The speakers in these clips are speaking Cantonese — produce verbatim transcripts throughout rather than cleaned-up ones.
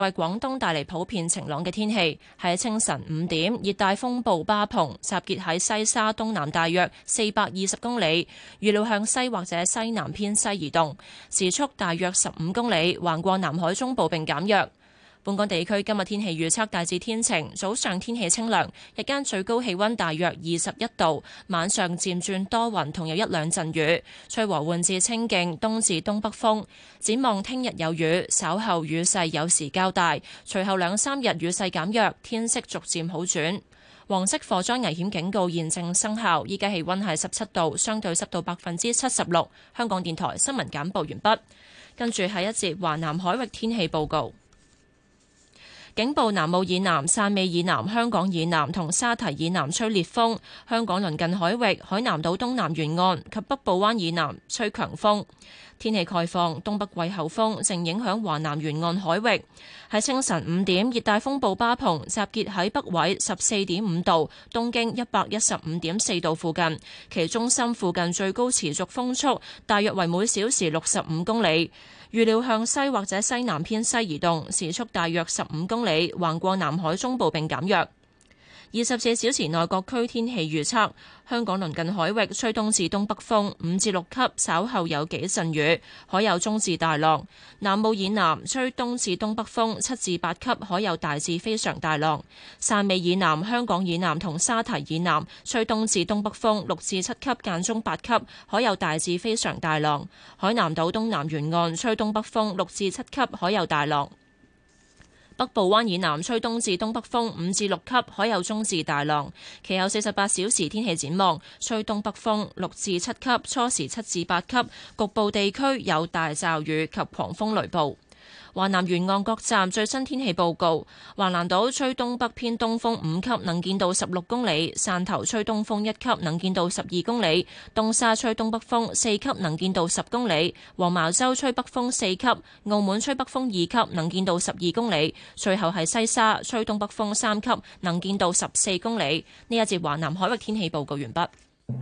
為廣東帶嚟普遍晴朗嘅天氣。喺清晨五點，熱帶風暴巴蓬集結喺西沙東南大約四百二十公里，預料向西或者西南偏西移動，時速大約十五公里，橫過南海中部並減弱。本港地區今日天氣預測大致天晴，早上天氣清涼，日間最高氣溫大約二十一度，晚上漸轉多雲同有一兩陣雨，吹和緩至清勁東至東北風。展望聽日有雨，稍後雨勢有時較大，隨後兩三日雨勢減弱，天色逐漸好轉。黃色火災危險警告現正生效，依家氣溫係十七度，相對濕度百分之七十六。香港電台新聞簡報完畢，跟住係一節華南海域天氣報告。警報：南澳以南、汕尾以南、香港以南同沙堤以南吹烈風，香港鄰近海域、海南島東南沿岸及北部灣以南吹強風。天氣概況：東北季候風正影響華南沿岸海域。喺清晨五點，熱帶風暴巴蓬集結喺北緯十四點五度、東經一百一十五點四度附近，其中心附近最高持續風速大約為每小時六十五公里。預料向西或者西南偏西移動，時速大約十五公里，橫過南海中部並減弱。二十四小時內各區天氣預測：香港鄰近海域吹東至東北風五至六級，稍後有幾陣雨，海有中至大浪；南澳以南吹東至東北風七至八級，海有大至非常大浪；汕尾以南、香港以南同沙堤以南吹東至東北風六至七級，間中八級，海有大至非常大浪；海南島東南沿岸吹東北風六至七級，海有大浪。北部灣以南吹東至東北風五至六級，海有中至大浪。其後四十八小時天氣展望，吹東北風六至七級，初時七至八級，局部地區有大驟雨及狂風雷暴。華南沿岸各站最新天氣報告：橫瀾島吹東北偏東風五級，能見度十六公里；汕頭吹東風一級，能見度十二公里；東沙吹東北風四級，能見度十公里；黃茅洲吹北風四級；澳門吹北風二級，能見度十二公里；最後係西沙吹東北風三級，能見度十四公里。呢一節華南海域天氣報告完畢。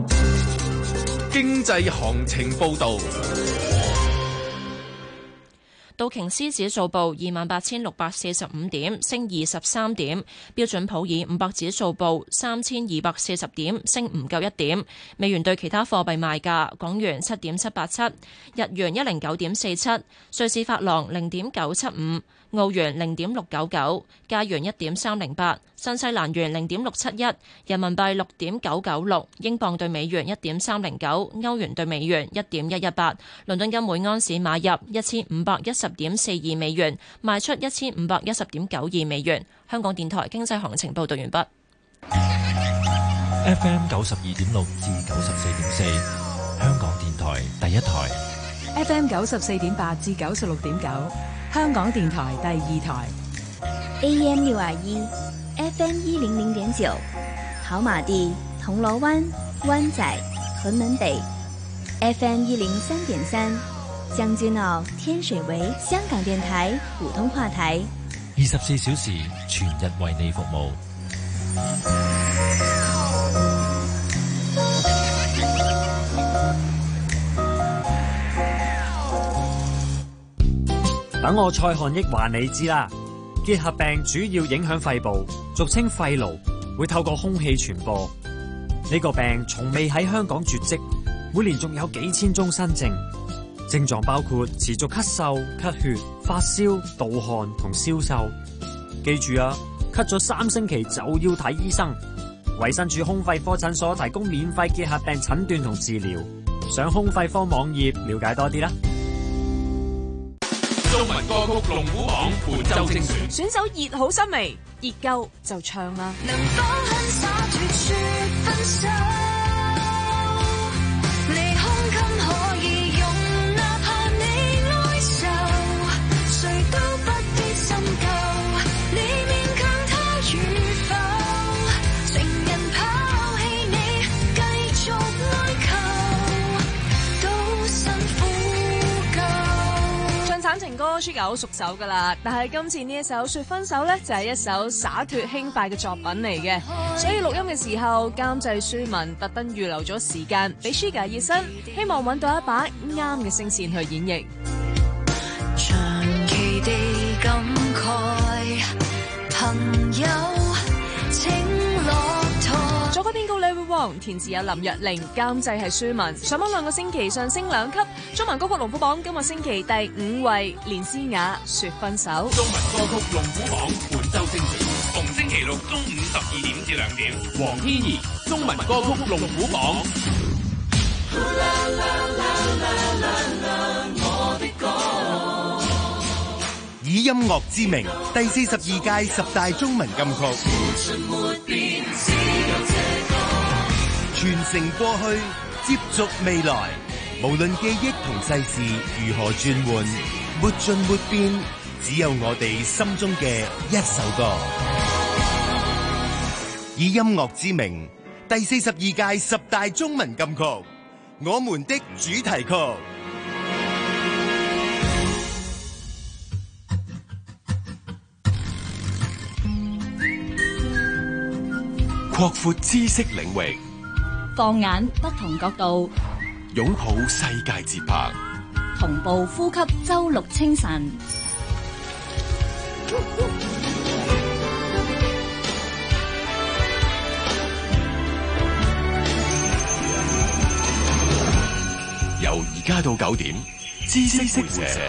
經濟行情報導。 道瓊斯指數報二萬八千六百四十五點，升二十三點；標準普爾五百指數報三千二百四十點，升唔夠一點。美元對其他貨幣賣價：港元七點七八七，日元一零九點四七，瑞士法郎零點九七五，澳元零點六九九，加元一點三零八，新西蘭元零點六七一，人民幣六點九九六，英鎊對美元一點三零九，歐元對美元一點一一八。倫敦金每安士買入一千五百一十點四二美元，賣出一千五百一十點九二美元。香港電台經濟行情報道完畢。 F M 九十二點六至九十四點四，香港電台第一台。 F M 九十四點八至九十六點九，香港電台第二台。 A M 六二一，F M 一零零點九，跑馬地、銅鑼灣、灣仔、屯門北。F M 一零三點三，將軍澳、天水圍，香港電台普通話台。 二十四小時全日為你服務。 等我蔡漢益話你知啦。結核病主要影響肺部，俗稱肺癆，會透過空氣傳播。呢個病從未喺香港絕跡，每年仲有幾千宗新症。症狀包括持續咳嗽、咳血、發燒、盜汗同消瘦。記住啊，咳咗三星期就要睇醫生。衛生署胸肺科診所提供免費結核病診斷同治療，上胸肺科網頁了解多啲啦。 中文歌曲龍虎榜本周精選， 選首熱好心味，熱夠就唱啦。 能否很灑脱說分手？你胸襟可以容，哪怕你內疚，誰都不必深究。你勉強他與否？情人拋棄你，繼續哀求，都辛苦夠。 唱慘情歌 Sugar 好熟手噶啦，但係今次呢一首說分手呢，就係一首灑脱輕快嘅作品嚟嘅，所以錄音嘅時候監製舒文特登預留咗時間俾 Sugar 熱身，希望揾到一把啱嘅聲線去演繹。 長期地感慨填詞有林若玲，監製係舒文。上榜兩個星期上升兩級，中文歌曲龍虎榜今個星期第五位，連詩雅說分手。 中文歌曲龍虎榜本周精選，逢星期六中午十二點至兩點。黃天怡中文歌曲龍虎榜。 以音樂之名，第四十二屆十大中文金曲，傳承過去，接續未來。無論記憶同世事如何轉換，沒盡沒變，只有我哋心中嘅一首歌。以音樂之名，第四十二屆十大中文金曲，我們的主題曲。 擴闊知識領域， 放眼不同角度， 擁抱世界節拍， 同步呼吸周六清晨。 由而家到九點，知識會社。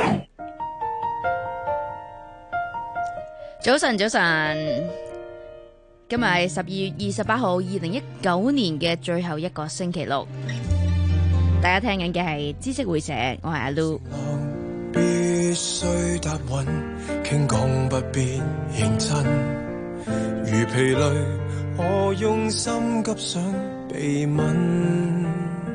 早晨，早晨。今日係十二月二十八號，二零一九年嘅最後一個星期六。大家聽緊嘅係知識會社，我係阿 Lu。 必須答允，傾講不必認真。如疲累，我用心急想被吻。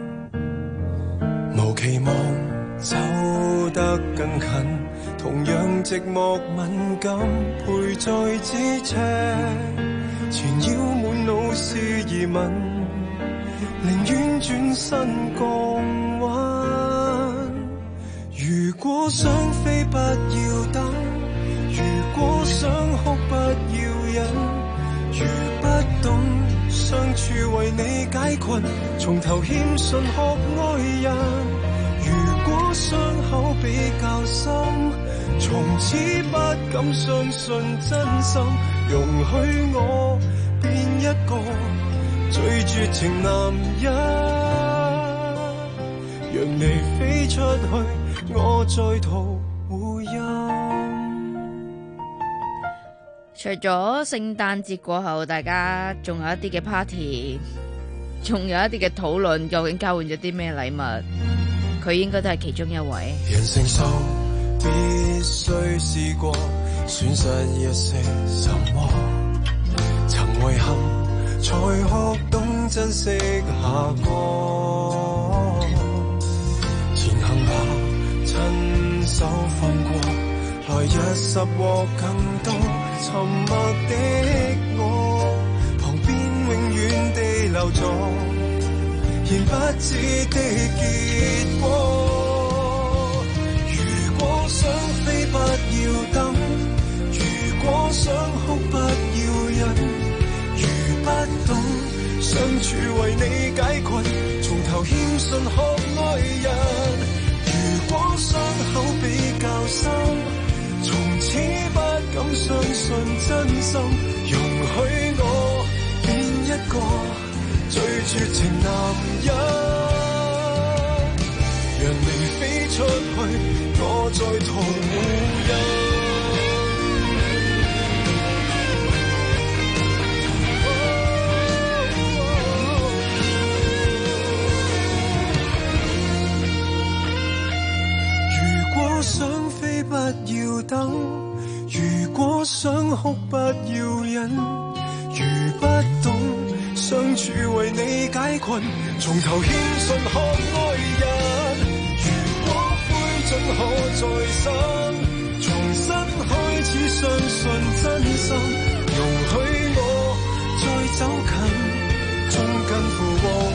無期望走得更近，同樣寂寞敏感，陪在咫尺。纏繞滿腦是疑問，寧願轉身降溫。如果想飛不要等，如果想哭不要忍，如不懂相處為你解困，從頭欠信學愛人。如果傷口比較深，從此不敢相信真心，容許我變一個最絕情男人，讓你飛出去，我在途護蔭。 除咗聖誕節過後，大家仲有一啲嘅 party， 仲有一啲嘅討論，究竟交換咗啲咩禮物？佢應該都係其中一位。 人成熟必須試過，損失一些什麼，曾遺憾才學懂珍惜下個。前行吧，親手放過，來日拾獲更多。沉默的我，旁邊永遠地留座，仍不知的結果。如果想飛不要等，如果想哭不要忍，如不懂相處為你解困，從頭欠信學愛人。如果傷口比較深，從此不敢相信真心，容許我變一個最絕情男人，讓你飛出去，我在途護蔭。如果想飛不要等，如果想哭不要忍，如不懂相處為你解困，從頭欠信學愛人。如果灰燼可再生，重新開始相信真心，容許我再走近，終近乎黃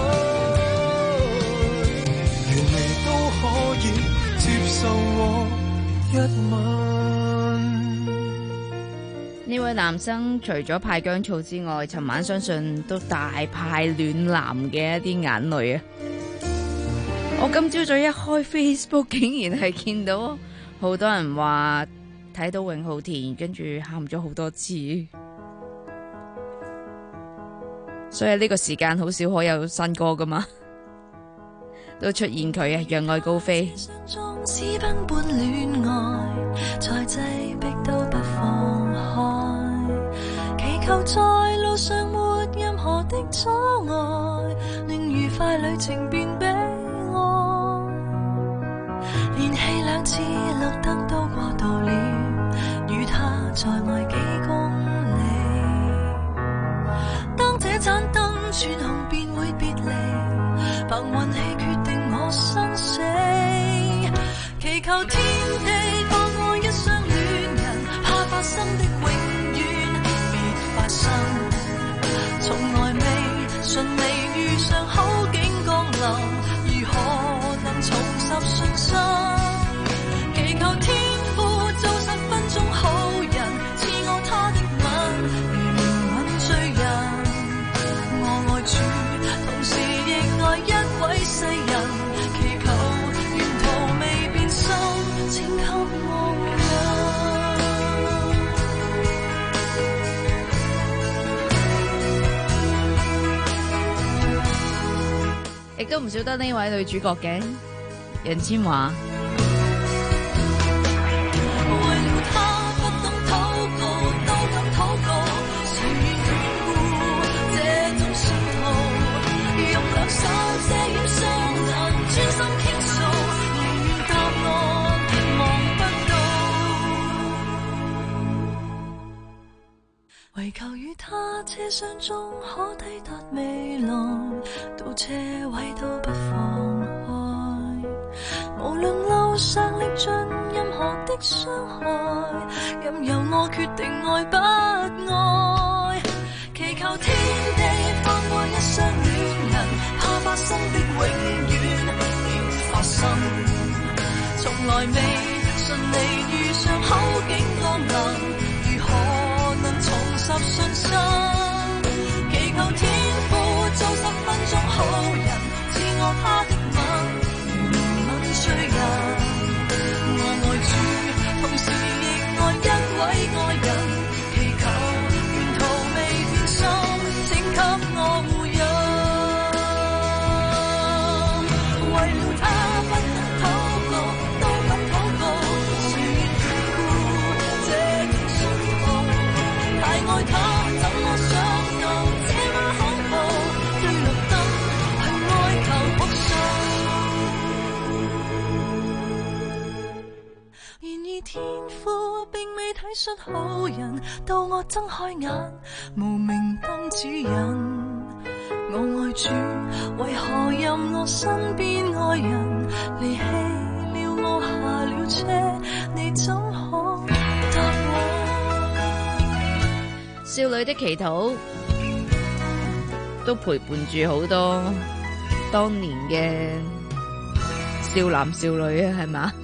昏，願你都可以接受我一吻。 呢位男生除咗派薑醋之外，尋晚相信都大派暖男嘅一啲眼淚啊！我今朝早一開 Facebook， 竟然係見到好多人話睇到永浩田，跟住喊咗好多次。 所以呢個時間好少可有新歌噶嘛，都出現佢啊，讓愛高飛。 私奔般戀愛，再擠逼都不放開，祈求在路上沒任何的阻礙，令愉快旅程變悲哀。連氣兩次綠燈都過渡了，與他在外幾公里。當這盞燈轉紅便會別離，憑運氣決定我生死。祈求天地放過一雙戀人，怕發生的永遠別發生。從來未順利遇上好景降臨，如何能重拾信心？祈求天父做十分鐘好人，賜我他的吻，如吻醉人。我愛主，同時亦愛一位世人。祈求沿途未變心，請給我亦都唔少得呢位女主角嘅楊千嬅。 唯求與他車廂中可抵達未來，到車位都不放開。無論路上歷盡任何的傷害，任由我決定愛不愛。祈求天地放過一雙戀人，怕發生的永遠要發生。從來未順利遇上好景降臨，如何能重拾信心？祈求天父做十分鐘好人，賜我他的吻，如吻醉人。我愛主，同時亦愛一位愛人。祈求沿途未變心，請給我護蔭。為了他不能禱告，都不禱告，誰願眷顧這條信號？太愛他，怎麼想到這麼恐怖？對綠燈去哀求哭訴。然而天父並未體恤好人，到我睜開眼，無明燈指引。我愛主，為何任我身邊愛人離棄了我，下了車，你怎可答我？ 少女的祈禱都陪伴住好多當年嘅少男少女啊，係嘛？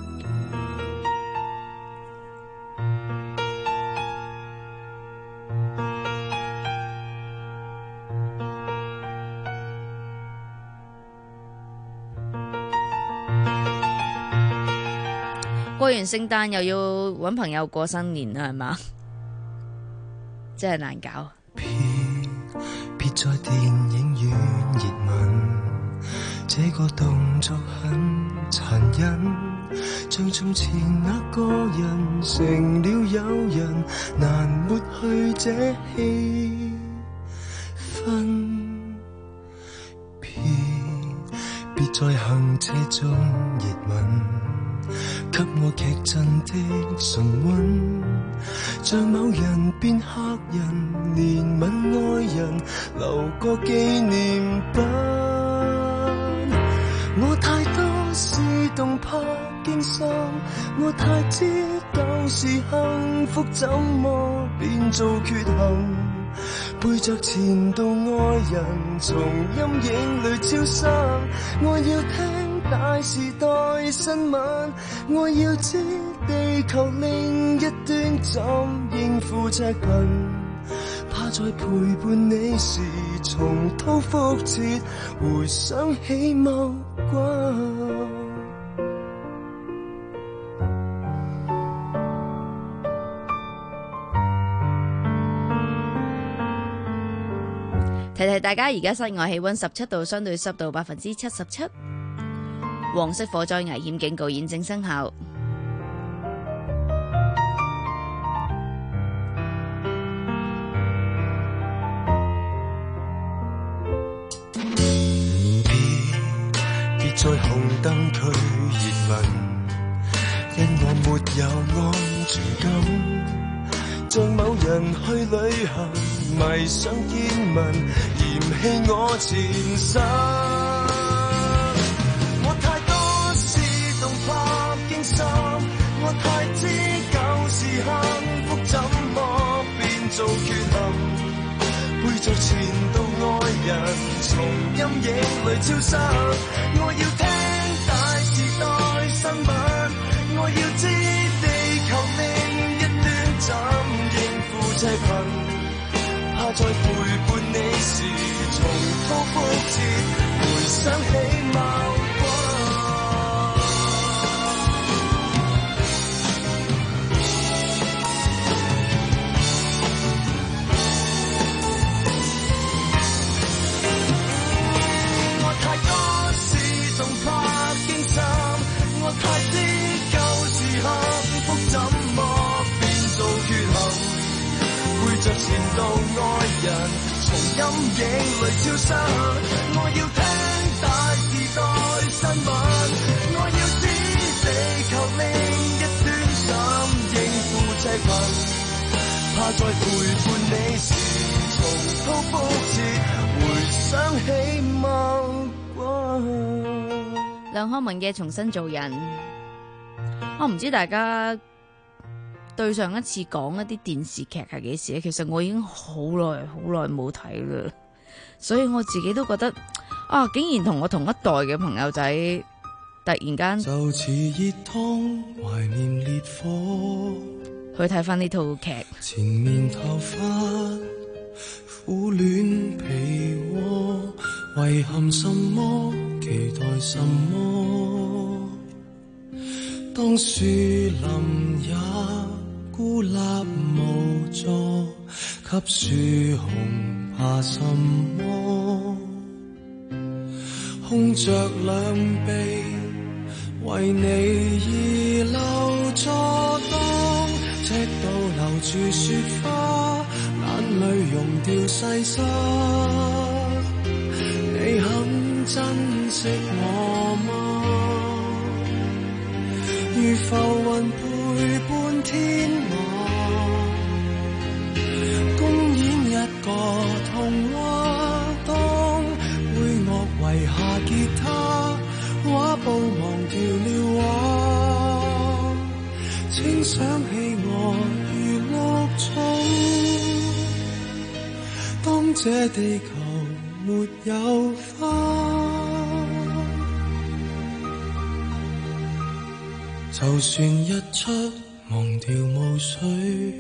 過完聖誕又要搵朋友過新年啦，係嘛？真係難搞。 別在電影院熱吻，這個動作很殘忍，像從前那個人成了友人，難抹去這氣氛。別在行車中熱吻，給我劇震的唇溫，像某人變黑人，憐憫愛人，留個紀念品。我太多事動怕驚心，我太知舊時幸福怎麼變做缺陷。背着前度愛人，從陰影裏超生。我要聽大時代新聞，我要知地球另一端怎應付赤貧。怕在陪伴你時重蹈覆轍，回想起某君。 提提大家，而家室外氣溫十七度，相對濕度百分之七十七，黃色火災危險警告現正生效。 別在紅燈區熱吻，因我沒有安全感，像某人去旅行，迷上見聞，嫌棄我前身。我太多事動魄驚心，我太知舊時幸福怎麼變做缺陷，背着前度愛人，從陰影裏超生。我要聽大時代新聞，我要知地球另一端怎應付濟貧，怕再陪伴你時重蹈覆轍，回想起某我太知舊時幸福怎麼變做缺陷，背着前度愛人，從陰影裏超生。我要聽大時代新聞，我要知地球另一端怎應付濟貧，怕再陪伴你時重蹈覆轍，回想起某關。 梁漢文嘅重新做人，我唔知大家對上一次講一啲電視劇係幾時咧？其實我已經好耐好耐冇睇啦，所以我自己都覺得啊，竟然同我同一代嘅朋友仔突然間就似熱湯懷念烈火， 去睇翻呢套劇。 前面頭髮苦戀被窩，遺憾什麼，期待什麼，當樹林也孤立無助，給樹熊怕什麼，空着兩臂為你而留座，當赤道留住雪花，眼淚溶掉細沙，你肯珍惜我嗎？如浮雲陪伴天馬，公演一個童話，當配樂遺下吉他，畫布忘掉了畫，請想起我如綠草，當這地球沒有花，就算日出忘掉霧水，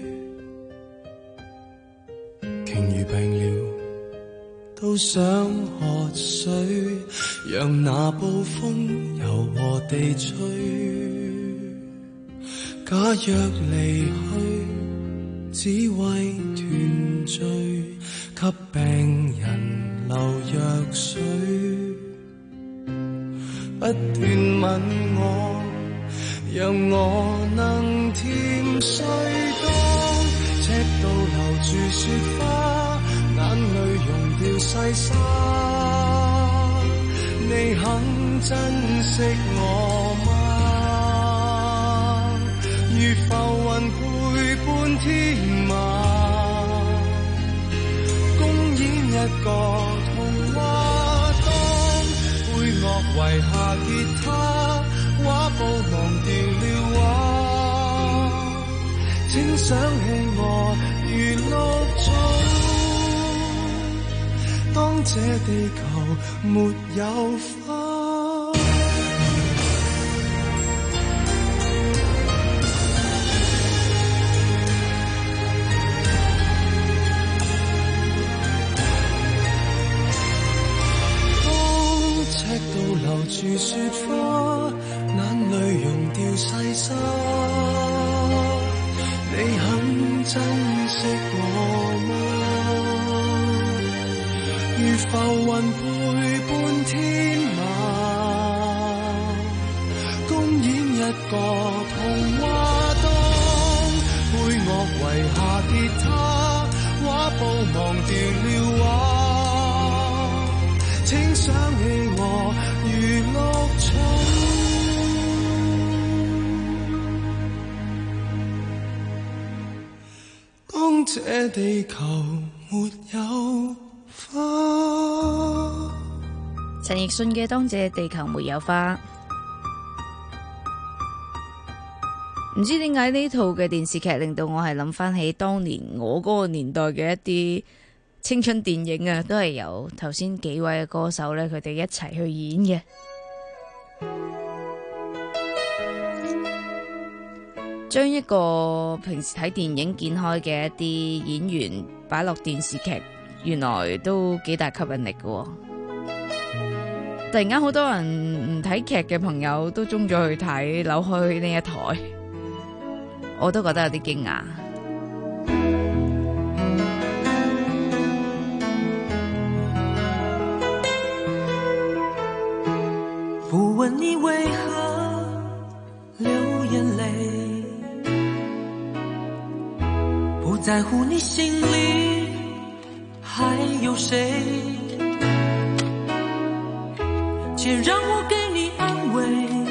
鯨魚病了都想喝水，讓那暴風柔和地吹。假若離去，只為團聚，給病人流藥水，不斷問我，讓我能甜睡。當赤道留住雪花，眼淚溶掉細沙，你肯珍惜我嗎？如浮雲陪伴天馬，公演一個童話，當配樂遺下吉他，畫布忘掉了畫，請想起我如綠草，當這地球沒有花。留住雪花，眼淚溶掉細沙，你肯珍惜我嗎？ 如浮雲陪伴天馬，公演一個童話當配樂遺下吉他，畫布忘掉了畫，請想起我如綠草。當這地球沒有花， 陳奕迅嘅《當這地球沒有花》，唔知點解呢套嘅電視劇令到我係諗翻起當年我嗰個年代嘅一啲青春電影啊，都係由頭先幾位嘅歌手呢，佢哋一齊去演嘅。將一個平時睇電影見開嘅一啲演員擺落電視劇，原來都幾大吸引力嘅。突然間好多人唔睇劇嘅朋友都中咗去睇扭開呢一台，我都覺得有啲驚訝。 不問你為何流眼淚，不在乎你心裡還有誰，且讓我給你安慰，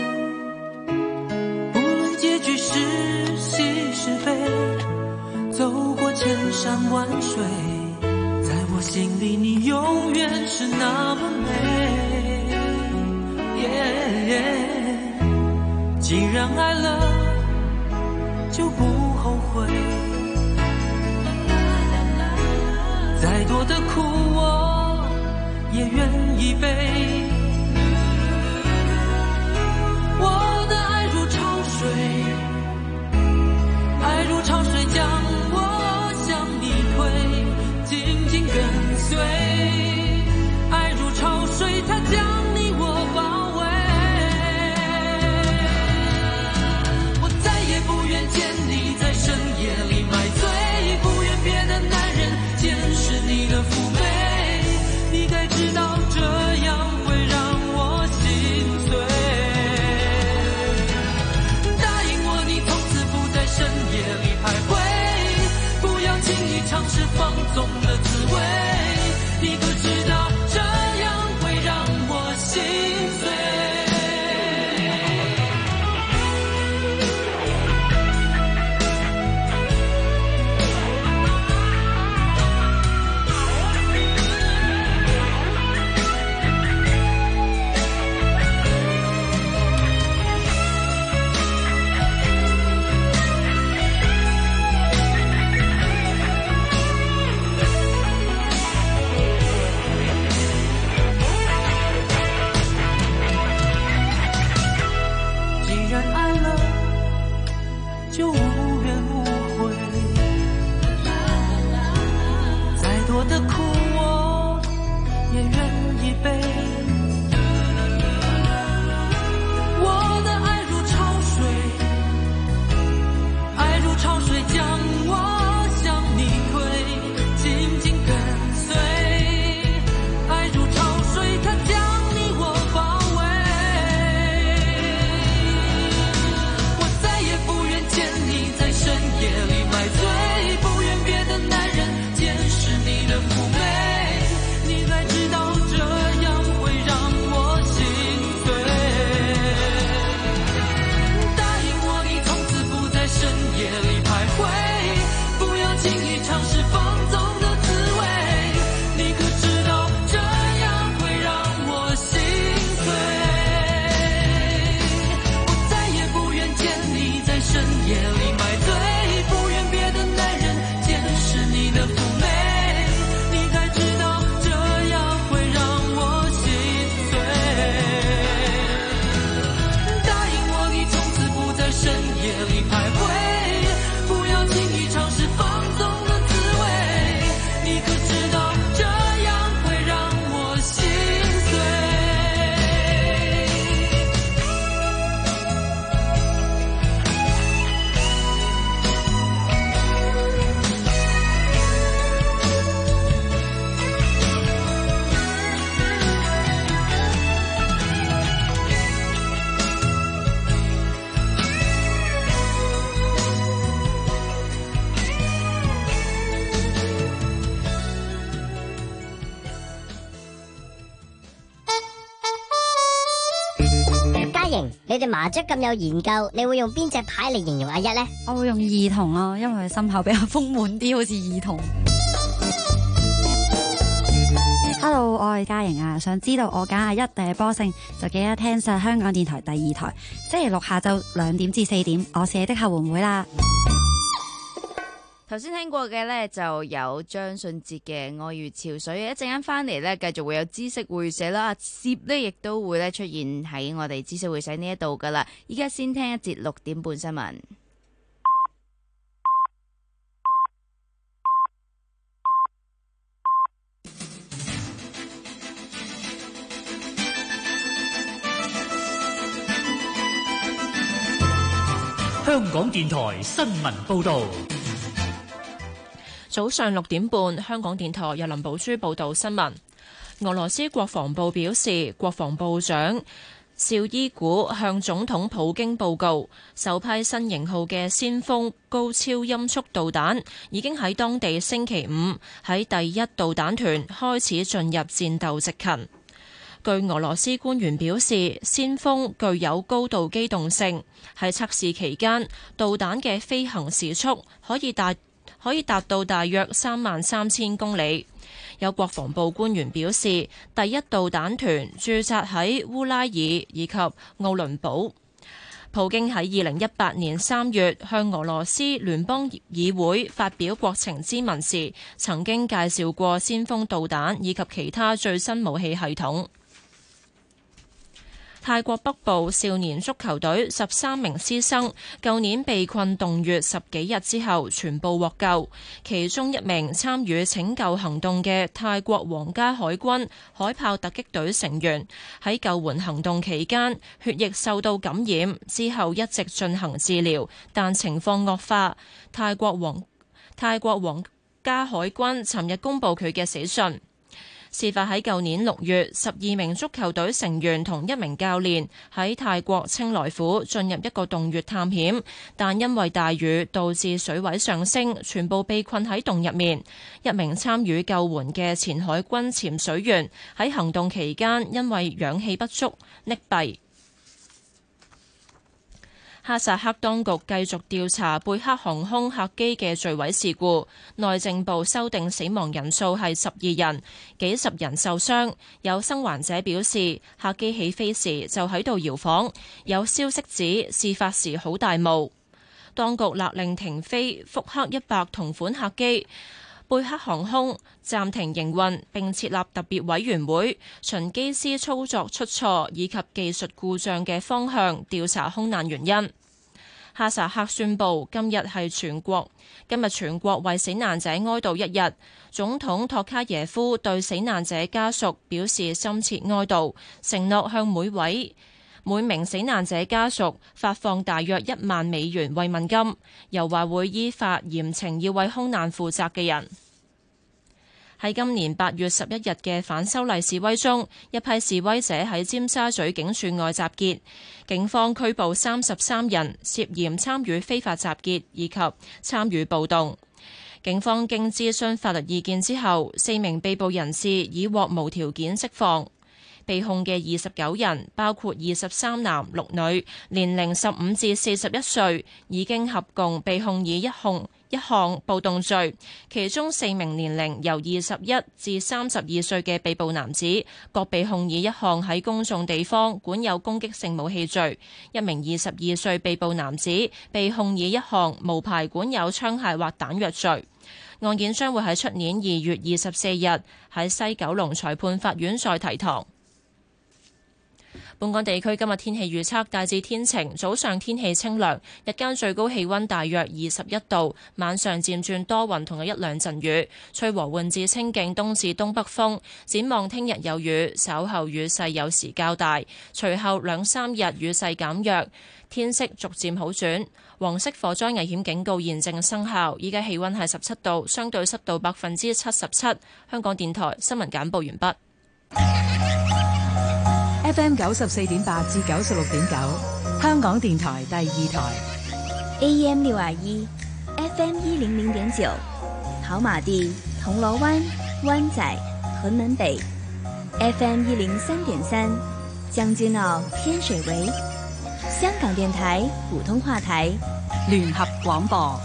無論結局是喜是悲，走過千山萬水，在我心裡你永遠是那麼美。Yeah, yeah, 既然愛了就不後悔，再多的苦我也願意背，我的愛如潮水，愛如潮水將我向你推，緊緊跟隨，愛如潮水它將你我包圍，我再也不願見你在深夜裡買醉，不願別的男人見識你的嫵媚，你該知道這樣會讓我心碎，答應我你從此不在深夜裡徘徊，不要輕易嘗試放縱的滋味，你可知道這樣會讓我心碎。 你對麻雀咁有研究，你會用邊隻牌嚟形容阿一呢？ 我會用二筒咯，因為佢心口比較豐滿啲，好似二筒。Hello， 我係嘉瑩啊，想知道我揀阿一定係波勝，就記得聽晒香港電台第二台，星期六下晝兩點至四點，我是你的後援會啦。 頭先聽過嘅呢，就有張信哲嘅《愛如潮水》，一陣間翻嚟呢，繼續會有知識會社啦，阿攝呢亦都會咧出現喺我哋知識會社呢一度噶啦。依家先聽一節六點半新聞。 香港電台新聞報道。 早上六點半，香港電台由林寶珠報道新聞。俄羅斯國防部表示，國防部長紹伊古向總統普京報告，首批新型號嘅先鋒高超音速導彈已經喺當地星期五喺第一導彈團開始進入戰鬥執勤。據俄羅斯官員表示，先鋒具有高度機動性，喺測試期間，導彈嘅飛行時速可以達可以達到大約三萬三千公里。有國防部官員表示，第一導彈團駐紮喺烏拉爾以及奧倫堡。普京喺二零一八年三月向俄羅斯聯邦議會發表國情咨文時，曾經介紹過先鋒導彈以及其他最新武器系統。泰國北部少年足球隊十三名師生，舊年被困洞穴十幾日之後，全部獲救。其中一名參與拯救行動嘅泰國皇家海軍海豹突擊隊成員，喺救援行動期間血液受到感染，之後一直進行治療，但情況惡化。泰國皇泰國皇家海軍尋日公布佢嘅死訊。事發喺舊年六月，十二名足球隊成員同一名教練喺泰國清萊府進入一個洞穴探險，但因為大雨導致水位上升，全部被困喺洞入面。一名參與救援嘅前海軍潛水員喺行動期間因為氧氣不足溺斃。哈薩克當局繼續調查貝克航空客機嘅墜毀事故，內政部修訂死亡人數係十二人，幾十人受傷。有生還者表示，客機起飛時就喺度搖晃，有消息指事發時好大霧。當局勒令停飛福克一百同款客機，貝克航空暫停營運，並設立特別委員會，循機師操作出錯以及技術故障嘅方向調查空難原因。哈薩克宣布今日係全國今日全國為死難者哀悼一日。總統托卡耶夫對死難者家屬表示深切哀悼，承諾向每位每名死難者家屬發放大約一萬美元慰問金，又話會依法嚴懲要為空難負責嘅人。喺今年八月十一日嘅反修例示威中，一批示威者喺尖沙咀警署外集結，警方拘捕三十三人，涉嫌參與非法集結以及參與暴動。警方經諮詢法律意見之後，四名被捕人士已獲無條件釋放。被控嘅二十九人，包括二十三男六女，年齡十五至四十一歲，已經合共被控以一項一項暴動罪。其中四名年齡由二十一至三十二歲嘅被捕男子，各被控以一項喺公眾地方管有攻擊性武器罪。一名二十二歲被捕男子被控以一項無牌管有槍械或彈藥罪。案件將會喺出年二月二十四日喺西九龍裁判法院再提堂。本港地區今日天氣預測大致天晴，早上天氣清涼，日間最高氣溫大約二十一度，晚上漸轉多雲同有一兩陣雨，吹和緩至清勁東至東北風。展望聽日有雨，稍後雨勢有時較大，隨後兩三日雨勢減弱，天色逐漸好轉。黃色火災危險警告現正生效，依家氣溫係十七度，相對濕度百分之七十七。香港電台新聞簡報完畢。 F M 九十四點八至九十六點九，香港電台第二台。 A M 六二一，F M 一零零點九，跑馬地、銅鑼灣、灣仔、屯門北；F M 一零三點三，將軍澳、天水圍。 香港電台普通話台聯合廣播。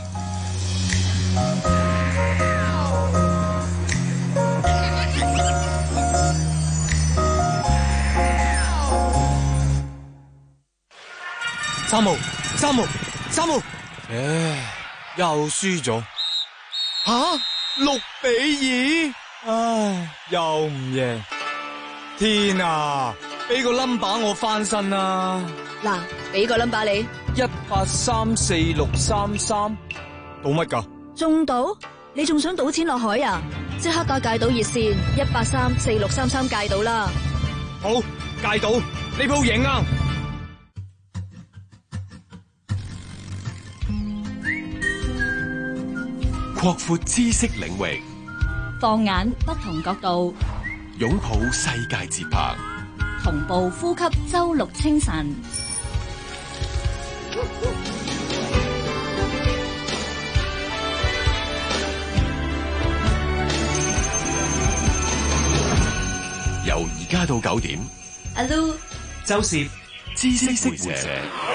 三號，三號，三號，唉，又輸咗。吓，六比二，唉，又唔贏。天啊，俾個 number 我翻身啦！ 嗱，俾個 number 你， 一八三四六三三，賭乜噶？ 中賭？你仲想賭錢落海啊？即刻打戒賭熱線一八三四六三三戒賭啦！ 好，戒賭，呢鋪贏啊！ 擴闊知識領域， 放眼不同角度， 擁抱世界節拍， 同步呼吸周六清晨。 由而家到九點， 阿 Lu、 周攝知識會者。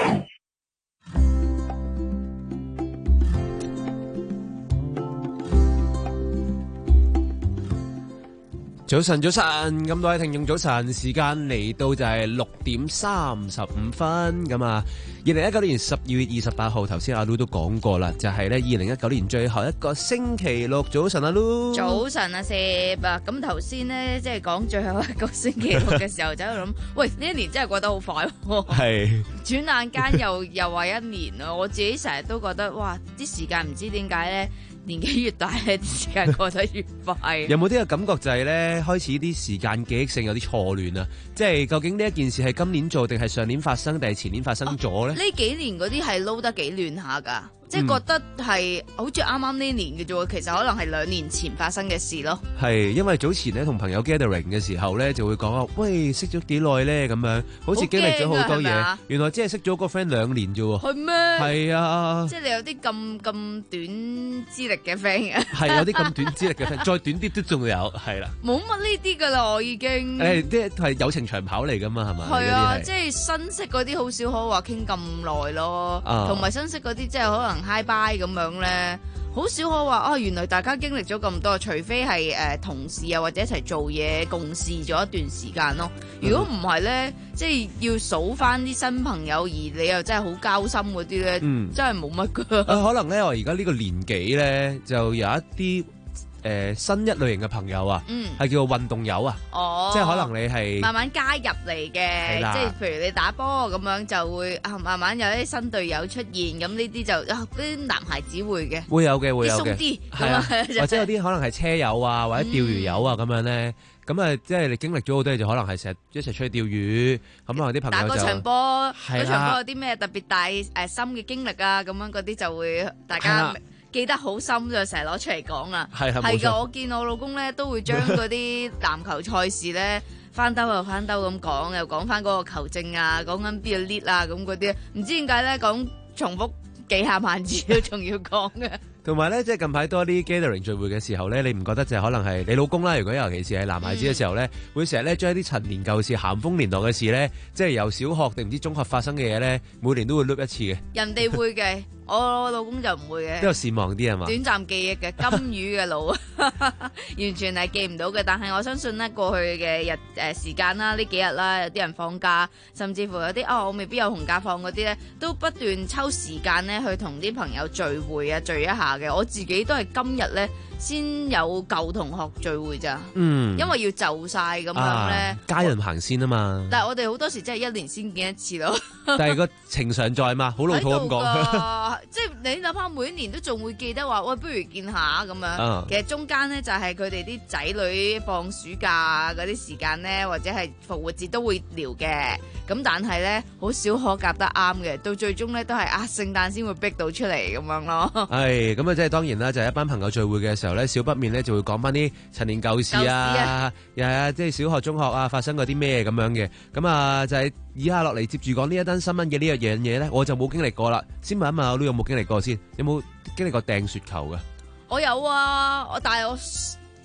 早晨，早晨，咁多位聽眾早晨，時間嚟到就係六點三十五分，咁啊，二零一九年十二月二十八號，頭先阿 Lu 都講過啦，就係咧二零一九年最後一個星期六，早晨阿 Lu。 早晨啊，攝啊，咁頭先咧即係講最後一個星期六嘅時候，就喺度諗，喂，呢一年真係過得好快喎，係，轉眼間又又話一年啦，我自己成日都覺得，哇，啲時間唔知點解咧。年紀越大咧，啲時間過得越快。 有冇啲嘅感覺就係咧，開始啲時間記憶性有啲錯亂啊？即係究竟呢一件事係今年做定係上年發生定係前年發生咗咧？ 呢、哦、幾年嗰啲係撈得幾亂下㗎。即係覺得係、嗯、好似啱啱呢年嘅啫喎，其實可能係兩年前發生嘅事咯。係因為早前咧同朋友 gathering 嘅時候咧，就會講啊，喂，識咗幾耐咧咁樣，好似經歷咗好多嘢。原來即係識咗個 friend 兩年啫喎。係咩？係啊。即係你有啲咁咁短資歷嘅 friend 嘅。係有啲咁短資歷嘅 friend，再短啲都仲有，係啦。冇乜呢啲㗎啦，我已經。誒，即係係友情長跑嚟㗎嘛，係咪？係啊，即係新識嗰啲好少可話傾咁耐咯，同埋新識嗰啲即係可能。Hi bye 咁樣咧，好少可話啊！原來大家經歷咗咁多，除非係誒、呃、同事啊，或者一齊做嘢共事咗一段時間咯。如果唔係咧，即係要數翻啲新朋友，而你又真係好交心嗰啲咧，嗯、真係冇乜噶。可能咧，我而家呢個年紀咧，就有一啲。誒、呃、新一類型嘅朋友啊，係、嗯、叫做運動友啊，哦、即係可能你係慢慢加入嚟嘅，即係譬如你打波咁樣就會啊，慢慢有啲新隊友出現，咁呢啲就啊啲男孩子會嘅，會有嘅會有嘅，鬆啲係啊，或者有啲可能係車友啊，或者釣魚友啊咁、嗯、樣咧，咁啊即係你經歷咗好多嘢，就可能係成日一齊出去釣魚，咁可能啲朋友就打嗰場波，嗰場波有啲咩特別大誒、呃、深嘅經歷啊，咁樣嗰啲就會大家。記得好深就成日攞出嚟講啦，係係噶，我見我老公咧都會將嗰啲籃球賽事咧翻兜又翻兜咁講，又講翻嗰個球證啊，講緊邊個 lead 啊咁嗰啲，唔知點解咧講重複幾下萬字都仲要講嘅。同埋咧，即係近排多啲 gathering 聚會嘅時候咧，你唔覺得就係可能係你老公啦？如果尤其是係男孩子嘅時候咧，嗯、會成日咧將一啲陳年舊事、鹹豐年代嘅事咧，即係由小學定唔知中學發生嘅嘢咧，每年都會 loop 一次嘅。人哋會嘅，我老公就唔會嘅。比較善忘啲係嘛？短暫記憶嘅金魚嘅腦，完全係記唔到嘅。但係我相信咧，過去嘅日誒時間啦，呢幾日啦，有啲人放假，甚至乎有啲啊、哦，我未必有紅假放嗰啲咧，都不斷抽時間咧去同啲朋友聚會啊，聚一下。我自己都係今日咧先有舊同學聚會咋，嗯，因為要就晒咁樣咧，家人行先啊嘛。但係我哋好多時真係一年先見一次咯。但係個情常在嘛，好老土咁講。即係你諗下，每一年都仲會記得話，喂，不如見下咁樣。啊、其實中間咧就係佢哋啲仔女放暑假嗰啲時間咧，或者係復活節都會聊嘅。咁但係咧好少可夾得啱嘅，到最終咧都係啊聖誕先會逼到出嚟咁樣咯。係咁啊，即係當然啦，就係、是、一班朋友聚會嘅時候咧，少不免咧就會講翻啲陳年舊事啊，又係啊，即係小學、中學啊發生過啲咩咁樣嘅。咁啊就係、是、以下落嚟接住講呢一單新聞嘅呢一樣嘢咧，我就冇經歷過啦。先問一問阿 Lu 有冇經歷過先？有冇經歷過掟雪球㗎？我有啊，我但係我。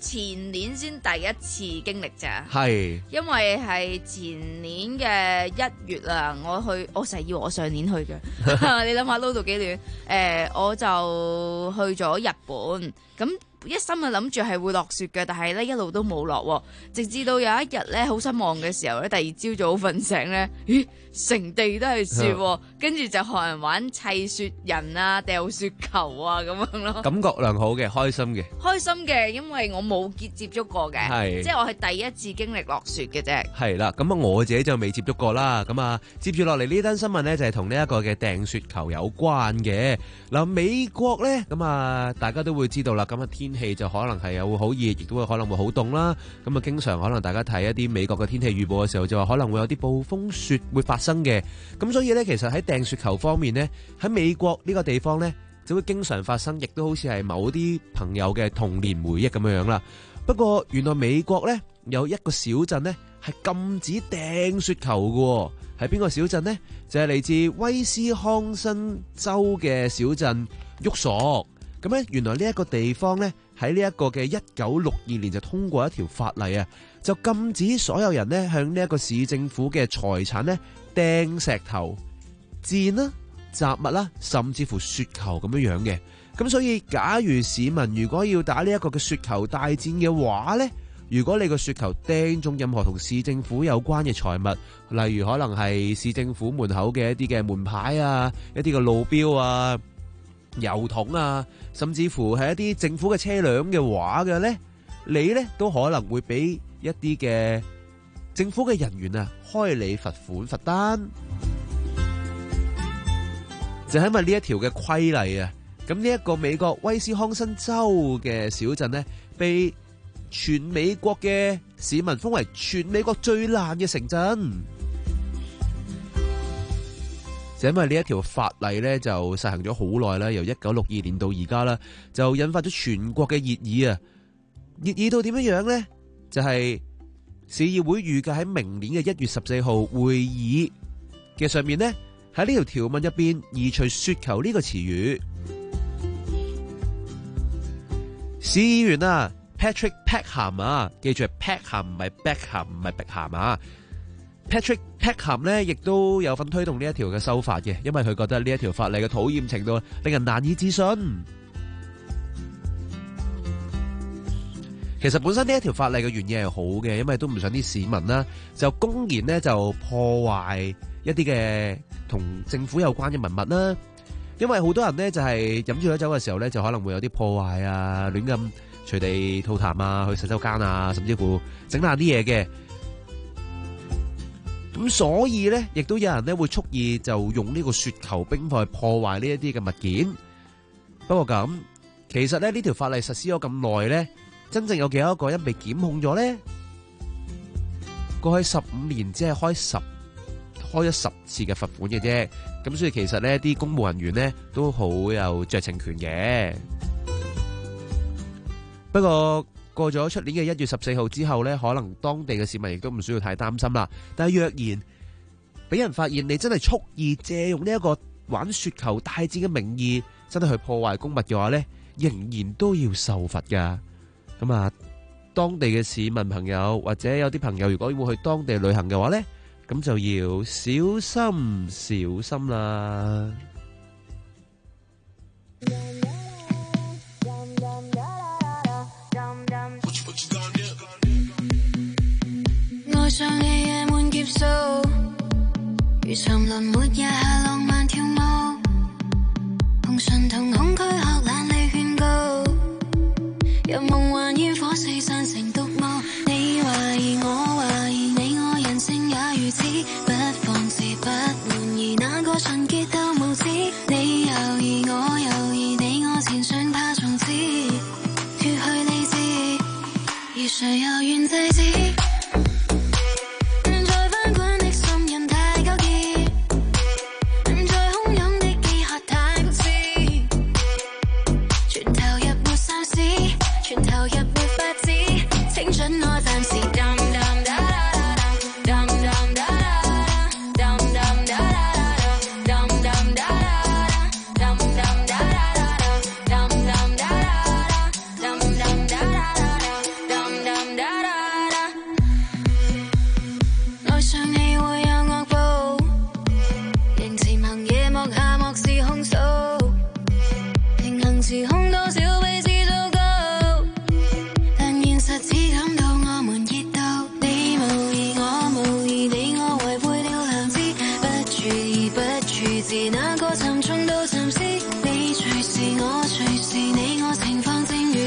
前年先第一次經歷咋， 係因為係前年嘅一月啊，我去，我成日以為我上年去嘅，你諗下撈到幾遠？誒、呃，我就去咗日本，咁一心啊諗住係會落雪嘅，但係咧一路都冇落，直至到有一日咧好失望嘅時候咧，第二朝早瞓醒咧，咦，成地都係雪，跟住就學人玩砌雪人啊、掉雪球啊咁樣咯， 感覺良好嘅，開心嘅， 開心嘅，因為我冇接接觸過嘅， 係即係我係第一次經歷落雪嘅啫。 係啦，咁啊我自己就未接觸過啦。咁啊，接住落嚟呢單新聞呢，就係同呢一個嘅掟雪球有關嘅。嗱，美國呢，咁啊大家都會知道啦。咁啊天氣就可能係有會好熱，亦都會可能會好凍啦。咁啊經常可能大家睇一啲美國嘅天氣預報嘅時候，就話可能會有啲暴風雪會發生嘅。咁所以呢，其實喺掟雪球方面呢，喺美國呢個地方呢，就會經常發生，亦都好似係某啲朋友嘅童年回憶咁樣樣啦。不過原來美國呢，有一個小鎮呢係禁止掟雪球嘅，係邊個小鎮呢？就係嚟自威斯康辛州嘅小鎮沃索。咁咧，原來呢一個地方呢，喺呢一個嘅一九六二年就通過一條法例啊，就禁止所有人呢向呢一個市政府嘅財產呢掟石頭、箭啦、雜物啦，甚至乎雪球咁樣樣嘅。咁所以，假如市民如果要打呢一個嘅雪球大戰嘅話呢，如果你個雪球掟中任何同市政府有關嘅財物，例如可能係市政府門口嘅一啲嘅門牌啊、一啲嘅路標啊、郵筒啊，甚至乎係一啲政府嘅車輛嘅話嘅呢，你呢都可能會俾一啲嘅政府嘅人員啊開你罰款罰單，就係因為呢一條嘅規例啊。咁呢一個美國威斯康辛州嘅小鎮呢，被全美國嘅市民封為全美國最爛嘅城鎮，就因為呢一條法例呢，就實行咗好耐啦，由一九六二年到而家啦，就引發咗全國嘅熱議啊！熱議到點樣樣呢？就係、是、市議會預計喺明年嘅一月十四號會議嘅上面呢，喺呢條條文入邊移除雪球呢個詞語。市議員啊 Patrick Peckham 啊，記住係 Peckham 唔係 Beckham 唔係碧咸啊 Patrick Peckham 咧，亦都有份推動呢一條嘅修法嘅，因為佢覺得呢一條法例嘅討厭程度令人難以置信。其實本身呢一條法例嘅原意係好嘅，因為都唔想啲市民啦就公然咧就破壞一啲嘅同政府有關嘅文物啦。因為好多人呢，就係飲住咗酒嘅時候呢，就可能會有啲破壞啊，亂咁隨地吐痰啊，去洗手間啊，甚至乎整爛啲嘢嘅。咁所以呢，亦都有人呢會蓄意就用呢個雪球冰塊去破壞呢一啲嘅物件。不過咁，其實咧呢條法例實施咗咁耐呢，真正有幾多個人被檢控咗呢？過去十五年只係開十開咗十次嘅罰款嘅啫。咁所以其實呢啲公務人員呢都好有酌情權嘅。不過過咗出年嘅一月十四號之後呢，可能當地嘅市民亦都唔需要太擔心啦。但係若然俾人發現你真係蓄意借用呢一個玩雪球大戰嘅名義，真係去破壞公物嘅話呢，仍然都要受罰噶。咁啊，當地嘅市民朋友或者有啲朋友如果要去當地旅行嘅話呢，咁就要小心小心啦。 愛上你夜滿劫數，如沉淪沒日下浪漫跳舞，紅唇同恐懼學懶理勸告，入夢幻煙火四散成獨舞。你懷疑我懷疑你，我人性也如此，不放肆不滿意，哪個純潔到無知？你猶疑我猶疑你，我前想怕從此脫去理智，而誰又願制止？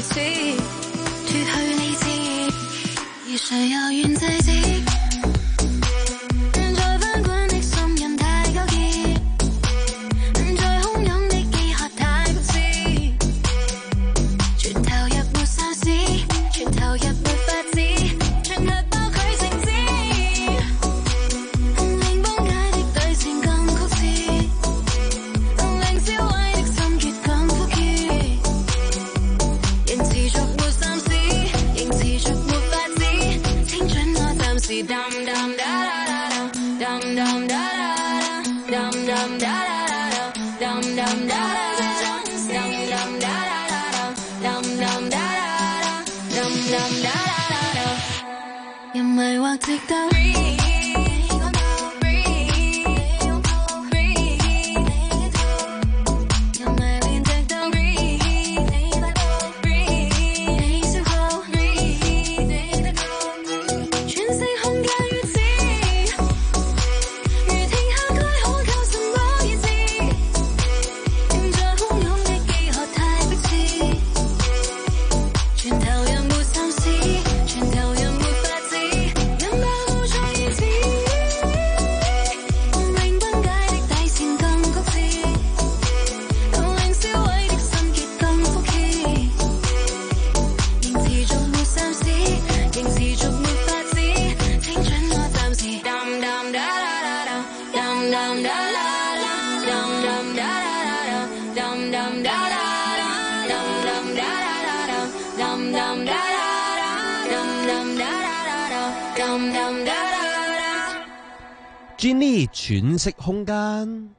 始，脫去理智，而誰又願制止？再翻滾的心任太糾結，再洶湧的飢渴太不知，全投入沒收視，全投入沒法子，全力爆佢情知，令崩解的對線更曲折，令燒毀的心結更枯竭，仍持續沒三思，仍持續沒法子，青春我暫時淡淡da da da da，淡淡da da da，淡淡da da da da，淡淡da da da，淡淡da da da da，淡淡da da da，淡淡da da da，任迷惑直到。 Jenny 喘息空間。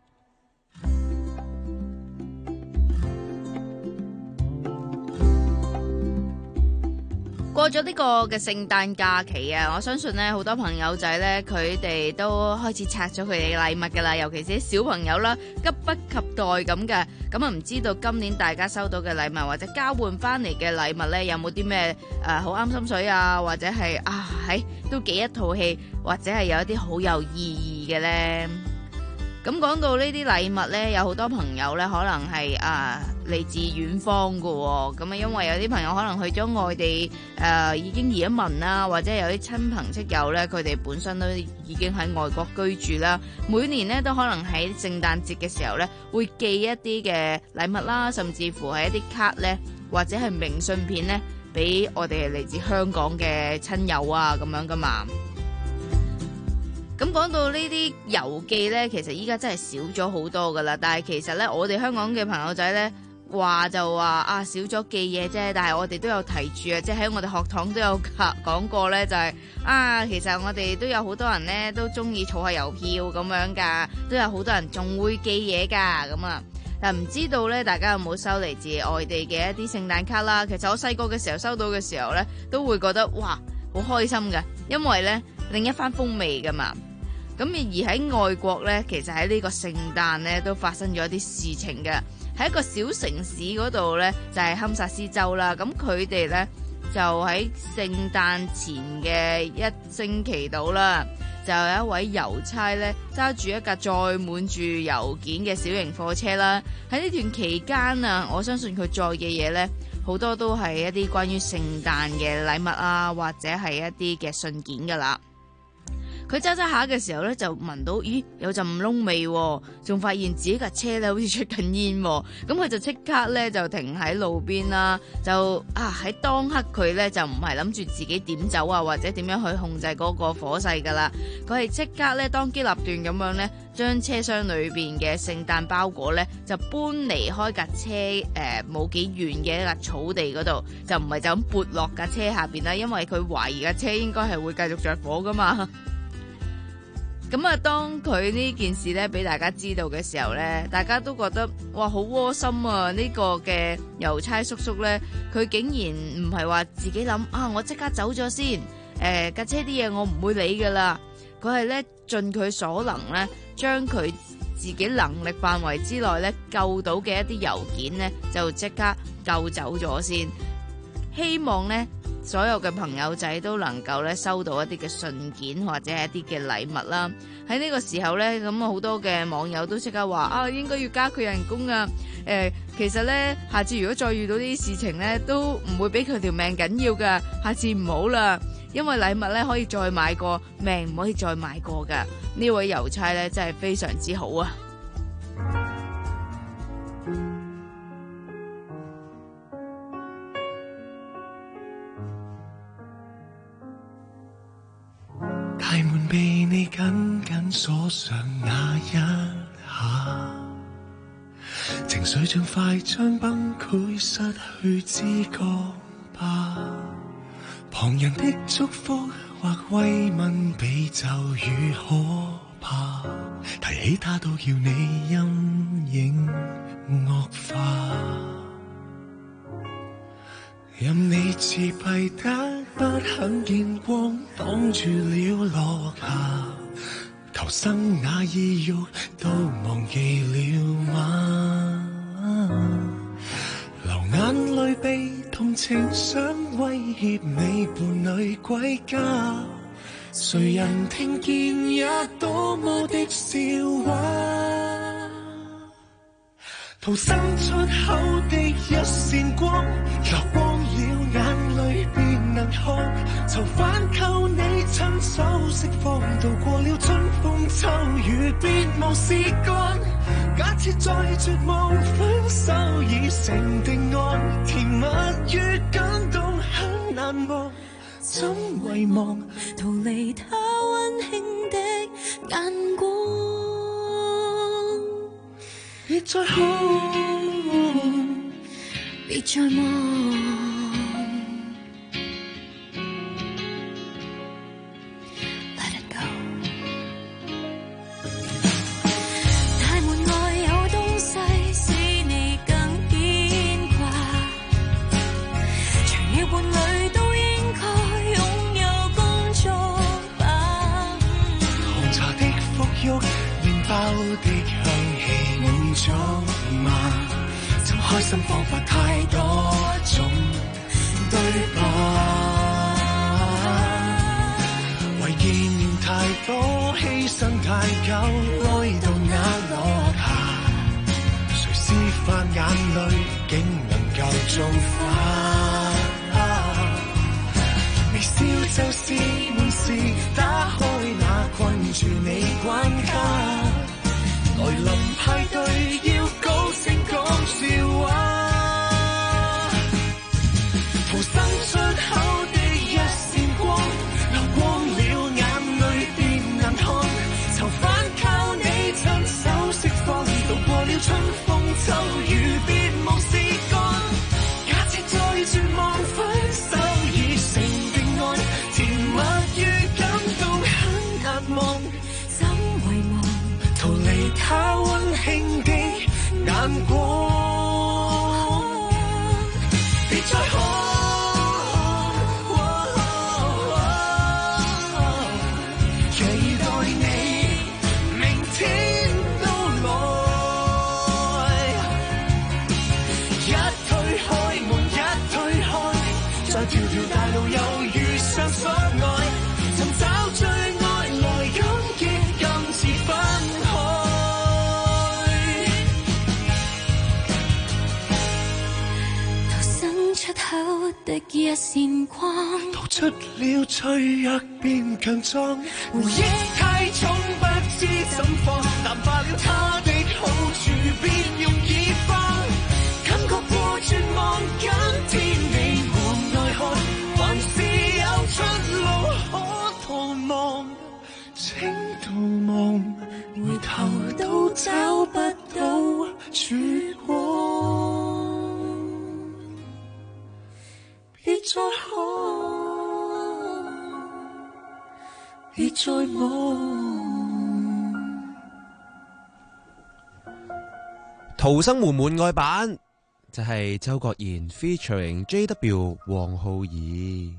過咗呢個嘅聖誕假期啊，我相信咧好多朋友仔咧，佢哋都開始拆咗佢哋嘅禮物噶啦，尤其是啲小朋友啦，急不及待咁嘅。咁啊，唔知道今年大家收到嘅禮物或者交換翻嚟嘅禮物咧，有冇啲咩誒好啱心水啊，或者係啊喺都幾一套戲，或者係有一啲好有意義嘅咧？咁講到呢啲禮物呢，有好多朋友呢可能係啊嚟自遠方㗎喎，咁啊因為有啲朋友可能去咗外地，誒、啊、已經移咗民啦，或者有啲親朋戚友呢，佢哋本身都已經喺外國居住啦，每年呢都可能喺聖誕節嘅時候呢，會寄一啲嘅禮物啦，甚至乎係一啲卡呢，或者係明信片呢，俾我哋嚟自香港嘅親友啊咁樣噶嘛。咁講到呢啲郵寄呢，其實依家真係少咗好多噶啦。但係其實呢，我哋香港嘅朋友仔呢，話就話啊少咗寄嘢啫。但係我哋都有提住啊，即係喺我哋學堂都有講過呢，就係、是、啊，其實我哋都有好多人呢，都中意儲下郵票咁樣噶，都有好多人仲會寄嘢噶咁啊。但唔知道呢，大家有冇收嚟自外地嘅一啲聖誕卡啦？其實我細個嘅時候收到嘅時候呢，都會覺得哇好開心嘅，因為呢，另一番風味噶嘛。咁而喺外國呢，其實喺呢個聖誕呢都發生咗一啲事情嘅。喺一個小城市嗰度呢，就係堪薩斯州啦。咁佢哋呢，就喺聖誕前嘅一星期度啦，就有一位郵差呢，揸住一架載滿住郵件嘅小型貨車啦。喺呢段期間啊，我相信佢載嘅嘢呢，好多都係一啲關於聖誕嘅禮物啊，或者係一啲嘅信件噶啦。佢揸揸下嘅時候咧，就聞到咦有陣燶味，仲發現自己架車咧好似出緊煙，咁佢就即刻咧就停喺路邊啦，就啊喺當刻佢咧就唔係諗住自己點走啊，或者點樣去控制嗰個火勢噶啦，佢係即刻咧當機立斷咁樣咧，將車廂裏邊嘅聖誕包裹咧就搬離開架車誒冇幾遠嘅一架草地嗰度，就唔係就咁撥落架車下邊啦，因為佢懷疑架車應該係會繼續着火噶嘛。咁啊，當佢呢件事咧俾大家知道嘅時候咧，大家都覺得哇好窩心啊！呢個嘅郵差叔叔咧，佢竟然唔係話自己諗啊，我即刻走咗先，誒架車啲嘢我唔會理噶啦。佢係咧盡佢所能咧，將佢自己能力範圍之內咧救到嘅一啲郵件咧，就即刻救走咗先。希望咧所有嘅朋友仔都能夠咧收到一啲嘅信件或者係一啲嘅禮物啦。喺呢個時候咧，咁好多嘅網友都即刻話啊，應該要加佢人工啊！誒、呃， 其實咧，下次如果再遇到呢啲事情咧，都唔會俾佢條命緊要噶。下次唔好啦，因為禮物咧可以再買過，命唔可以再買過噶。呢位郵差咧真係非常之好啊！ 大門被你緊緊鎖上那一下，情緒像快將崩潰，失去知覺吧。旁人的祝福或慰問比咒語可怕，提起他都叫你陰影惡化。任你自閉得不肯見光，擋住了落霞，求生那意欲都忘記了嗎？流眼淚被同情想威脅你伴侶歸家，誰人聽見也多麼的笑話。逃生出口的一線光，流光了眼淚便能看，囚犯靠你親手釋放，渡過了春風秋雨別無事幹。假設再絕望，分手已成定案，甜蜜與感動很難忘，怎遺忘逃離他溫馨的眼光。別再看，別再望，的香氣滿足嗎？尋開心方法太多種，對吧？為紀念太多，犧牲太久，愛到眼落下，誰施法眼淚竟能夠造化？微笑就是門匙，打開那困住你關卡。來臨派對要高聲講笑話，逃生出口的一線光，流光了眼淚便能看，囚犯靠你親手釋放，渡過了春風秋雨別無事幹。假設再絕望，分手已成定案，甜蜜與感動很難忘，怎遺忘逃離他溫馨的眼光。別再看，期待你明天到來。一推開門，一推開，在條條大路又遇上所愛，尋找最愛來感激，今次分開。出口的一線光，逃出了脆弱變強壯，回憶太重不知怎放，淡化了它的好處便容易放，感覺過絕望，今天你們來看，還是有出路可逃亡，請逃亡，回頭都找不到曙光。別再看，別再望。 逃生門門外版就係周國賢 featuring J W 黃浩兒。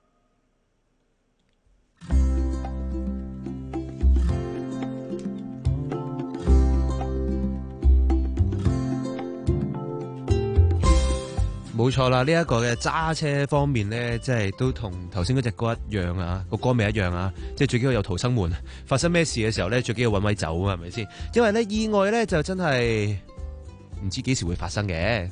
冇錯啦，呢、這、一個嘅揸車方面咧，即係都同頭先嗰隻歌一樣啊，個歌名一樣啊，即係最緊要有逃生門，發生咩事嘅時候咧，最緊要揾位走啊，係咪先？因為咧意外咧就真係唔知幾時會發生嘅。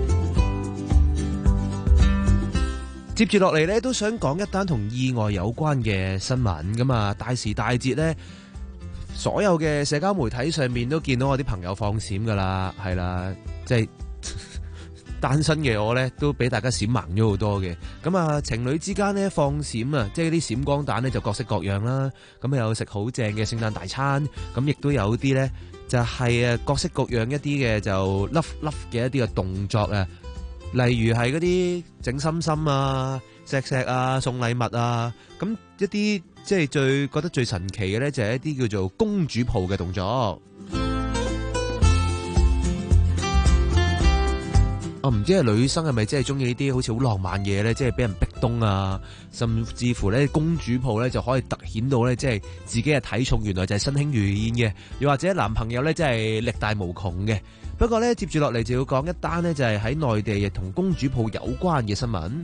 接住落嚟咧，都想講一單同意外有關嘅新聞咁啊！大時大節咧，所有嘅社交媒體上面都見到我啲朋友放閃噶啦，係啦，即係單身嘅我咧都俾大家閃盲咗好多嘅。咁啊，情侶之間咧放閃啊，即係啲閃光彈咧就各式各樣啦。咁有食好正嘅聖誕大餐，咁亦都有啲咧就係誒各式各樣一啲嘅就 love love 嘅一啲嘅動作啊。例如係嗰啲整心心啊、錫錫啊、送禮物啊，咁一啲即係最覺得最神奇嘅咧，就係一啲叫做公主抱嘅動作。我唔知係女生係咪真係中意呢啲好似好浪漫嘢咧，即係俾人逼咚啊，甚至乎咧公主抱咧就可以突顯到咧，即係自己嘅體重原來就係身輕如燕嘅，又或者男朋友咧真係力大無窮嘅。不過咧，接住落嚟就要講一單呢，就係喺內地亦同公主抱有關嘅新聞。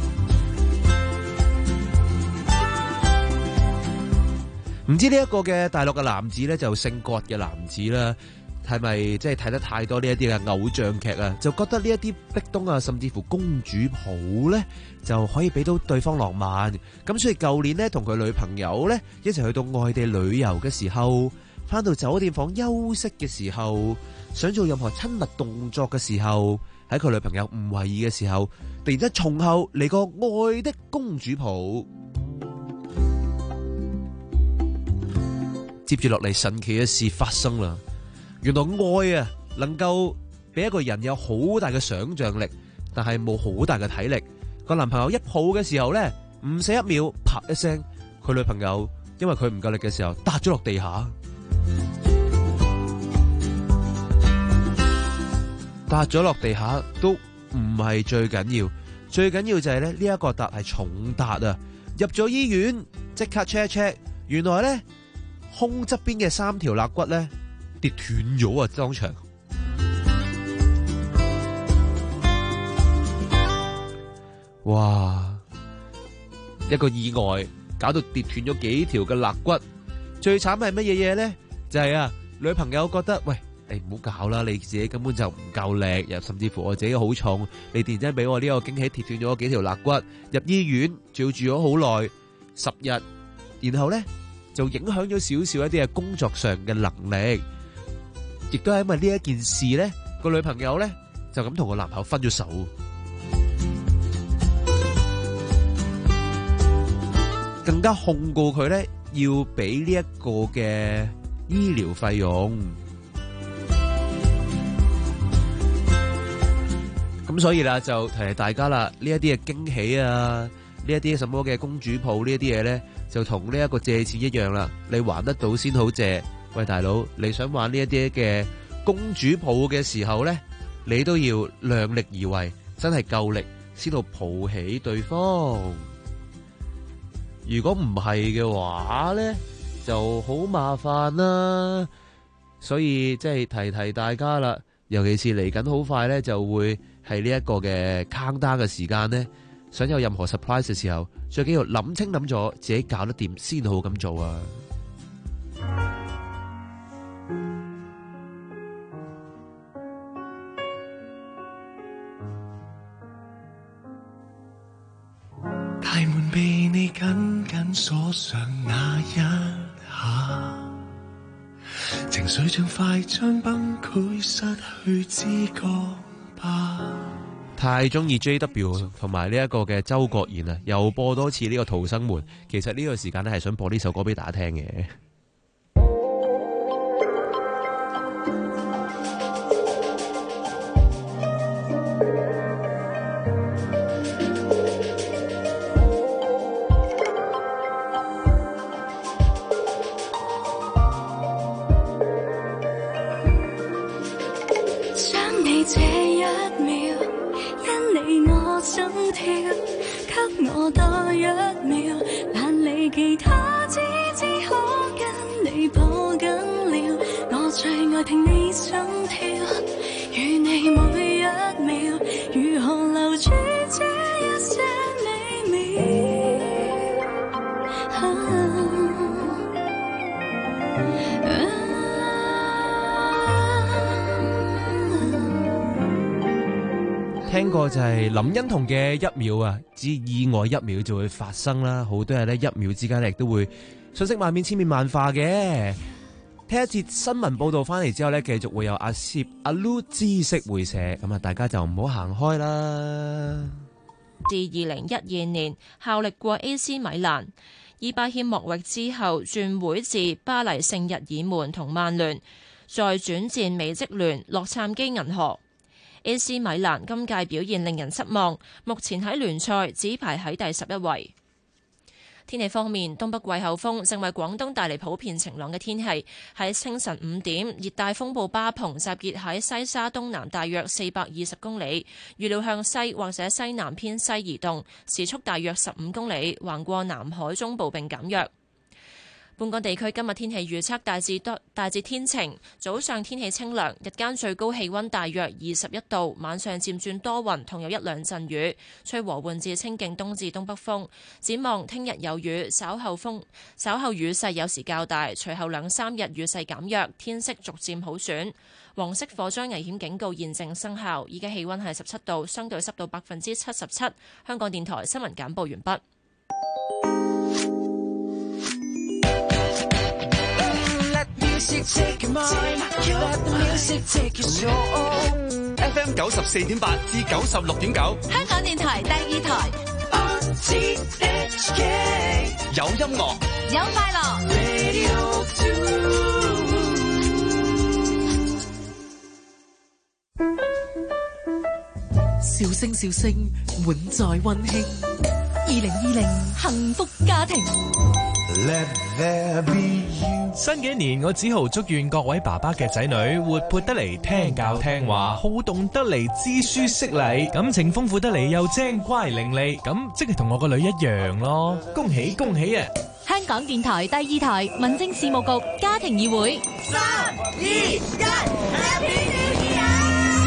唔知呢一個嘅大陸嘅男子咧，就姓郭嘅男子啦，係咪即係睇得太多呢一啲嘅偶像劇啊？就覺得呢一啲壁咚啊，甚至乎公主抱咧，就可以俾到對方浪漫。咁所以舊年呢，同佢女朋友咧一齊去到外地旅遊嘅時候，翻到酒店房休息嘅時候，想做任何親密動作嘅時候，喺佢女朋友唔為意嘅時候，突然間從後嚟個愛的公主抱。接住落嚟神奇嘅事發生啦！原來愛啊，能夠俾一個人有好大嘅想像力，但係冇好大嘅體力。個男朋友一抱嘅時候咧，唔使一秒，啪一聲，佢女朋友因為佢唔夠力嘅時候，跌咗落地下。搭咗落地下都唔係最緊要，最緊要就係咧呢一個搭係重搭啊！入咗醫院即刻 check check， 原來咧胸側邊嘅三條肋骨咧跌斷咗啊！當場，哇！一個意外搞到跌斷咗幾條嘅肋骨，最慘係乜嘢嘢咧？就係啊，女朋友覺得喂。誒，唔好搞啦！你自己根本就唔夠力，又甚至乎我自己好重，你突然間俾我呢個驚喜，跌斷咗幾條肋骨，入醫院，照住咗好耐，十日，然後咧就影響咗少少一啲嘅工作上嘅能力，亦都係因為呢一件事咧，個女朋友咧就咁同個男朋友分咗手，更加控告佢咧要俾呢一個嘅醫療費用。咁所以啦，就提提大家啦，呢一啲嘅驚喜啊，呢一啲什麼嘅公主抱呢一啲嘢咧，就同呢一個借錢一樣啦。你還得到先好借。喂，大佬，你想玩呢一啲嘅公主抱嘅時候咧，你都要量力而為，真係夠力先到抱起對方。如果唔係嘅話咧，就好麻煩啦。所以即係提提大家啦，尤其是嚟緊好快咧，就會係呢一個嘅 countdown 嘅時間呢，想有任何 surprise 嘅時候，最緊要諗清諗咗，自己搞得掂先好咁做啊！ 大門被你緊緊鎖上那一下，情緒像快將崩潰，失去知覺。 太中意 J W 同埋呢一個嘅周國賢啊，又播多次呢個逃生門。其實呢個時間咧係想播呢首歌俾大家聽嘅。 心跳，給我多一秒，懶理其他，只知可跟你抱緊了。我最愛聽你心跳，與你每一秒，如何留住這一些美妙。啊啊個就係林欣彤嘅一秒啊，之意外一秒就會發生啦。好多人呢，一秒之間咧亦都會瞬息萬變、千變萬化嘅。聽一節新聞報道翻嚟之後呢，繼續會有阿攝阿 Lu 知識會社，咁啊大家就唔好行開啦。 自二零一二年效力過 A C 米蘭，伊巴謙莫域之後轉會至巴黎聖日耳門同曼聯，再轉戰美職聯洛杉磯銀河。A C 米蘭今屆表現令人失望，目前喺聯賽只排喺第十一位。天氣方面，東北季候風正為廣東帶嚟普遍晴朗嘅天氣。喺清晨五點，熱帶風暴巴蓬集結喺西沙東南大約四百二十公里，預料向西或者西南偏西移動，時速大約十五公里，橫過南海中部並減弱。本港地區今日天氣預測大致多大致天晴，早上天氣清涼，日間最高氣溫大約二十一度，晚上漸轉多雲，同有一兩陣雨，吹和緩至清勁東至東北風。展望聽日有雨，稍後風稍後雨勢有時較大，隨後兩三日雨勢減弱，天色逐漸好轉。黃色火災危險警告現正生效，依家氣溫係十七度，相對濕度百分之七十七。香港電台新聞簡報完畢。 F M 九十四點八至九十六點九， 香港電台第二台。 有音樂， 有快樂。 笑聲笑聲，滿載溫馨。二零二零幸福家庭。 新嘅一年，我只好祝願各位爸爸嘅仔女活潑得嚟，聽教聽話，好動得嚟，知書識禮，感情豐富得嚟，又精乖伶俐，咁即係同我個女一樣咯。恭喜恭喜啊！ 香港電台第二台民政事務局家庭議會。 三二一 Happy New Year！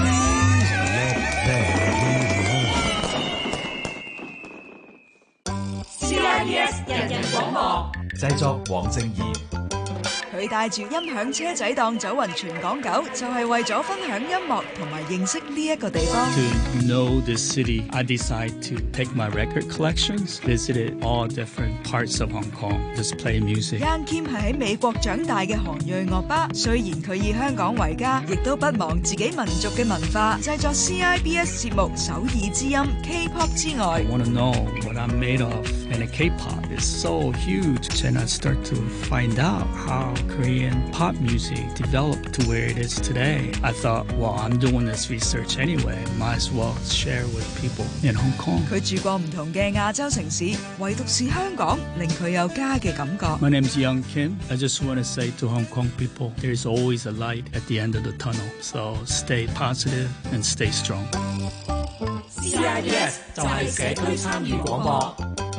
C I B S 人人廣播， 製作黃正義。 佢帶住音響車仔檔走勻全港九，就係為咗分享音樂同埋認識呢一個地方。 To know this city, I decided to take my record collections, visited all different parts of Hong Kong, just play music. Yan Kim 係喺美國長大嘅韓裔樂巴，雖然佢以香港為家，亦都不忘自己民族嘅文化。製作 C I B S 節目首爾之音 K-pop 之外 I want to know what I'm made of, and the K-pop is so huge. Then I start to find out how Korean pop music developed to where it is today. I thought, well, I'm doing this research anyway. Might as well share with people in Hong Kong. 佢住過唔同嘅亞洲城市，唯獨是香港令佢有家嘅感覺。 My name is Young Kim. I just want to say to Hong Kong people, there's always a light at the end of the tunnel. So stay positive and stay strong. C I B S 就係社區參與廣播。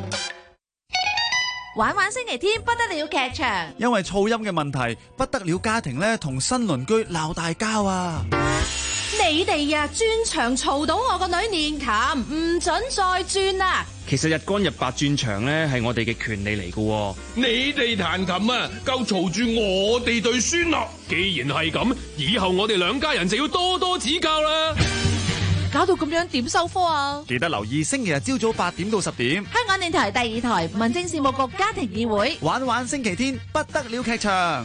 玩玩星期天不得了劇場， 因為噪音嘅問題，不得了家庭咧同新鄰居鬧大交啊！ 你哋呀專場嘈到我個女練琴，唔准再轉啦！ 其實日光日白轉場咧係我哋嘅權利嚟㗎。 你哋彈琴啊，夠嘈住我哋對孫咯。既然係咁，以後我哋兩家人就要多多指教啦。 搞到咁樣點收科啊？ 記得留意星期日朝早八點到十點， 香港電台第二台民政事務局家庭議會玩玩星期天不得了劇場。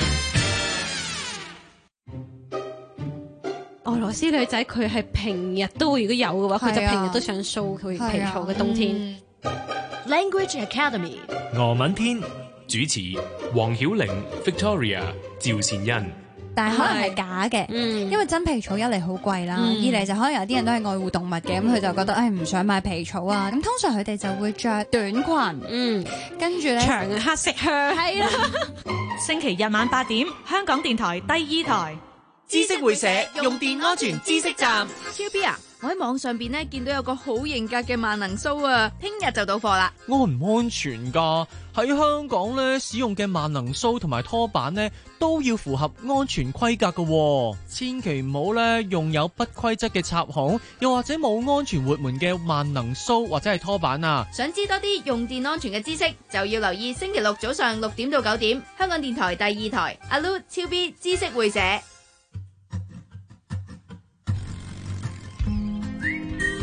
俄羅斯女仔佢係平日都如果有嘅話，佢就平日都想 show 佢皮草嘅冬天。 Language Academy 俄文篇主持黃曉玲、Victoria、趙善恩。 但係可能係假嘅，因為真皮草一嚟好貴啦，二嚟就可能有啲人都係愛護動物嘅，咁佢就覺得誒唔想買皮草啊，咁通常佢哋就會着短裙，嗯，跟住咧長黑色靴， 係啦。 星期日晚八點，香港電台第二台知識會社用電安全知識站。 Q B 啊，我喺網上邊咧見到有個好型格嘅萬能鬚啊，聽日就到貨啦。 安唔安全噶？喺香港咧使用嘅萬能鬚同埋拖板咧都要符合安全規格噶，千祈唔好咧用有不規則嘅插孔，又或者冇安全活門嘅萬能鬚或者係拖板啊！ 想知多啲用電安全嘅知識，就要留意星期六早上六點到九點，香港電台第二台阿 Lu 超 B 知識會社。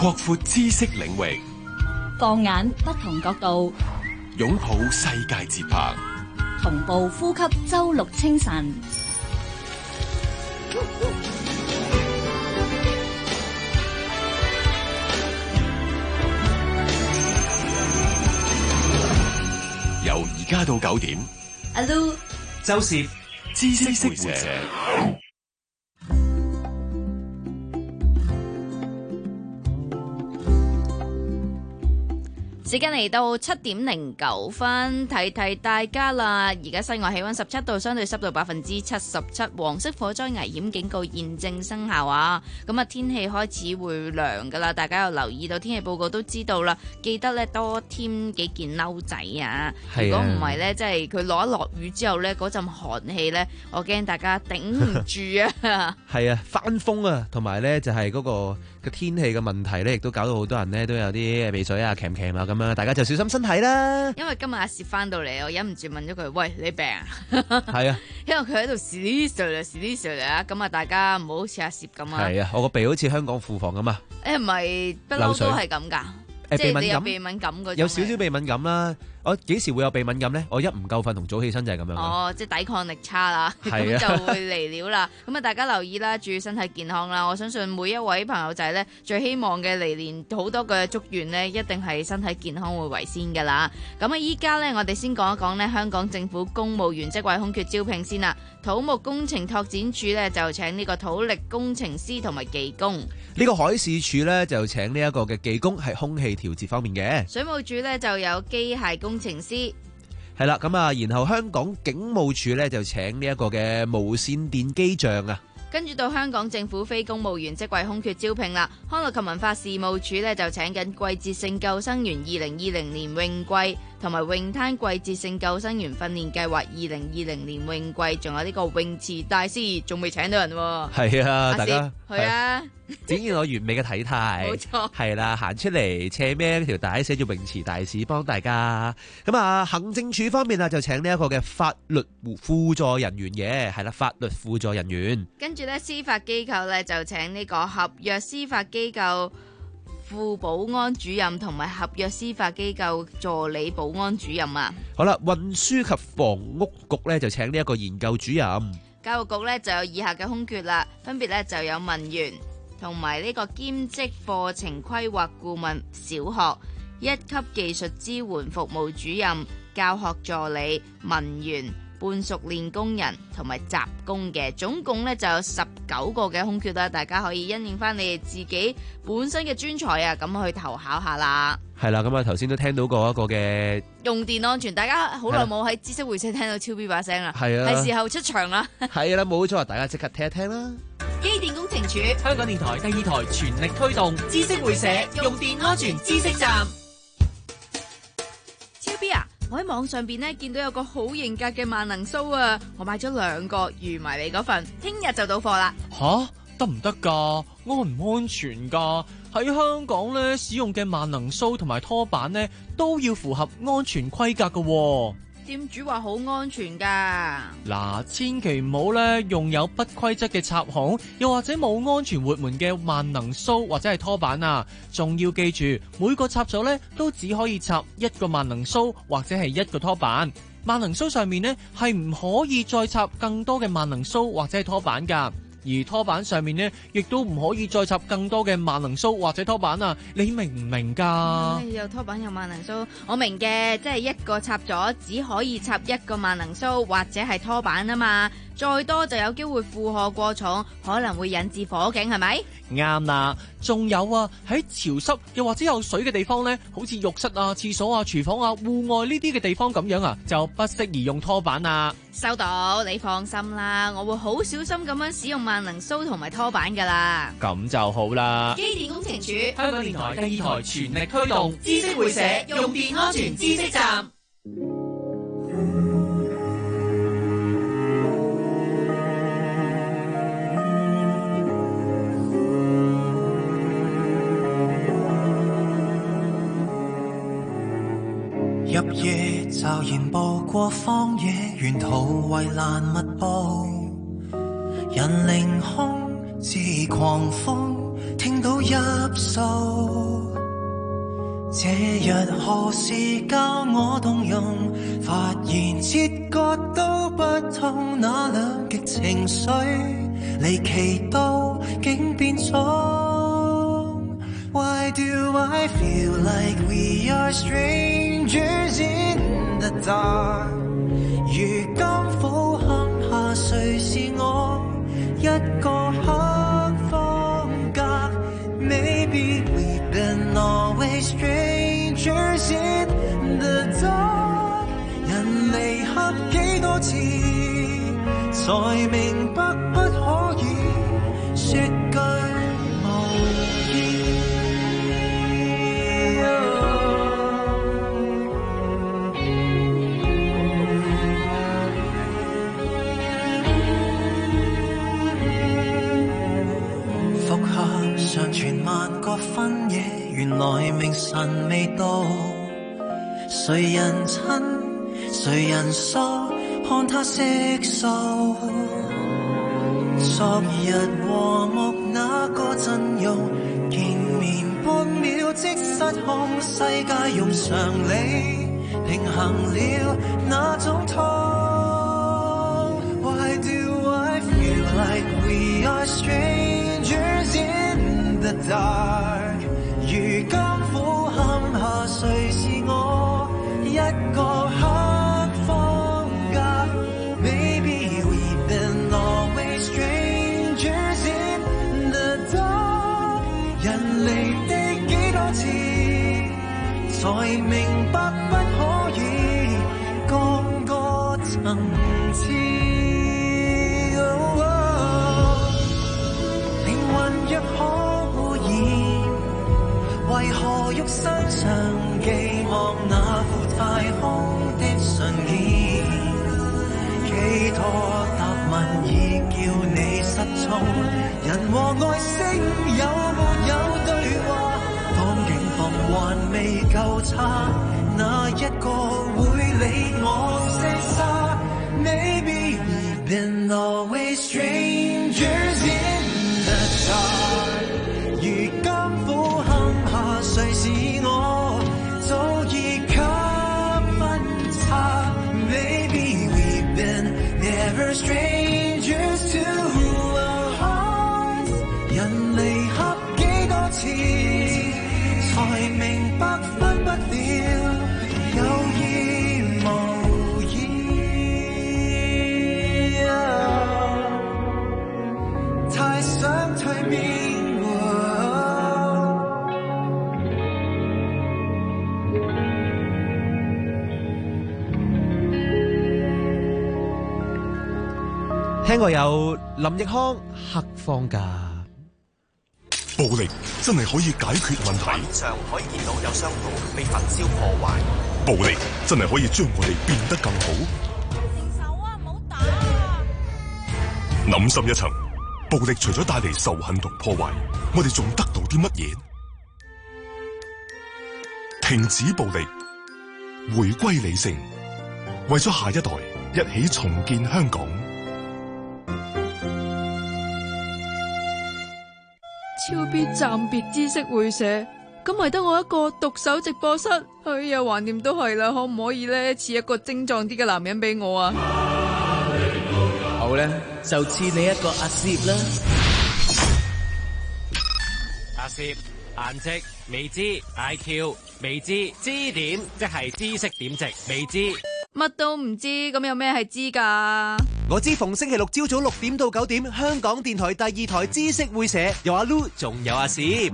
擴闊知識領域， 放眼不同角度， 擁抱世界節拍， 同步呼吸周六清晨。 由而家到九點， 阿 Lu、 周攝知識會社。 時間嚟到七點零九分，提提大家啦。而家室外氣溫十七度，相對濕度百分之七十七，黃色火災危險警告現正生效啊！咁啊，天氣開始會涼噶啦，大家有留意到天氣報告都知道啦。記得咧多添幾件褸仔啊！如果唔係咧，即係佢落一落雨之後咧，嗰陣寒氣咧，我驚大家頂唔住啊！ 係啊，翻風啊，同埋咧就係嗰個個天氣嘅問題咧，亦都搞到好多人咧都有啲鼻水啊、咳咳啊咁樣，大家就小心身體啦。 因為今日阿攝翻到嚟，我忍唔住問咗佢：喂，你病啊？ 係啊， 因為佢喺度屎哩嗦嚟，屎哩嗦嚟啊！咁啊，大家唔好好似阿攝咁啊。 係啊，我個鼻好似香港庫房咁啊。 誒唔係，不嬲都係咁㗎。 誒即係你有鼻敏感， 鼻敏感嗰種。 有少少鼻敏感啦。我幾時會有鼻敏感咧？我一唔夠瞓同早起身就係咁樣。 哦，即係抵抗力差啦，咁就會嚟料啦。咁啊，大家留意啦，注意身體健康啦。我相信每一位朋友仔咧，最希望嘅嚟年好多嘅祝願呢，一定係身體健康會為先噶啦。咁啊，依家咧，我哋先講一講呢香港政府公務員職位空缺招聘先啦。土木工程拓展署咧就請呢個土力工程師同埋技工。 呢個海事處咧就請呢一個嘅技工係空氣調節方面嘅。 水務署咧就有機械工程師。 係啦，咁啊，然後香港警務處咧就請呢一個嘅無線電機匠啊。 跟住到香港政府非公務員職位空缺招聘啦，康樂及文化事務署咧就請緊季節性救生員二零二零年泳季同埋泳灘季節性救生員訓練計劃二零二零年泳季，仲有呢個泳池大師，仲未請到人喎。 係啊，大家去啊！ 展現我完美嘅體態， 冇錯， 係啦，行出嚟斜孭條帶寫住泳池大使幫大家。咁啊，行政處方面啊就請呢一個嘅法律輔助人員嘅，係啦，法律輔助人員。 跟住咧，司法機構咧就請呢個合約司法機構副保安主任同埋合約司法機構助理保安主任啊。 好啦，運輸及房屋局咧就請呢一個研究主任。 教育局咧就有以下嘅空缺啦，分別咧就有文員同埋呢個兼職課程規劃顧問小學，一級技術支援服務主任、教學助理、文員、半熟練工人同埋雜工嘅，總共咧就有十九個嘅空缺啦。大家可以因應翻你哋自己本身嘅專才啊，咁去投考下啦。 係啦，咁啊頭先都聽到過一個嘅用電安全，大家好耐冇喺知識會社聽到超 B 把聲啦， 係啊， 係時候出場啦。 係啦，冇錯，大家即刻聽一聽啦。 機電工程署、香港電台第二台全力推動知識會社用電安全知識站。 超 B 啊！我喺網上邊咧見到有個好型格嘅萬能梳啊，我買咗兩個，預埋你嗰份，聽日就到貨啦。 吓，得唔得噶？安唔安全噶？喺香港咧使用嘅萬能梳同埋拖板咧都要符合安全規格噶。 店主話好安全噶。 嗱，千祈唔好咧用有不規則嘅插孔，又或者冇安全活門嘅萬能梳或者係拖板啊！仲要記住，每個插座咧都只可以插一個萬能梳或者係一個拖板。萬能梳上面咧係唔可以再插更多嘅萬能梳或者係拖板噶。而拖板上面呢，亦都唔可以再插更多嘅萬能梳或者拖板啊！你明唔明㗎？ 唉，有拖板有萬能梳，我明嘅，即係一個插座只可以插一個萬能梳或者係拖板啊嘛，再多就有機會負荷過重，可能會引致火警，係咪？ 啱啦，仲有啊，喺潮濕又或者有水嘅地方呢，好似浴室啊、廁所啊、廚房啊、戶外呢啲嘅地方咁樣啊，就不適宜用拖板啊。 收到，你放心啦，我會好小心咁樣使用萬能梳同埋拖板噶啦。 咁就好啦。 機電工程署、香港電台第二台全力推動知識會社用電安全知識站。 入夜驟然步過荒野，沿途圍欄密布，人凌空自狂風，聽到泣訴。 這日何時教我動容？發現切割都不通，那兩極情緒離奇到竟變種。Why do I feel like we are strangers in the dark？ 如今俯瞰下，誰是我一個黑方格 ？Maybe we've been always strangers in the dark。 人離合幾多次，才明白不可以說句無意。復合上傳萬個分野，原來明晨未到。誰人親，誰人疏，看他色素。昨日和睦那個陣容，見面半秒即失控，世界用常理平衡了那種痛。Why do I feel like we are strangers in the dark？ 如今俯瞰下，誰是我一個黑方格 ？Maybe we've been always strangers in the dark。 人離的幾多次，才明白不可以降個層次。Oh, oh， 靈魂若可污染，為何肉身上寄望那副太空的信件？幾多答問已叫你失蹤，人和外星有沒有對話？當境況還未夠差，哪一個會理我些沙 ？Maybe we've been always strangers in the dark。 如今俯瞰下，誰是我早已給分岔。Maybe we've been never strangers to our hearts。 人離合幾多次，才明白分不了有意無意。太想蛻變。 聽過有林奕匡黑方格。 暴力真係可以解決問題。 畫面上可以見到有商鋪被焚燒破壞。 暴力真係可以將我哋變得更好。 停手啊！唔好打啊！ 諗深一層，暴力除咗帶嚟仇恨同破壞，我哋仲得到啲乜嘢？停止暴力，回歸理性，為咗下一代，一起重建香港。 超必暫別知識會社，咁咪得我一個獨守直播室。哎呀，橫掂都係啦，可唔可以咧賜一個精壯啲嘅男人俾我啊？ 好咧，就賜你一個阿攝啦。 阿攝，顏值未知 ，I Q 未知，知點即係知識點值未知。 乜都唔知，咁有咩係知㗎？ 我知逢星期六朝早六點到九點，香港電台第二台知識會社有阿 Lu， 仲有阿攝。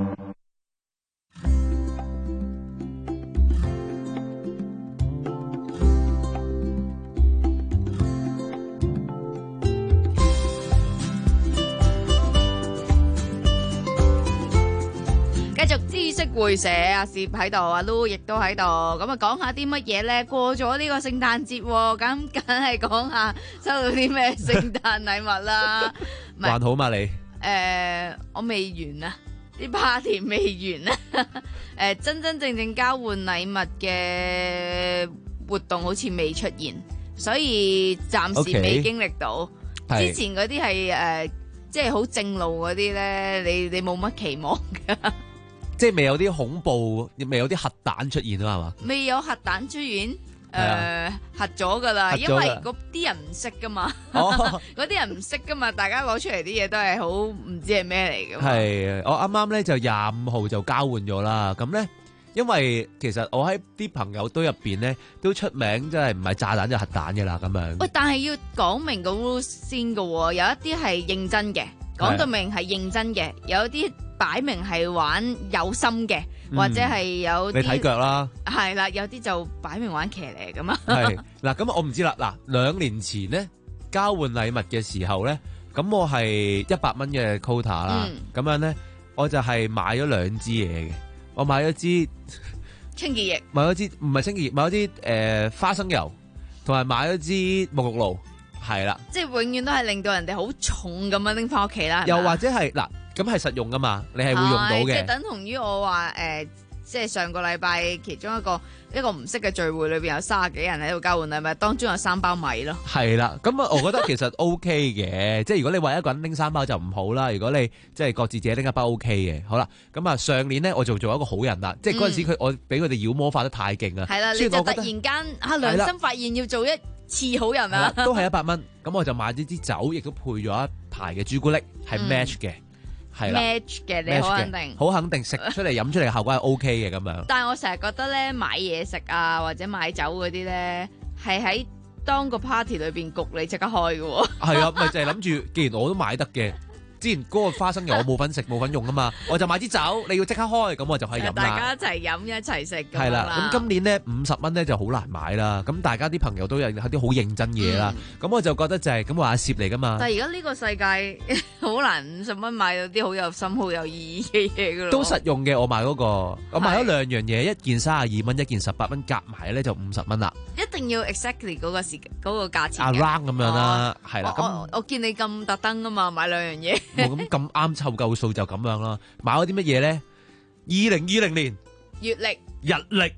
繼續知識會社，阿攝喺度，阿 Lu 亦都喺度，咁啊講下啲乜嘢咧？過咗呢個聖誕節，咁梗係講下收到啲咩聖誕禮物啦。 還好嘛你？ 誒、呃，我未完啊，啲 party 未完啊。誒，真真正正交換禮物嘅活動好似未出現，所以暫時未經歷到。Okay. 之前嗰啲係誒，即係好正路嗰啲咧，你你冇乜期望㗎。 即係未有啲恐怖，未有啲核彈出現啊係嘛？ 未有核彈出現。誒、 係啊呃、核咗噶啦， 核咗㗎因為嗰啲人唔識噶嘛， 哦嗰啲人唔識噶嘛，大家攞出嚟啲嘢都係好唔知係咩嚟噶嘛。 係，我啱啱咧就廿五號就交換咗啦。咁咧，因為其實我喺啲朋友堆入邊咧都出名，真係唔係炸彈就核彈嘅啦咁樣。 喂，但係要講明個 rules 先噶喎，有一啲係認真嘅，講到明係認真嘅，有啲擺明係玩有心嘅。或者係有啲你睇腳啦， 係啦，有啲就擺明玩騎呢咁啊。 係嗱，咁我唔知啦。嗱，兩年前咧交換禮物嘅時候咧，咁我係一百蚊嘅 quota 啦，咁樣咧我就係買咗兩支嘢嘅，我買咗支清潔液， 買咗支唔係清潔液，買咗支誒花生油，同埋買咗支沐浴露，係啦。 即係永遠都係令到人哋好重咁樣拎翻屋企啦。 又或者係嗱。咁係實用噶嘛？你係會用到嘅。 即係等同於我話誒、呃，即係上個禮拜其中一個一個唔識嘅聚會裏邊有三十幾人喺度交換禮物，當中有三包米咯。 係啦，咁啊，我覺得其實 O K 嘅，即係如果你話一個人拎三包就唔好啦。如果你即係各自自己拎一包 O K 嘅，好啦。咁啊，上年咧我就做一個好人啦，即係嗰陣時佢我俾佢哋妖魔化得太勁啦。 係啦，你就突然間啊良心發現要做一次好人啊！ 都係一百蚊，咁我就買咗支酒，亦都配咗一排嘅朱古力，係 match 嘅。係啦 match 嘅，你好肯定， 好肯定食出嚟飲出嚟效果係 O K 嘅咁樣。 但係我成日覺得咧，買嘢食啊或者買酒嗰啲咧，係喺當個 party 裏邊焗你即刻開嘅。係啊，咪就係諗住，既然我都買得嘅。之前嗰個花生油我冇份食冇份用啊嘛，我就買支酒，你要即刻開，咁我就可以飲啦。 大家一齊飲一齊食咁樣啦。 係啦，咁今年咧五十蚊咧就好難買啦。咁大家啲朋友都有啲好認真嘢啦。咁、嗯、我就覺得就係咁話阿攝嚟噶嘛。 但係而家呢個世界好難五十蚊買到啲好有心好有意義嘅嘢噶咯。 都實用嘅，我買嗰、嗰個，我買咗兩樣嘢，一件三十二蚊，一件十八蚊，夾埋咧就五十蚊啦。 一定要 exactly 嗰個時嗰、嗰個價錢。 around 咁樣啦，係啦。咁我，我，我見你咁特登啊嘛，買兩樣嘢。 冇咁咁啱湊夠數就咁樣啦。買咗啲乜嘢咧？二零二零年月曆、 日曆，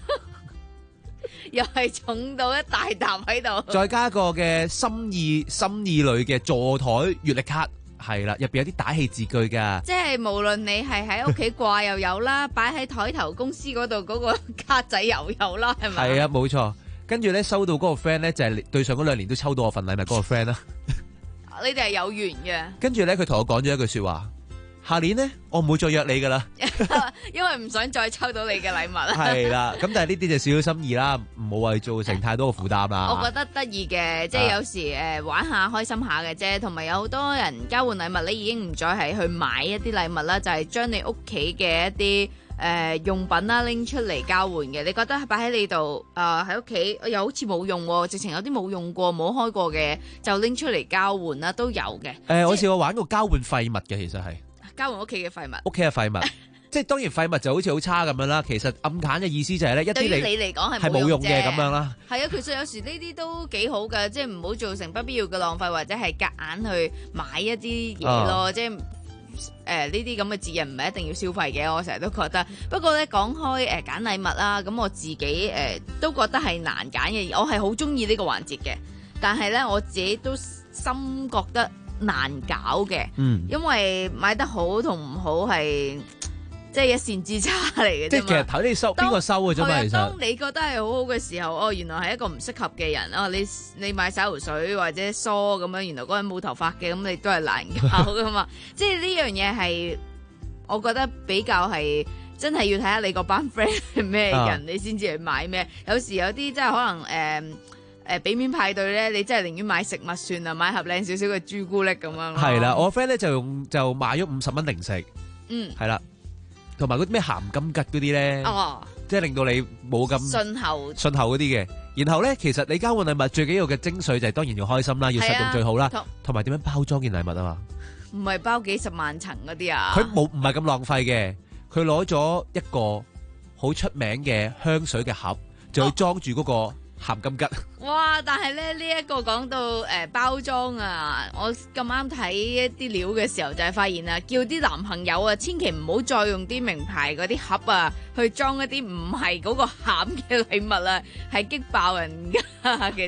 又係重到一大沓喺度。 再加一個嘅心意心意裏嘅座台月曆卡，係啦，入邊有啲打氣字句噶。 即係無論你係喺屋企掛又有啦，擺喺台頭公司嗰度嗰個卡仔又有啦，係咪？ 係啊，冇錯。跟住咧收到嗰個 friend 咧就係對上嗰兩年都抽到我份禮物嗰個 friend 啦。 你哋係有緣嘅。 跟住咧佢同我講咗一句說話，下年咧我唔會再約你噶啦， 因為唔想再抽到你嘅禮物。 係啦，咁但係呢啲就少少心意啦，唔好為造成太多嘅負擔啦。 我覺得得意嘅，即係有時誒玩下開心下嘅啫，同埋有好多人交換禮物咧，已經唔再係去買一啲禮物啦，就係將你屋企嘅一啲。誒、呃、用品啦拎出嚟交換嘅，你覺得擺喺你度啊喺屋企又好似冇用喎，直情有啲冇用過冇開過嘅就拎出嚟交換啦，都有嘅。誒、 呃，我試過玩過交換廢物嘅，其實係交換屋企嘅廢物。 屋企嘅廢物，即係當然廢物就好似好差咁樣啦。其實暗揀嘅意思就係咧，一啲你對於你嚟講係冇用嘅咁樣啦。 係啊，其實有時呢啲都幾好㗎，即係唔好造成不必要嘅浪費，或者係夾硬去買一啲嘢咯，啊、即係。誒呢啲咁嘅節日唔係一定要消費嘅，我成日都覺得。不過咧講開誒揀禮物啦，咁我自己誒、呃、都覺得係難揀嘅。我係好中意呢個環節嘅，但係咧我自己都深覺得難搞嘅。嗯，因為買得好同唔好係即係一線之差嚟嘅啫嘛。即係其實睇你收邊個收嘅啫嘛。其實當你覺得係好好嘅時候，哦原來係一個唔適合嘅人哦，你你買洗頭水或者梳咁樣，原來嗰個人冇頭髮嘅，咁你都係難搞噶嘛。即係呢樣嘢係，我覺得比較係真係要睇下你嗰班 friend 係咩人，啊、你先至去買咩。有時有啲真係可能誒誒俾面派對咧，你真係寧願買食物算啦，買盒靚少少嘅朱古力咁樣。 係啦，我 friend 咧就用就買咗五十蚊零食， 嗯， 係啦。同埋嗰啲咩鹹金桔嗰啲咧，哦、即係令到你冇咁順喉順喉嗰啲嘅。然後咧，其實你交換禮物最緊要嘅精髓就係當然要開心啦，要實用最好啦，同埋點樣包裝件禮物啊嘛。 唔係包幾十萬層嗰啲啊。 佢冇唔係咁浪費嘅，佢攞咗一個好出名嘅香水嘅盒，就去裝住嗰個鹹金桔。 哇！但係咧呢一、這個講到誒、呃、包裝啊，我咁啱睇一啲料嘅時候就係發現啊，叫啲男朋友啊，千祈唔好再用啲名牌嗰啲盒啊，去裝一啲唔係嗰個餡嘅禮物啊，係激爆人噶。其實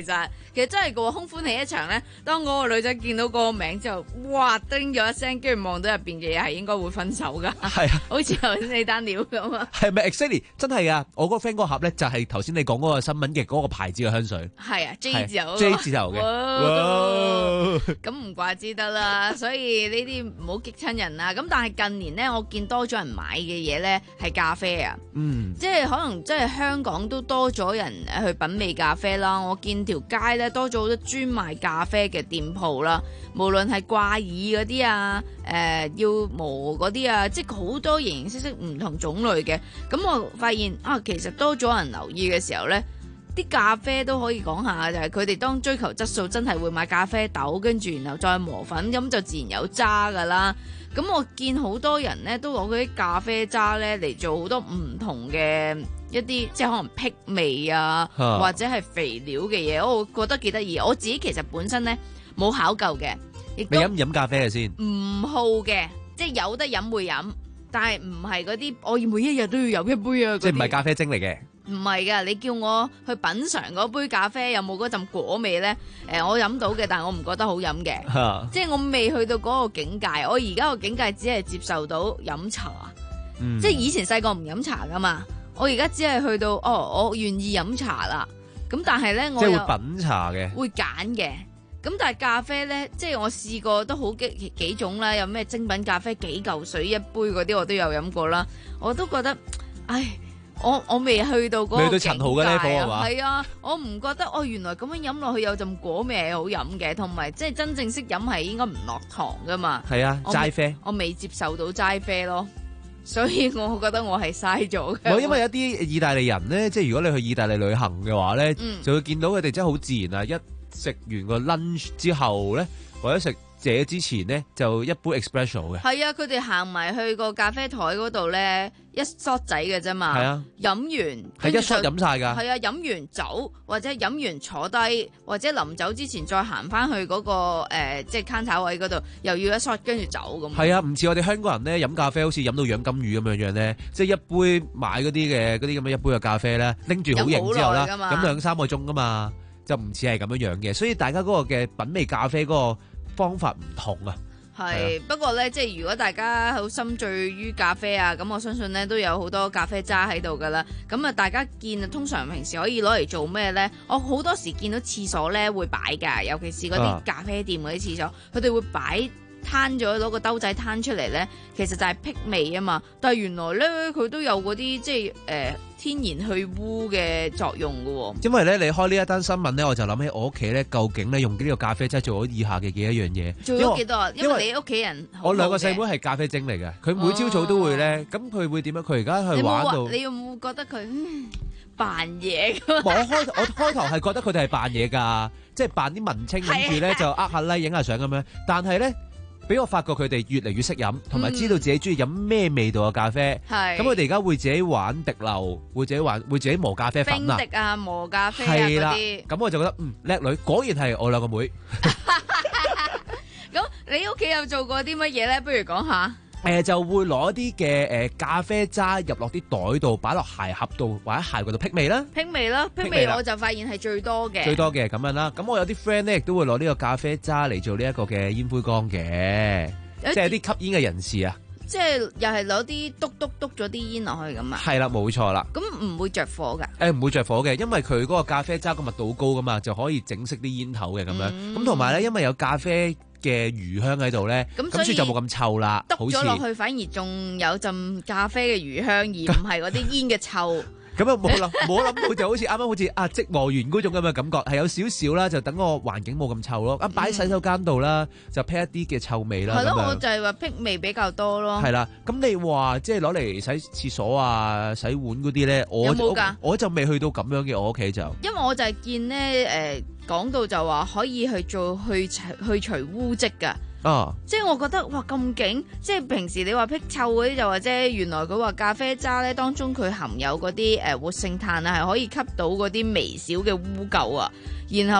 其實真係個空歡喜一場咧。當嗰個女仔見到嗰個名之後，哇叮咗一聲，跟住望到入邊嘅嘢係應該會分手噶。 係啊， 好似頭先你單料咁啊。 係咪 exactly 真係啊？我嗰個 friend 嗰個盒咧就係頭先你講嗰個新聞嘅嗰個牌子嘅香水。 係啊 ，J 字頭 ，J 字頭嘅。 咁唔怪之得啦，所以呢啲唔好激親人啦。咁但係近年咧，我見多咗人買嘅嘢咧係咖啡啊。嗯，即係可能即係香港都多咗人去品味咖啡啦。我見條街咧多咗好多專賣咖啡嘅店鋪啦，無論係掛耳嗰啲啊，誒、呃、要磨嗰啲啊，即係好多形形色色唔同種類嘅。咁我發現啊，其實多咗人留意嘅時候咧，啲咖啡都可以講下，就係佢哋當追求質素，真係會買咖啡豆，跟住然後再磨粉，咁就自然有渣噶啦。咁我見好多人咧都攞嗰啲咖啡渣咧嚟做好多唔同嘅一啲，即係可能辟味啊，啊或者係肥料嘅嘢，我覺得幾得意。我自己其實本身咧冇考究嘅，亦都你飲唔飲咖啡嘅先？ 唔好嘅，即係有得飲會飲，但係唔係嗰啲我每一日都要飲一杯啊。 即係唔係咖啡精嚟嘅？ 唔係噶，你叫我去品嚐嗰杯咖啡有冇嗰陣果味咧？誒、呃，我飲到嘅，但係我唔覺得好飲嘅，即係我未去到嗰個境界。我而家個境界只係接受到飲茶，嗯、即係以前細個唔飲茶噶嘛。我而家只係去到哦，我願意飲茶啦。咁但係咧，我即係會品茶嘅， 會揀嘅。咁但係咖啡咧，即係我試過都好幾幾種啦，有咩精品咖啡幾嚿水一杯嗰啲我都有飲過啦。我都覺得，唉。我我未去到嗰個境界，未到陳豪嘅 level 係嘛？係啊，我唔覺得哦，原來咁樣飲落去有陣果味係好飲嘅，同埋即係真正識飲係應該唔落糖噶嘛。係啊，齋啡，我未接受到齋啡咯，所以我覺得我係嘥咗嘅。 因為有啲意大利人咧，即係如果你去意大利旅行嘅話咧，嗯、就會見到佢哋真係好自然啊！一食完個 lunch 之後咧，或者食這之前咧，就一杯 espresso 嘅。係啊，佢哋行埋去個咖啡台嗰度咧，一 shot 仔嘅啫嘛。係啊，飲完係一 shot 飲晒㗎。 係啊，飲完走或者飲完坐低，或者臨走之前再行翻去嗰、嗰個、呃、即係 counter 位嗰度，又要一 shot 跟住走咁。係啊， 唔似我哋香港人咧飲咖啡好似飲到養金魚咁樣樣咧，即係一杯買嗰啲嘅嗰啲咁嘅一杯嘅咖啡咧，拎住好型之後啦，飲兩三個鐘㗎嘛，就唔似係咁樣樣嘅。所以大家嗰個嘅品味咖啡嗰、嗰個方法唔同啊， 係不過咧，即係如果大家好深醉於咖啡啊，咁我相信咧都有好多咖啡渣喺度噶啦。咁啊，大家見啊，通常平時可以攞嚟做咩咧？我好多時見到廁所咧會擺噶，尤其是嗰啲咖啡店嗰啲廁所，佢哋會擺攤咗攞個兜仔攤出嚟咧，其實就係辟味啊嘛。但係原來咧佢都有嗰啲即係誒。呃天然去污嘅作用㗎喎， 因為咧你開呢一單新聞咧，我就諗起我屋企咧究竟咧用呢個咖啡真係做咗以下嘅幾多樣嘢？ 做咗幾多啊？因為你屋企人好好， 我兩個細妹係咖啡精嚟嘅，佢每朝早都會咧，咁佢、哦、會點樣？佢而家去玩到， 你有冇覺得佢扮嘢㗎？ 我開我開頭係覺得佢哋係扮嘢㗎，即係扮啲文青，諗住咧就呃下 like 影下相咁樣，但係咧。俾我發覺佢哋越嚟越識飲，同埋知道自己中意飲咩味道嘅咖啡。係咁，佢哋而家會自己玩滴漏，會自己玩，會自己磨咖啡粉啊， 冰滴啊，磨咖啡啊嗰啲。 咁我就覺得嗯叻女，果然係我兩個妹。 咁你屋企有做過啲乜嘢咧？不如講下。 誒、呃、就會攞啲嘅誒咖啡渣入落啲袋度，擺落鞋盒度或者鞋嗰度辟味啦。 辟味啦，辟味我就發現係最多嘅。 最多嘅咁樣啦。咁我有啲 friend 咧，亦都會攞呢個咖啡渣嚟做呢一個嘅煙灰缸嘅，即係啲吸煙嘅人士啊。 即係又係攞啲篤篤篤咗啲煙落去咁啊。係啦， 冇錯啦。 咁唔會着火㗎？誒、 欸、唔會着火嘅，因為佢嗰個咖啡渣個密度高㗎嘛，就可以整熄啲煙頭嘅咁樣。咁同埋咧，因為有咖啡嘅餘香喺度咧，咁所以就冇咁臭啦。 篤咗落去反而仲有陣咖啡嘅餘香，而唔係嗰啲煙嘅臭。 咁啊冇諗冇諗到就好似啱啱好似啊即磨完嗰種咁嘅感覺，係有少少啦，就等個環境冇咁臭咯。啊擺喺洗手間度啦，就辟一啲嘅臭味啦。係咯， 我就係話辟味比較多咯。 係啦，咁你話即係攞嚟洗廁所啊、洗碗嗰啲咧，我有冇㗎？ 我就未去到咁樣嘅，我屋企就。 因為我就係見咧誒講到就話可以去做去除去除污漬㗎。 啊！ 即係我覺得哇咁勁！即係平時你話辟臭嗰啲就話啫，原來佢話咖啡渣咧當中佢含有嗰啲誒活性炭啊，係可以吸到嗰啲微小嘅污垢啊，然後咧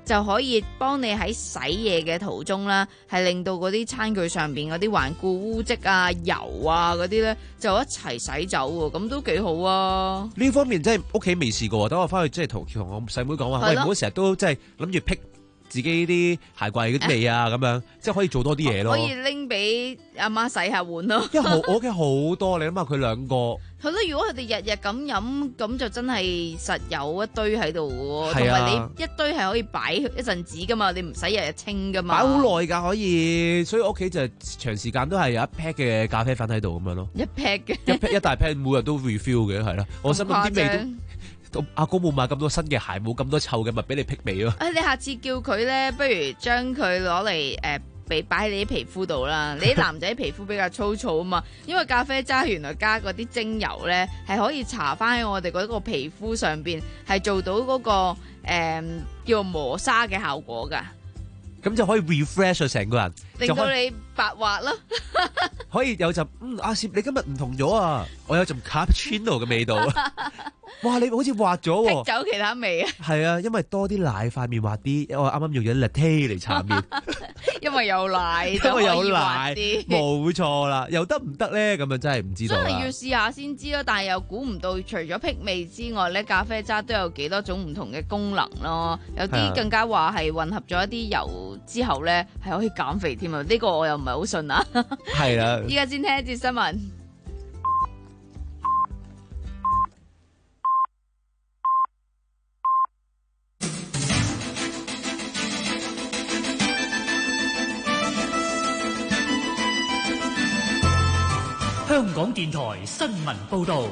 就可以幫你喺洗嘢嘅途中啦，係令到嗰啲餐具上邊嗰啲頑固污漬啊、油啊嗰啲咧，就一齊洗走喎，咁都幾好啊！ 呢方面真係屋企未試過，等我翻去即係同同我細妹講話，喂，唔好成日都即係諗住辟自己啲鞋櫃嗰啲味啊，咁樣即係可以做多啲嘢咯。 可以拎俾阿媽洗下碗咯。 因為好我屋企好多，你諗下佢兩個。 係咯，如果佢哋日日咁飲，咁就真係實有一堆喺度嘅喎，同埋、啊、你一堆係可以擺一陣子噶嘛，你唔使日日清噶嘛。擺好耐㗎可以，所以屋企就長時間都係有一 pack 嘅咖啡粉喺度咁樣咯。 一 pack 嘅， 一 pack 一大 pack，每日都 refill 嘅，係啦。我心諗啲味都，阿哥冇買咁多新嘅鞋，冇咁多臭嘅，咪俾你辟味咯。 啊，你下次叫佢咧，不如將佢攞嚟誒。俾擺喺你啲皮膚度啦，你啲男仔皮膚比較粗糙啊嘛，因為咖啡渣原來加嗰啲精油咧，係可以搽翻喺我哋嗰個皮膚上邊，係做到嗰、嗰個誒、呃、叫做磨砂嘅效果噶， 咁就可以 refresh 成個人， 令到你白滑咯， 可以有陣嗯阿攝你今日唔同咗啊，我有陣 cappuccino 嘅味道。哇！你好似滑咗喎， 剔走其他味啊！ 係啊，因為多啲奶塊面滑啲，因為我啱啱用咗 latte 嚟搽面， 因為有奶， 因為有奶，冇錯啦。又得唔得咧？咁啊真係唔知道啦。 真係要試下先知咯，但係又估唔到，除咗辟味之外咧，咖啡渣都有幾多種唔同嘅功能咯。有啲更加話係混合咗一啲油之後咧，係可以減肥添啊！呢、呢個我又唔係好信啊。 係啦， 依家先聽一節新聞。 香港電台新聞報道。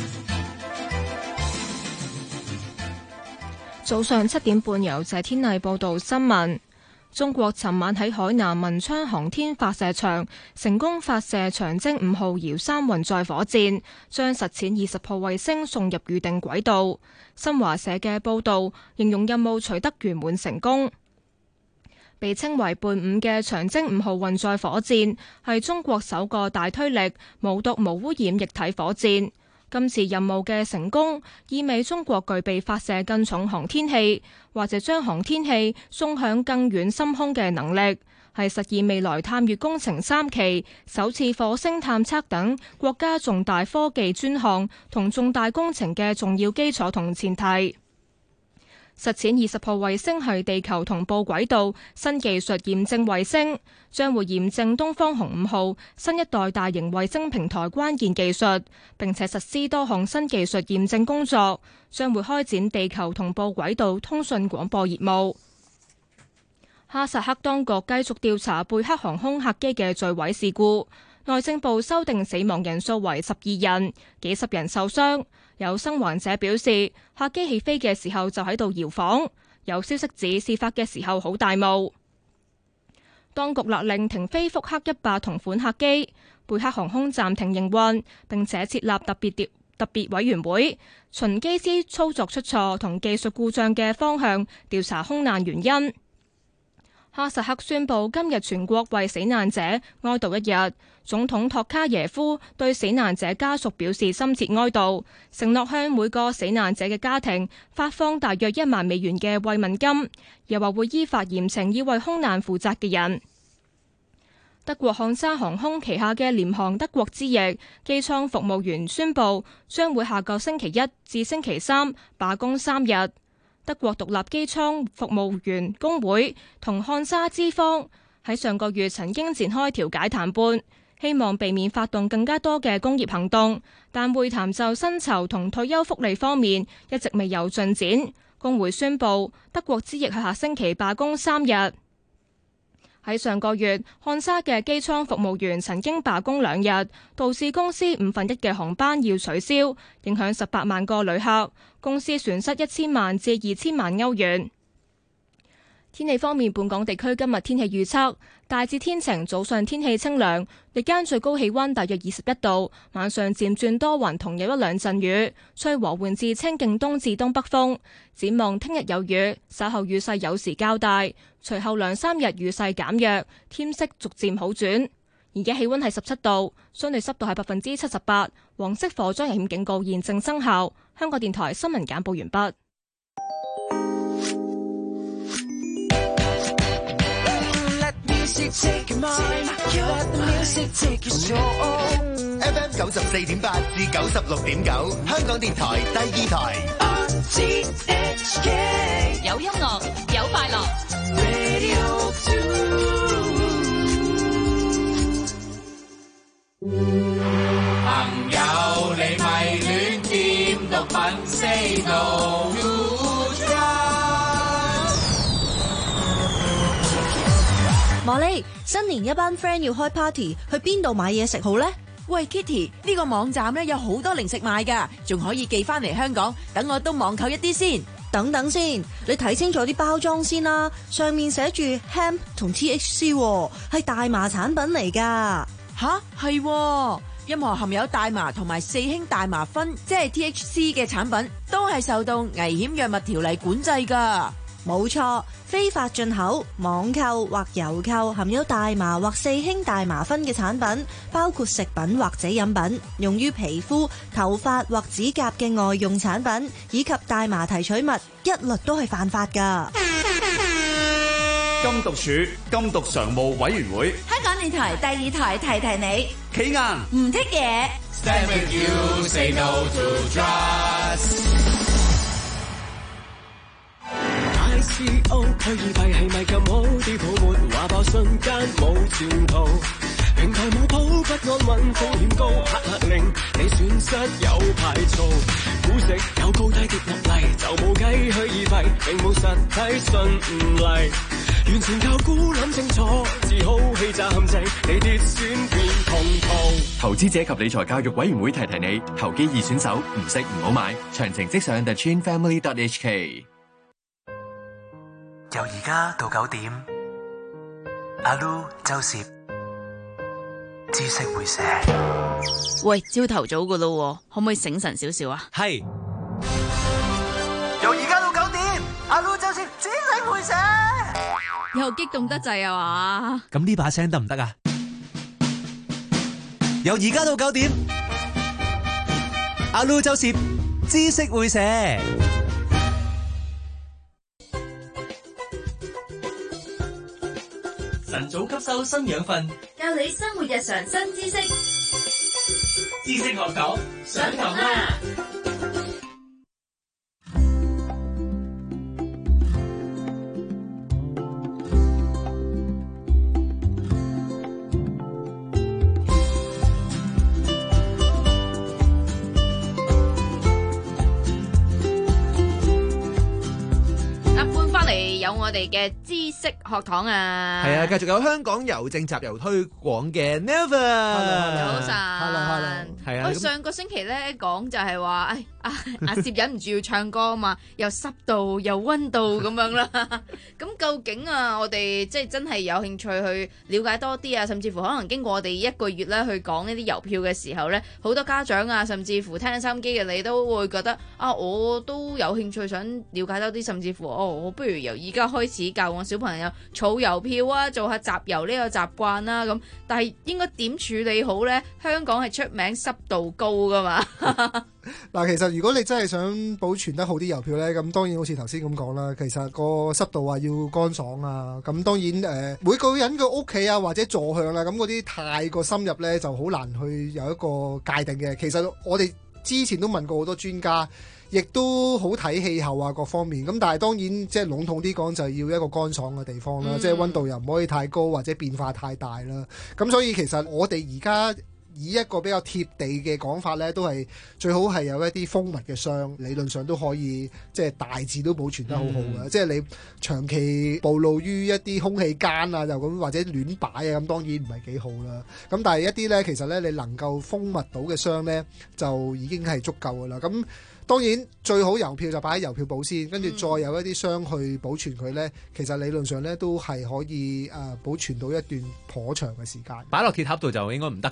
早上七點半由謝天麗報道新聞。中國尋晚喺海南文昌航天發射場成功發射長征五號遙三運載火箭，將實踐二十號衛星送入預定軌道。新華社嘅報道形容任務取得圓滿成功。被稱為伴五嘅長征五號運載火箭係中國首個大推力無毒無污染液體火箭。今次任務嘅成功意味中國具備發射更重航天器或者將航天器送向更遠深空嘅能力，係實現未來探月工程三期、首次火星探測等國家重大科技專項同重大工程嘅重要基礎同前提。實踐二十號衛星係地球同步軌道新技術驗證衛星，將會驗證東方紅五號新一代大型衛星平台關鍵技術，並且實施多項新技術驗證工作，將會開展地球同步軌道通訊廣播業務。哈薩克當局繼續調查貝克航空客機嘅墜毀事故，內政部修訂死亡人數為十二人，幾十人受傷。有生還者表示，客機起飛嘅時候就喺度搖晃。有消息指事發嘅時候好大霧。當局勒令停飛福克一百同款客機，貝克航空暫停營運，並且設立特別調特別委員會，循機師操作出錯同技術故障嘅方向調查空難原因。哈薩克宣布今日全國為死難者哀悼一日，總統托卡耶夫對死難者家屬表示深切哀悼，承諾向每個死難者嘅家庭發放大約一萬美元嘅慰問金，又話會依法嚴懲要為空難負責嘅人。德國漢莎航空旗下嘅廉航德國之翼機艙服務員宣布，將會下個星期一至星期三罷工三日。德國獨立機艙服務員工會同漢莎資方喺上個月曾經展開調解談判，希望避免發動更加多嘅工業行動，但會談就薪酬同退休福利方面一直未有進展。工會宣布德國之翼喺下星期罷工三日。喺上個月，漢莎嘅機艙服務員曾經罷工兩日，導致公司五分一嘅航班要取消，影響十八萬個旅客，公司損失一千萬至二千萬歐元。天氣方面，本港地區今日天氣預測大致天晴，早上天氣清涼，日間最高氣溫大約二十一度，晚上漸轉多雲同有一兩陣雨，吹和緩至清勁東至東北風。展望聽日有雨，稍後雨勢有時較大，隨後兩三日雨勢減弱，天色逐漸好轉。而家氣溫係十七度，相對濕度係百分之七十八，黃色火災危險警告現正生效。香港電台新聞簡報完畢。 music take your mind, let the music take your soul。F M 九十四點八至九十六點九，香港電台第二台。R T H K 有音樂，有快樂。 Radio two。 朋友，你咪亂掂毒品 ，say no to drugs。 莫莉，新年一班 friend 要開 party， 去邊度買嘢食好呢？ 喂 Kitty， 呢個網站咧有好多零食賣㗎，仲可以寄翻嚟香港，等我都網購一啲先。 等等先，你睇清楚啲包裝先啦，上面寫住 hemp 同 T H C， 係大麻產品嚟㗎。 吓，係，任何含有大麻同埋四氫大麻酚，即係 T H C 嘅產品，都係受到危險藥物條例管制㗎。 冇錯，非法進口、網購或郵購含有大麻或四氫大麻酚嘅產品，包括食品或者飲品，用於皮膚、頭髮或指甲嘅外用產品，以及大麻提取物，一律都係犯法㗎。 禁毒處禁毒常務委員會， 香港電台第二台提提你， 企硬唔剔嘢。 Stand with you, say no to drugs。 I C O 虛擬幣係咪咁好？啲泡沫話爆瞬間冇前途，平台冇譜不安穩風險高，黑客令你損失有排嘈，估值有高低跌落嚟就冇計，虛擬幣並冇實體信唔嚟，完全靠估諗清楚，自好欺詐陷阱，你跌損變窮途。 投資者及理財教育委員會提提你，投機易選手唔識唔好買，詳情即上 the chin family dot h k。 由而家到九點，阿 Lu 周攝知識會寫。 喂，朝頭早噶咯，可唔可以醒神少少啊？ 係。 由而家到九點，阿 Lu 周攝知識會寫。 又激動得滯啊嘛？ 咁呢把聲得唔得啊？由而家到九點，阿 Lu 周攝知識會寫。 晨早吸收新養分， 教你生活日常新知識。 知識學堂上堂啦！ 有我哋嘅知識學堂啊， 係啊，繼續有香港郵政集郵推廣嘅 Never， 早晨， 係啊， 我上個星期咧講就係話，哎阿阿攝忍唔住要唱歌啊嘛，又濕度又溫度咁樣啦，咁究竟啊，我哋即係真係有興趣去了解多啲啊，甚至乎可能經過我哋一個月咧去講呢啲郵票嘅時候咧，好多家長啊，甚至乎聽收音機嘅你都會覺得啊，我都有興趣想了解多啲，甚至乎哦，我不如由而家開始教我小朋友儲郵票啊，做下集郵呢個習慣啦，咁但係應該點處理好呢？香港係出名濕度高噶嘛。 嗱，其實如果你真係想保存得好啲郵票呢，咁當然好似頭先咁講啦，其實個濕度啊要乾爽啊，咁當然誒、呃、每個人嘅屋企啊或者坐向啊，咁嗰啲太過深入呢，就好難去有一個界定嘅。其實我哋之前都問過好多專家，亦都好睇氣候啊各方面，咁但係當然即係籠統啲講就要一個乾爽嘅地方啦，嗯、即係溫度又唔可以太高或者變化太大啦。咁所以其實我哋而家以一個比較貼地嘅講法呢，都係最好係有一啲封密嘅箱，理論上都可以即係大致都保存得好好嘅。嗯、即係你長期暴露於一啲空氣間啊，就咁或者亂擺啊，咁當然唔係幾好啦。咁但係一啲呢，其實呢，你能夠封密到嘅箱呢，就已經係足夠㗎啦。咁當然最好郵票就擺喺郵票簿先，跟住再有一啲箱去保存佢呢。其實理論上呢，都係可以誒、呃、保存到一段頗長嘅時間。 擺落鐵盒度就應該唔得㗎啦，係嘛？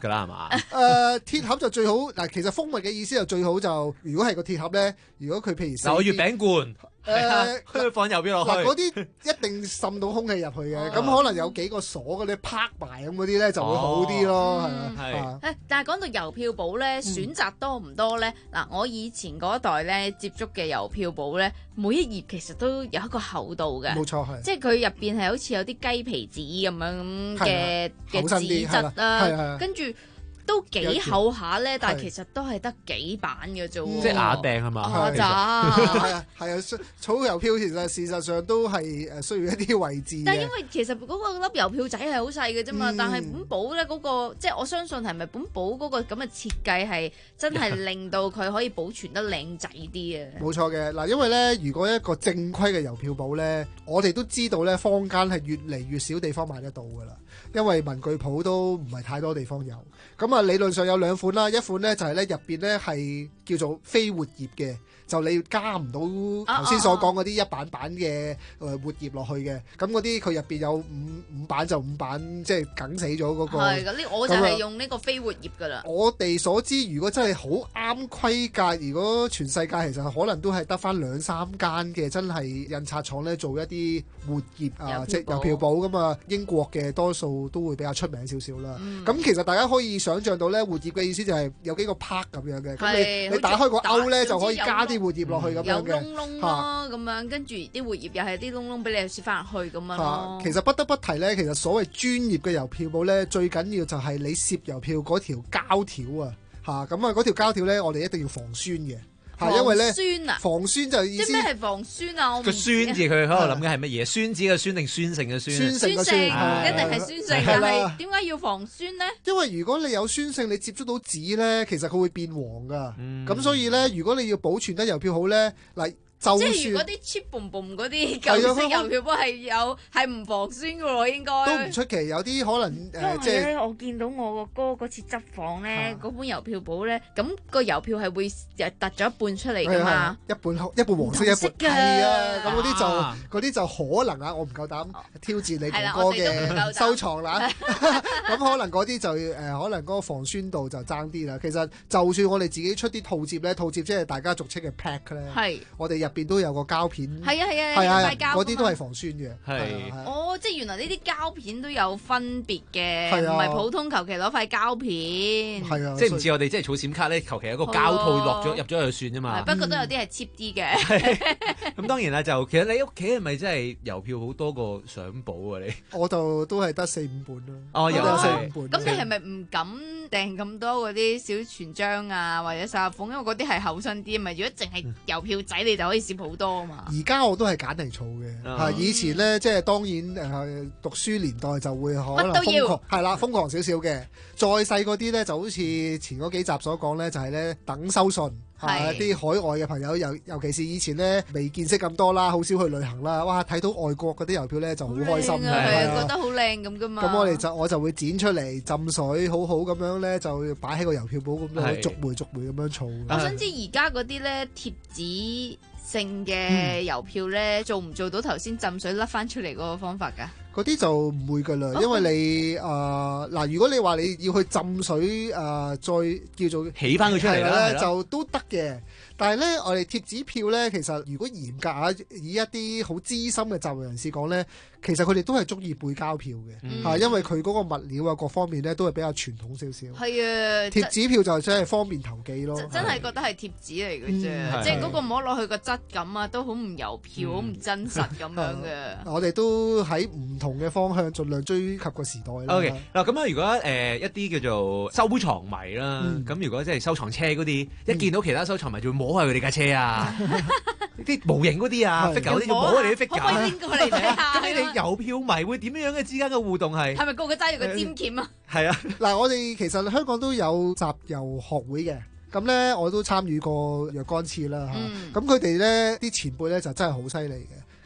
誒鐵盒就最好嗱，其實蜂蜜嘅意思就最好就，如果係個鐵盒咧，如果佢譬如嗱，我月餅罐。 誒， 佢放郵票落去， 嗱嗰啲一定滲到空氣入去嘅，咁可能有幾個鎖嗰啲拍埋咁嗰啲咧就會好啲咯，係啊。 誒，但係講到郵票簿咧，選擇多唔多咧？嗱，我以前嗰一代咧接觸嘅郵票簿咧，每一頁其實都有一個厚度嘅， 冇錯係。 即係佢入邊係好似有啲雞皮紙咁樣嘅嘅紙質啦，跟住。都幾厚下咧，但係其實都係得幾版嘅啫喎， 即係瓦訂係嘛？ 啊咋？ 係啊係啊，草郵票其實事實上都係誒需要一啲位置。 但係因為其實嗰個粒郵票仔係好細嘅啫嘛，但係本簿咧嗰個，即係我相信係咪本簿嗰個咁嘅設計係真係令到佢可以保存得靚仔啲啊？ 冇錯嘅嗱，因為咧，如果一個正規嘅郵票簿咧，我哋都知道咧，坊間係越嚟越少地方買得到㗎啦，因為文具鋪都唔係太多地方有。咁啊，理論上有兩款啦，一款咧就係咧入邊咧係叫做非活頁嘅，就你加唔到頭先所講嗰啲一版版嘅誒活頁落去嘅，咁嗰啲佢入邊有五五版就五版，即係梗死咗嗰個。 係咁，呢我就係用呢個非活頁㗎啦。 我哋所知，如果真係好啱規格，如果全世界其實可能都係得翻兩三間嘅真係印刷廠咧做一啲活頁啊，即係郵票簿咁啊。英國嘅多數都會比較出名少少啦。咁、嗯、其實大家可以想像到咧，活頁嘅意思就係有幾個 part 咁樣嘅，咁你你打開個勾咧就可以加啲活頁落去咁樣嘅， 有窿窿咯，咁樣跟住啲活頁又係啲窿窿俾你攝翻入去咁樣咯。 其實不得不提咧，其實所謂專業嘅郵票簿咧，最緊要就係你攝郵票嗰條膠條啊，嚇咁啊嗰條膠條咧，我哋一定要防酸嘅。係因為咧， 酸啊， 防酸就意思。 即係咩係防酸啊？ 個酸字佢喺度諗緊係乜嘢？酸子嘅酸定酸性嘅酸？ 酸性嘅酸，一定係酸性。但係點解要防酸咧？ 因為如果你有酸性，你接觸到紙咧，其實佢會變黃噶。咁所以咧，如果你要保存得郵票好咧，嗱。就即係如果啲 cheap boom boom 嗰啲舊式郵票簿係有係唔防酸嘅喎，應該都唔出奇。有啲可能誒，即係我見到我個哥嗰次執房咧，嗰本郵票簿咧，咁個郵票係會誒突咗一半出嚟㗎嘛， 一半一半黃色一半係啊，咁嗰啲就嗰啲就可能啊，我唔夠膽挑戰你哥哥嘅收藏啦。咁可能嗰啲就誒，可能嗰個防酸度就爭啲啦。其實就算我哋自己出啲套摺咧，套摺即係大家俗稱嘅 pack 咧，係我哋入邊都有個膠片， 係啊係啊，係啊， 嗰啲都係防酸嘅。 係哦，即係原來呢啲膠片都有分別嘅，唔係普通求其攞塊膠片。 係啊， 即係唔似我哋即係儲閃卡咧，求其一個膠套落咗入咗去算啫嘛。 不過都有啲係 cheap 啲嘅。 咁當然啦，就其實你屋企係咪真係郵票好多個相簿啊？你我就都係得四五本啦。 哦，有四五本。 咁你係咪唔敢訂咁多嗰啲小全章啊，或者三十封？因為嗰啲係厚身啲啊嘛。如果淨係郵票仔，你就可以攝好多啊嘛。 而家我都係揀嚟儲嘅，嗯、以前咧即係當然誒、呃、讀書年代就會可能瘋狂，係啦瘋狂少少嘅。再細嗰啲咧就好似前嗰幾集所講咧，就係、是、咧等收信。係啲、啊、海外嘅朋友，尤尤其是以前咧未見識咁多啦，好少去旅行啦。哇！睇到外國嗰啲郵票咧就好開心嘅， 係啊，覺得好靚咁噶嘛。 咁我哋就我就會剪出嚟浸水，好好咁樣咧就擺喺個郵票簿咁樣逐枚逐枚咁樣儲。 我想知而家嗰啲咧貼紙性嘅郵票咧，嗯、做唔做到頭先浸水甩翻出嚟嗰個方法㗎？ 嗰啲就唔會㗎啦，因為你誒嗱、呃，如果你話你要去浸水誒、呃，再叫做起翻佢出嚟啦， 就都得嘅。但係咧，我哋貼紙票咧，其實如果嚴格啊，以一啲好資深嘅集郵人士講咧，其實佢哋都係中意背膠票嘅，嚇、嗯啊，因為佢嗰個物料啊各方面咧都係比較傳統少少。 係啊， 貼紙票就真係方便投寄咯。 真係覺得係貼紙嚟嘅啫，嗯、即係嗰個摸落去個質感啊，都好唔郵票，好唔、嗯、真實咁樣嘅。 我哋都喺唔同嘅方向，盡量追及個時代啦。 OK，嗱咁啊，如果誒、呃、一啲叫做收藏迷啦，咁、嗯、如果即係收藏車嗰啲，一見到其他收藏迷就會摸下佢哋架車啊，啲模型嗰啲啊 figure 嗰啲就摸下你啲 figure。可唔可以拎過嚟睇下？咁你哋郵票迷會點樣嘅之間嘅互動係？ 係咪個個揸住個尖鉗啊？ 係啊， 嗱，我哋其實香港都有集郵學會嘅。咁咧，我都參與過若干次啦嚇。咁佢哋咧啲前輩咧就真係好犀利嘅。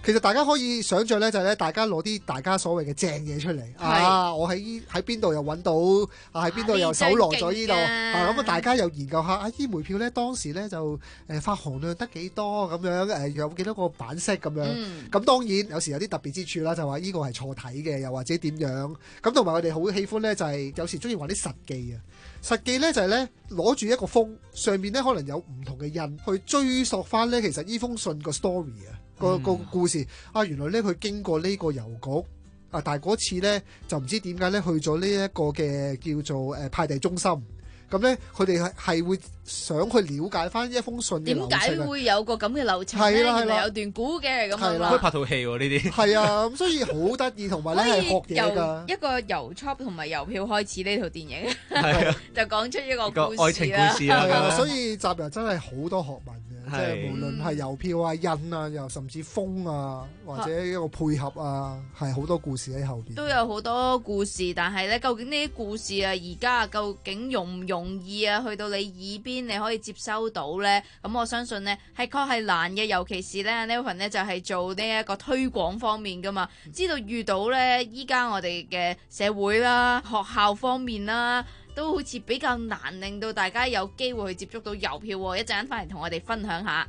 其實大家可以想像咧，就係咧，大家攞啲大家所謂嘅正嘢出嚟啊！我喺喺邊度又揾到啊？喺邊度又搜羅咗呢度啊？咁啊，大家又研究下啊！依枚票咧當時咧就誒發行量得幾多咁樣誒？有幾多個版式咁樣？咁、嗯、當然有時有啲特別之處啦，就話呢個係錯體嘅，又或者點樣？咁同埋我哋好喜歡咧，就係有時中意玩啲實記啊！實記咧就係咧攞住一個封，上面咧可能有唔同嘅印，去追溯翻咧其實呢封信個 story 啊。個個故事啊，原來咧佢經過呢個郵局啊，但係嗰次咧就唔知點解咧去咗呢一個嘅叫做誒派遞中心，咁咧佢哋係係會想去了解翻一封信嘅流程。 點解會有個咁嘅流程咧？原來有段古嘅咁樣啦。 可以拍套戲喎呢啲。係啊，咁所以好得意，同埋咧係學嘢㗎。 一個郵戳同埋郵票開始呢套電影，係啊，就講出一個故事愛情故事啊。 係啊，所以集郵真係好多學問。即係無論係郵票啊、印啊，又甚至封啊，或者一個配合啊，係好多故事喺後邊。 都有好多故事，但係咧，究竟呢啲故事啊，而家究竟容唔容易啊，去到你耳邊你可以接收到咧？咁我相信呢，係確係難嘅，尤其是咧 Nelvin 咧就係做呢一個推廣方面噶嘛，知道遇到咧依家我哋嘅社會啦、學校方面啦。都好似比較難令到大家有機會去接觸到郵票喎，一陣間翻嚟同我哋分享下。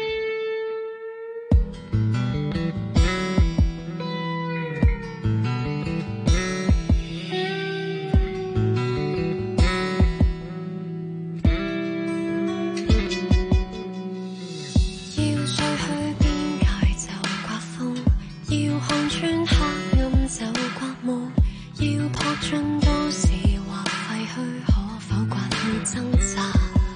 要睡去邊界就刮風，要看穿黑暗就刮霧，要撲進都市可否慣去掙扎？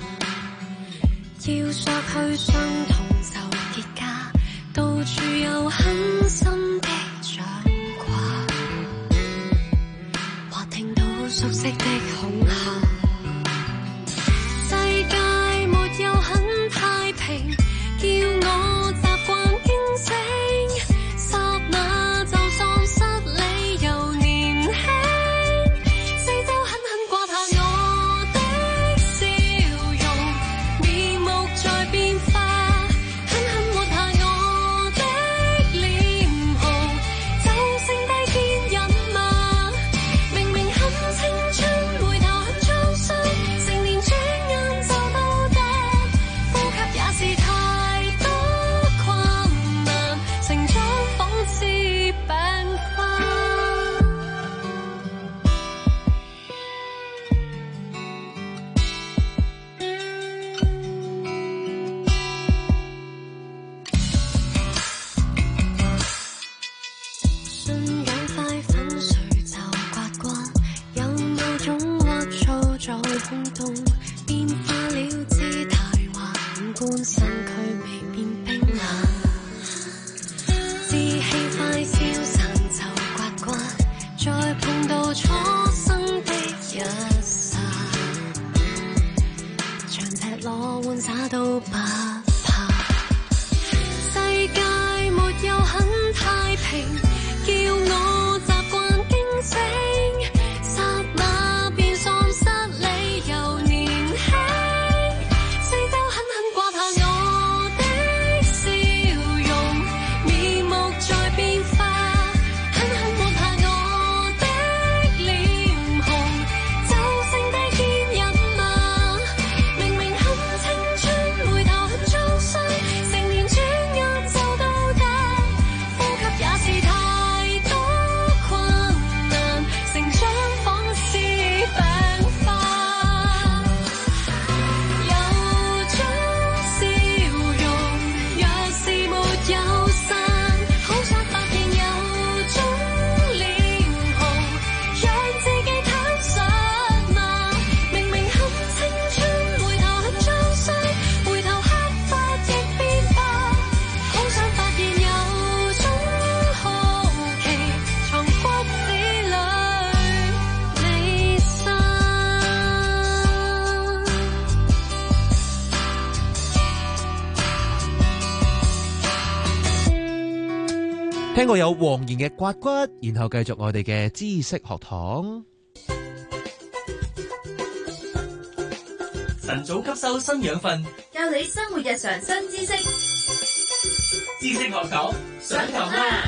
要削去傷痛就結痂，到處有狠心的掌摑，或聽到熟悉的恐嚇。世界沒有很太平，叫我習慣驚醒，剎那就喪失理由年輕。 聽過有黃妍嘅刮骨，然後繼續我哋嘅知識學堂。 晨早吸收新養分， 教你生活日常新知識。 知識學堂上堂啦！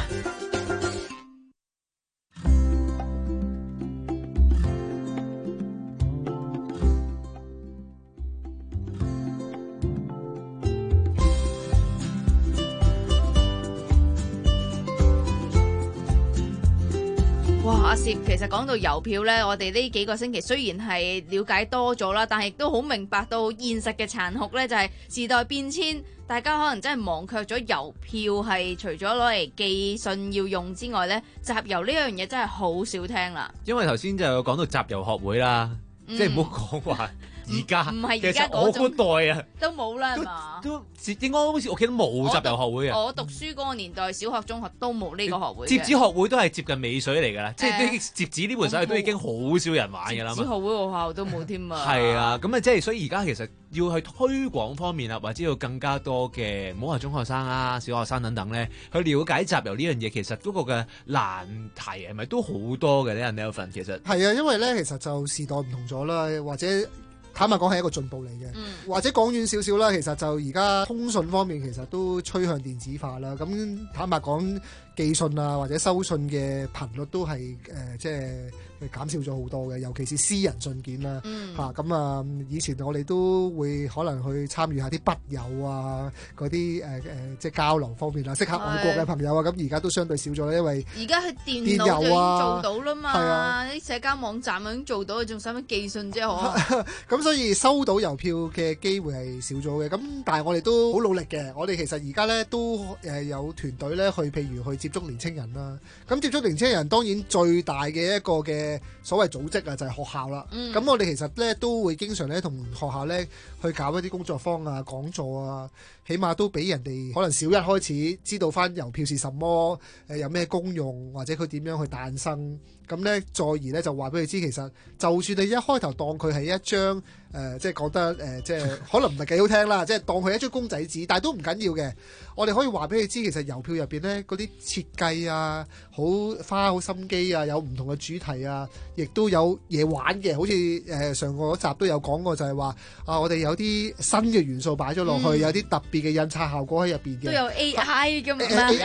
哇！阿攝，其實講到郵票呢，我哋呢幾個星期雖然係了解多咗啦，但係亦都好明白到現實嘅殘酷呢，就係時代變遷，大家可能真係忘卻咗郵票係除咗攞嚟寄信要用之外呢，集郵呢樣嘢真係好少聽啦。 因為頭先就有講到集郵學會啦，嗯、即係唔好講話。而家唔係而家嗰種， 我嗰代啊都冇啦，係嘛？ 都應該好似我記得冇集郵學會啊。 我讀書嗰個年代，小學、中學都冇呢個學會。 摺紙學會都係接近尾水嚟㗎啦，即係啲摺紙呢盤手藝都已經好少人玩㗎啦嘛。摺紙學會學校都冇添啊。 係啊，咁啊，即係所以而家其實要去推廣方面啊，或者要更加多嘅，唔好話中學生啊、小學生等等咧，去了解集郵呢樣嘢，其實嗰個嘅難題係咪都好多嘅咧？Nelson 其實係啊，因為咧其實就時代唔同咗啦，或者。坦白講係一個進步嚟嘅，嗯、或者講遠少少啦，其實就而家通訊方面其實都趨向電子化啦。咁坦白講，寄信啊或者收信嘅頻率都係誒、呃、即係減少咗好多嘅，尤其是私人信件啦嚇。咁、嗯、啊，以前我哋都會可能去參與下啲筆友啊嗰啲誒誒即係交流方面啊，識下外國嘅朋友啊。咁而家都相對少咗啦，因為而家係電腦就已經做到啦嘛，啲、 啊、 社交網站已經做到，仲使乜寄信啫？ 可咁所以收到郵票嘅機會係少咗嘅。咁但係我哋都好努力嘅。我哋其實而家咧都誒有團隊咧去，譬如去接觸年青人啦。咁接觸年青人當然最大嘅一個嘅所謂組織啊，就係學校啦。咁、嗯、我哋其實咧都會經常咧同學校咧去搞一啲工作坊啊、講座啊，起碼都俾人哋可能小一開始知道翻郵票是什麼，誒有咩功用，或者佢點樣去誕生。咁咧再而咧就話俾佢知，其實就算你一開頭當佢係一張誒、呃，即係講得誒、呃，即係可能唔係幾好聽啦，即係當佢一張公仔紙，但係都唔緊要嘅。我哋可以話俾佢知，其實郵票入邊咧嗰啲設計啊，好花好心機啊，有唔同嘅主題啊，亦都有嘢玩嘅。好似誒、呃、上個集都有講過就，就係話啊，我哋有啲新嘅元素擺咗落去，嗯、有啲特別嘅印刷效果喺入邊嘅。 都有 A I 咁樣 A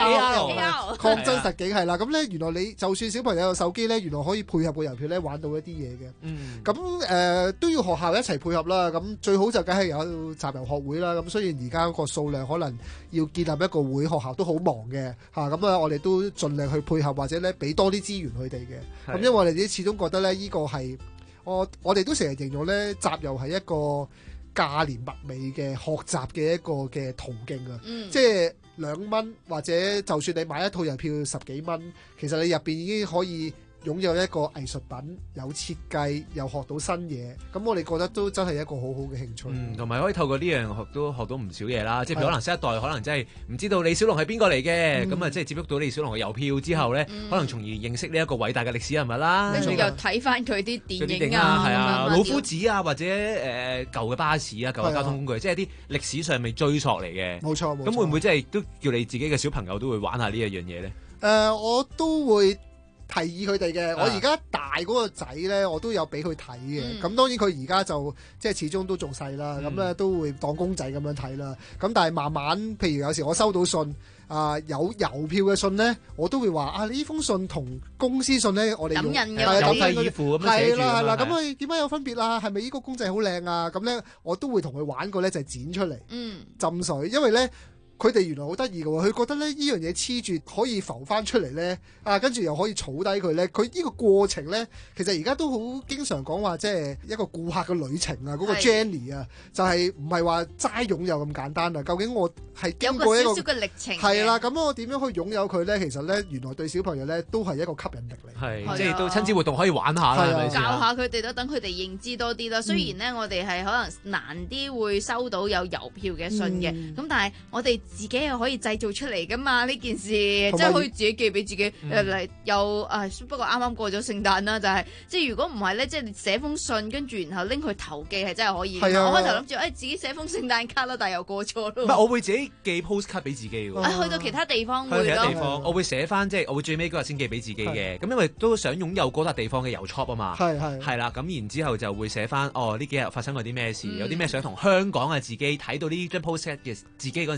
R 擴增實境係啦。咁咧原來你就算小朋友有手機咧，原來可以配合個郵票咧玩到一啲嘢嘅。咁誒、嗯呃、都要學校一齊配合啦。咁最好就梗係有集郵學會啦。咁雖然而家個數量可能要建立一個會，學校都好忙嘅嚇。咁啊，我哋都盡量去配合，或者咧俾多啲資源佢哋嘅。咁因為我哋啲始終覺得咧，呢個係我我哋都成日形容咧，集郵係一個價廉物美嘅學習嘅一個嘅途徑啊。嗯、即係兩蚊或者就算你買一套郵票十幾蚊，其實你入邊已經可以擁有一個藝術品，有設計，又學到新嘢，咁我哋覺得都真係一個好好嘅興趣。嗯， 同埋可以透過呢樣學都學到唔少嘢啦。即係譬如可能新一代可能真係唔知道李小龍係邊個嚟嘅，咁啊、嗯、即係接觸到李小龍嘅郵票之後咧，嗯、可能從而認識呢一個偉大嘅歷史人物啦。 跟住又睇翻佢啲電影啊， 係啊，老夫子啊，或者誒、呃、舊嘅巴士啊，舊嘅交通工具，即係啲歷史上未追溯嚟嘅。冇錯，冇錯。咁會唔會即係都叫你自己嘅小朋友都會玩下呢一樣嘢咧？誒、 呃，我都會提議佢哋嘅，我而家大嗰個仔咧，我都有俾佢睇嘅。咁、嗯、當然佢而家就即係始終都仲細啦，咁咧、嗯、都會當公仔咁樣睇啦。咁但係慢慢，譬如有時我收到信啊、呃，有郵票嘅信咧，我都會話啊，呢封信同公司信咧，我哋用感印嘅， 有契依附咁樣寫住。係啦係啦，咁佢點解有分別啊？係咪呢個公仔好靚啊？咁咧我都會同佢玩過咧，就係、剪出嚟，嗯、浸水，因為咧。佢哋原來好得意嘅喎，佢覺得咧呢樣嘢黐住可以浮翻出嚟咧，啊跟住又可以儲低佢咧。佢呢個過程咧，其實而家都好經常講話，即係一個顧客嘅旅程啊，嗰、嗰個 journey 啊，就係唔係話齋擁有咁簡單啊？究竟我係經過一個有個少少嘅歷程， 係啦，咁我點樣去擁有佢咧？其實咧，原來對小朋友咧都係一個吸引力嚟， 係、啊、即係到親子活動可以玩下啦， 啊、教下佢哋都等佢哋認知多啲啦。雖然咧，嗯、我哋係可能難啲會收到有郵票嘅信嘅，咁、嗯、但係我哋自己又可以製造出嚟噶嘛？呢件事即係可以自己寄俾自己誒嚟，又啊不過啱啱過咗聖誕啦，就係、是、即係如果唔係咧，即係寫封信跟住然後拎去投寄係真係可以。啊、我開頭諗住誒自己寫封聖誕卡啦，但係又過咗咯。 唔係，我會自己寄 postcard 俾自己喎、 啊。去到其他地方會咯。去其他地方， 我會寫翻即係我會最尾嗰日先寄俾自己嘅。咁因為都想擁有嗰笪地方嘅郵戳啊嘛。係係係啦，咁然之後就會寫翻哦呢幾日發生過啲咩事，嗯、有啲咩想同香港嘅自己睇到呢張 postcard 嘅自己嗰陣時咁講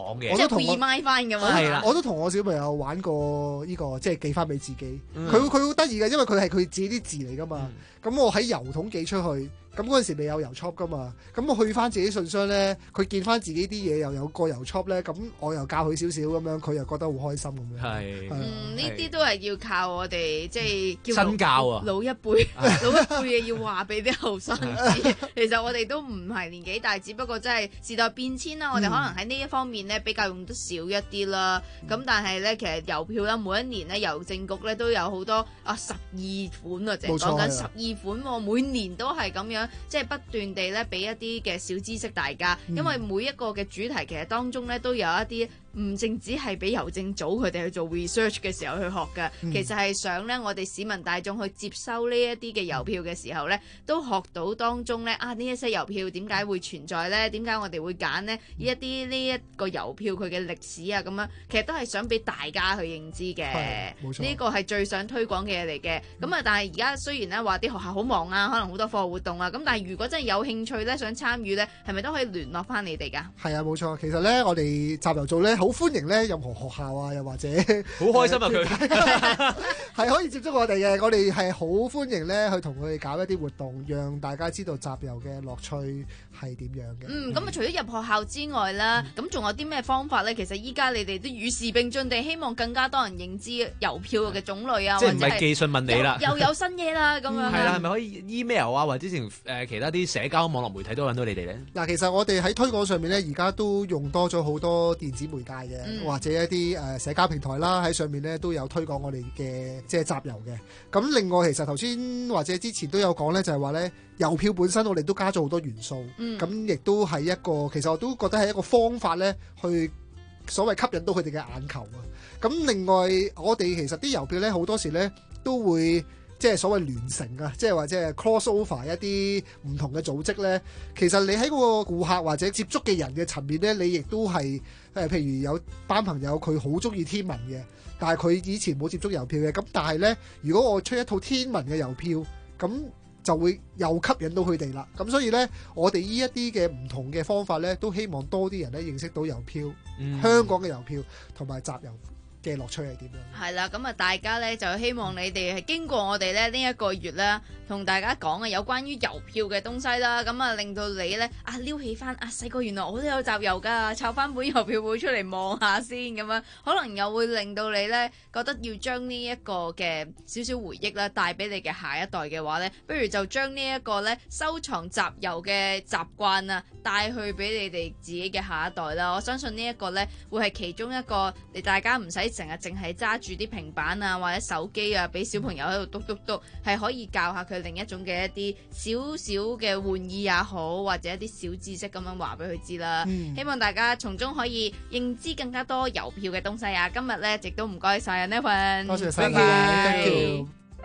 嘅， 即係 remind 翻咁嘛。 係啦， 我都同我小朋友玩過呢、這個，即係寄翻俾自己。 嗯佢佢好得意嘅，因為佢係佢自己啲字嚟噶嘛。咁、嗯、我喺郵筒寄出去。咁嗰陣時未有郵戳噶嘛，咁我去翻自己信箱咧，佢見翻自己啲嘢又有個郵戳咧，咁我又教佢少少咁樣，佢又覺得好開心咁樣。 係， 嗯，呢啲都係要靠我哋即係叫新教啊， 老一輩老一輩嘅要話俾啲後生知。其實我哋都唔係年紀大，只不過真係時代變遷啦，我哋可能喺呢一方面咧比較用得少一啲啦。咁、嗯、但係咧，其實郵票啦，每一年咧郵政局咧都有好多啊十二款啊，淨係講緊十二款喎，每年都係咁樣，即係不斷地咧俾一啲嘅小知識大家，因為每一個嘅主題其實當中咧都有一啲唔淨止係俾郵政組佢哋去做 research 嘅時候去學嘅、嗯，其實係想咧我哋市民大眾去接收呢一啲嘅郵票嘅時候咧，都學到當中咧啊呢一些郵票點解會存在咧？點解我哋會揀呢？呢一啲呢一個郵票佢嘅歷史啊咁樣，其實都係想俾大家去認知嘅。冇錯，呢個係最想推廣嘅嘢嚟嘅。咁啊，但係而家雖然咧話啲學校好忙啊，可能好多課外活動啊，咁但係如果真係有興趣咧，想參與咧，係咪都可以聯絡翻你哋㗎？ 係啊，冇錯。其實咧，我哋集郵組咧好歡迎咧任何學校啊，又或者好開心啊佢係可以接觸我哋嘅。我哋係好歡迎咧去同佢哋搞一啲活動，讓大家知道集郵嘅樂趣係點樣嘅。 嗯，咁啊，除咗入學校之外啦，咁、嗯、仲有啲咩方法咧？其實依家你哋都與時並進地，希望更加多人認知郵票嘅種類啊， 即係唔係寄信問你啦， 又有新嘢啦咁樣。 係啦，係咪可以 email 啊，或者之前誒其他啲社交網絡媒體都揾到你哋咧？ 嗱，其實我哋喺推廣上面咧，而家都用多咗好多電子媒介嘅、嗯，或者一啲誒、呃、社交平台啦，喺上面咧都有推廣我哋嘅即係集郵嘅。咁另外，其實頭先或者之前都有講咧，就係話咧郵票本身我哋都加咗好多元素，咁、嗯、亦都係一個其實我都覺得係一個方法咧，去所謂吸引到佢哋嘅眼球啊。咁另外，我哋其實啲郵票咧好多時咧都會即係所謂聯乘啊，即係或者係 cross over 一啲唔同嘅組織咧。其實你喺嗰個顧客或者接觸嘅人嘅層面咧，你亦都係誒，譬如有班朋友佢好中意天文嘅，但係佢以前冇接觸郵票嘅，咁但係咧，如果我出一套天文嘅郵票，咁就會又吸引到佢哋啦。咁所以咧，我哋呢一啲嘅唔同嘅方法咧，都希望多啲人咧認識到郵票，嗯、香港嘅郵票同埋集郵嘅樂趣係點樣？係啦，咁啊，大家咧就希望你哋係經過我哋咧呢一個月啦，同大家講啊有關於郵票嘅東西啦，咁啊令到你咧啊撩起翻啊細個原來我都有集郵噶，抄翻本郵票簿出嚟望下先咁樣，可能又會令到你咧覺得要將呢一個嘅少少回憶啦帶俾你嘅下一代嘅話咧，不如就將呢一個咧收藏集郵嘅習慣啊帶去俾你哋自己嘅下一代啦。我相信呢一個咧會係其中一個你大家唔使成日淨係揸住啲平板啊或者手機啊俾小朋友喺度篤篤篤，係可以教下佢另一種嘅一啲少少嘅玩意也好，或者一啲小知識咁樣話俾佢知啦、嗯。希望大家從中可以認知更加多郵票嘅東西啊！今日咧亦都唔該晒啊 Nevin， 多謝晒， 拜拜。 Thank you。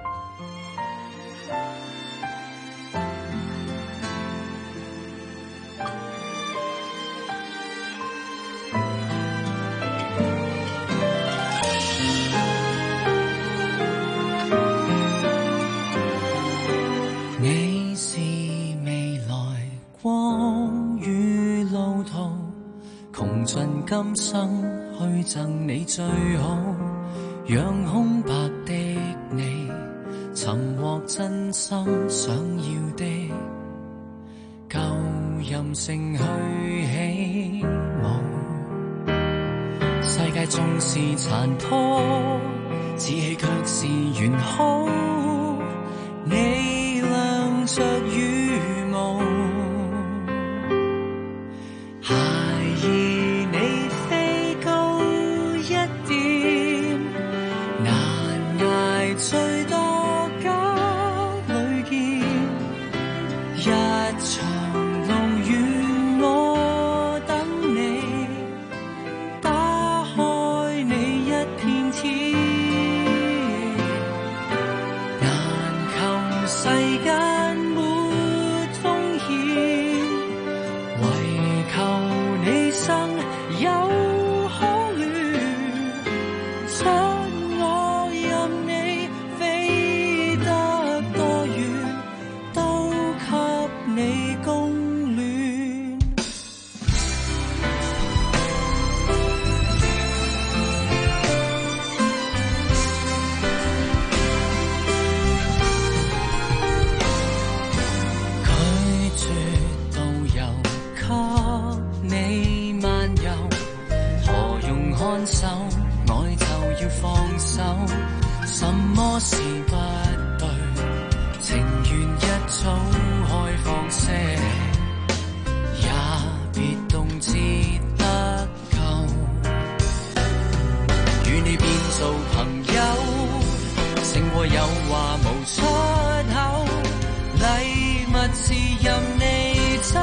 你是未來光與路途，窮盡今生去贈你最好，讓空白的你尋獲真心想要的，舊任性去起舞，世界縱是殘破，志氣卻是完好，你亮着羽毛，孩兒你飛高一點，難捱最多家裏見，一場路遠我等你，打開你一片天，難求世間看守，愛就要放手，什麼事不對，情願一早開放些，也別動輒得夠，與你變做朋友，勝過有話無出口，禮物是任你走。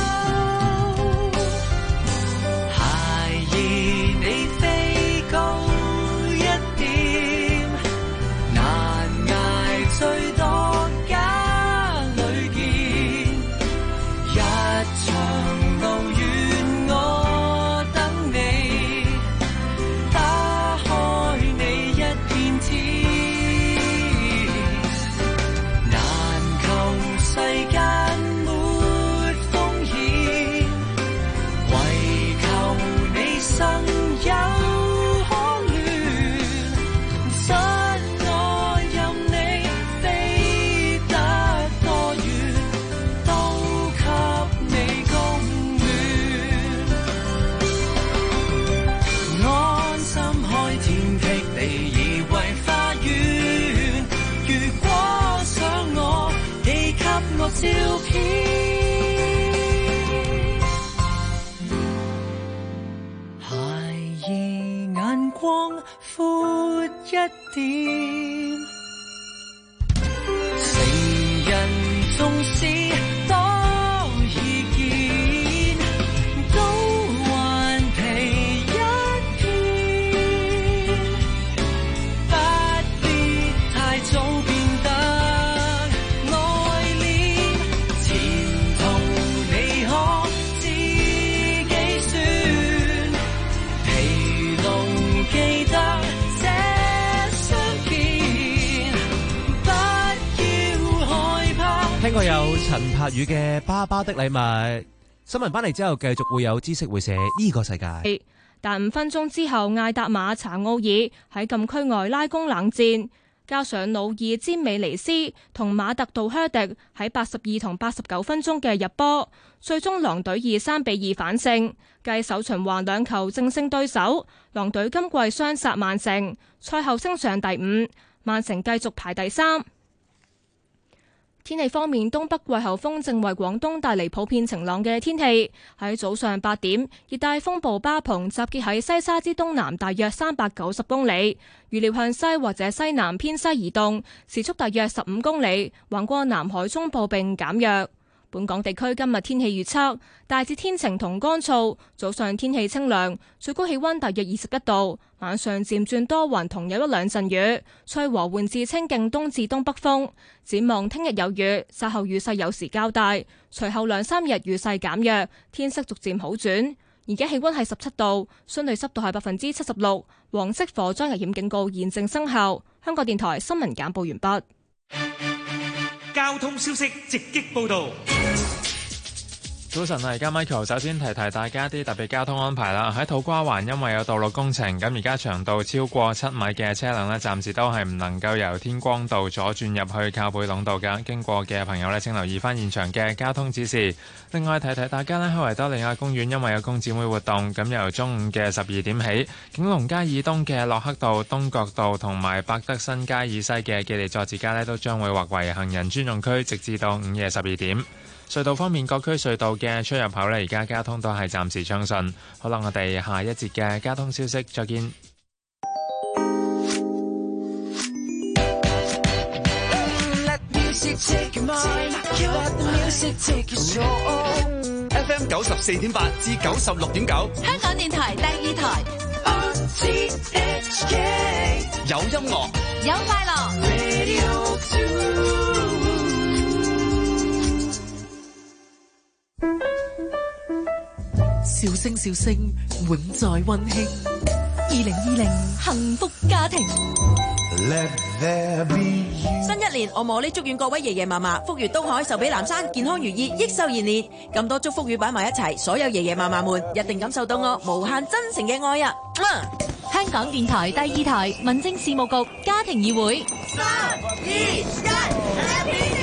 照片，孩兒眼光闊一點，成人縱使多意見，都頑皮一片，不必太早變得聽過有陳柏宇嘅《爸爸的禮物》，新聞翻嚟之後繼續會有知識會寫呢個世界。 但五分鐘之後，艾達馬查奧爾喺禁區外拉弓冷戰，加上努爾詹美尼斯同馬特杜靴迪喺八十二同八十九分鐘嘅入波，最終狼隊以三比二反勝，繼首循環兩球正勝對手。狼隊今季雙殺曼城，賽後升上第五，曼城繼續排第三。天氣方面，東北季候風正為廣東帶嚟普遍晴朗嘅天氣。喺早上八點，熱帶風暴巴蓬集結喺西沙之東南大約三百九十公里，預料向西或者西南偏西移動，時速大約十五公里，橫過南海中部並減弱。本港地區今日天氣預測，大致天晴同乾燥，早上天氣清涼，最高氣溫大約二十一度，晚上漸轉多雲同有一兩陣雨，吹和緩至清勁東至東北風。展望聽日有雨，稍後雨勢有時較大，隨後兩三日雨勢減弱，天色逐漸好轉。而家氣溫係十七度，相對濕度係百分之七十六，黃色火災危險警告現正生效。香港電台新聞簡報完畢。 交通消息直擊報道。 早晨啊，而家 Michael 首先提提大家啲特別交通安排啦。喺土瓜灣因為有道路工程，咁而家長度超過七米嘅車輛呢，暫時都係唔能夠由天光道左轉入去靠背壟道㗎。經過嘅朋友呢，請留意翻現場嘅交通指示。另外提提大家呢，喺維多利亞公園因為有工展會活動，咁由中午嘅十二點起，景隆街以東嘅洛克道、東角道同埋百德新街以西嘅記利佐治街呢，都將會劃為行人專用區，直至到午夜十二點。隧道方面，各區隧道嘅出入口呢，而家交通都係暫時暢順。好啦，我哋下一節嘅交通消息再見。 F M 九十四點八至九十六點九， 香港電台第二台。 有音樂， 有快樂。 笑聲笑聲，永在溫馨。二零二零幸福家庭。 新一年，我磨呢祝願各位爺爺嫲嫲福如東海，壽比南山，健康如意，益壽延年。咁多祝福語擺埋一齊，所有爺爺嫲嫲們一定感受到我無限真誠嘅愛啊！ 香港電台第二台民政事務局家庭議會。 三二一，Happy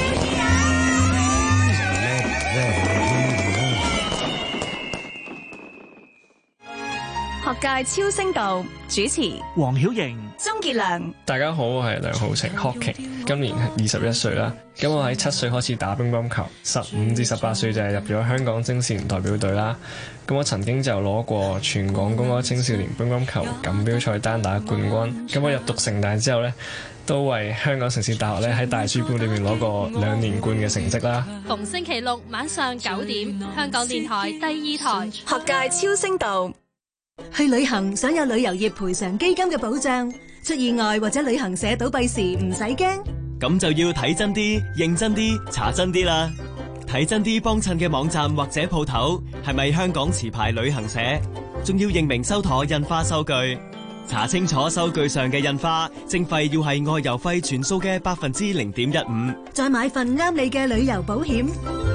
New Year！ 學界超聲道主持黃曉瑩、 鍾傑良。 大家好，我係梁浩晴 Hockey， 今年二十一歲啦。咁我喺七歲開始打乒乓球，十五至十八歲就係入咗香港青少年代表隊啦。咁我曾經就攞過全港公開青少年乒乓球錦標賽單打冠軍。咁我入讀成大之後呢，都為香港城市大學咧喺大專杯裏面攞過兩連冠嘅成績啦。 逢星期六晚上九點，香港電台第二台學界超聲道。 去旅行想有旅遊業賠償基金嘅保障，出意外或者旅行社倒閉時唔使驚。 咁就要睇真啲、認真啲、查真啲啦。睇真啲幫襯嘅網站或者鋪頭係咪香港持牌旅行社，仲要認明收妥印花收據。查清楚收據上嘅印花徵費要係外遊費全數嘅百分之零點一五， 再買份啱你嘅旅遊保險，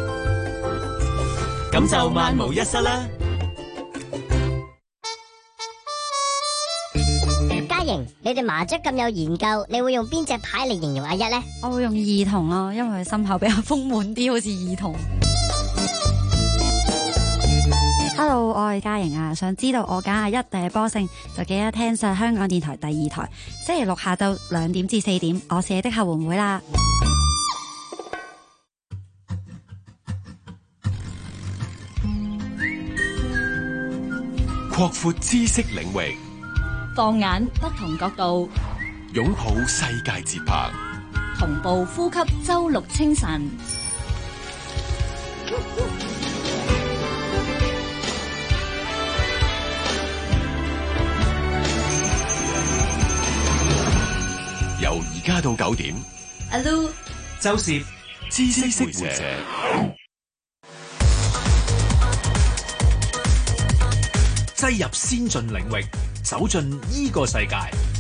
咁就萬無一失啦。 嘉瑩，你哋麻雀咁有研究，你會用邊隻牌嚟形容阿一呢？ 我會用兒童咯，因為佢心口比較豐滿啲，好似兒童。Hello， 我係嘉瑩啊，想知道我揀阿一定係波勝，就記得聽晒香港電台第二台，星期六下晝兩點至四點，我是你的後援會啦。 擴闊知識領域， 放眼不同角度， 擁抱世界節拍， 同步呼吸周六清晨。 由而家到九點， 阿 Lu、 周攝、 知識會者， 擠入先進領域，走進呢個世界。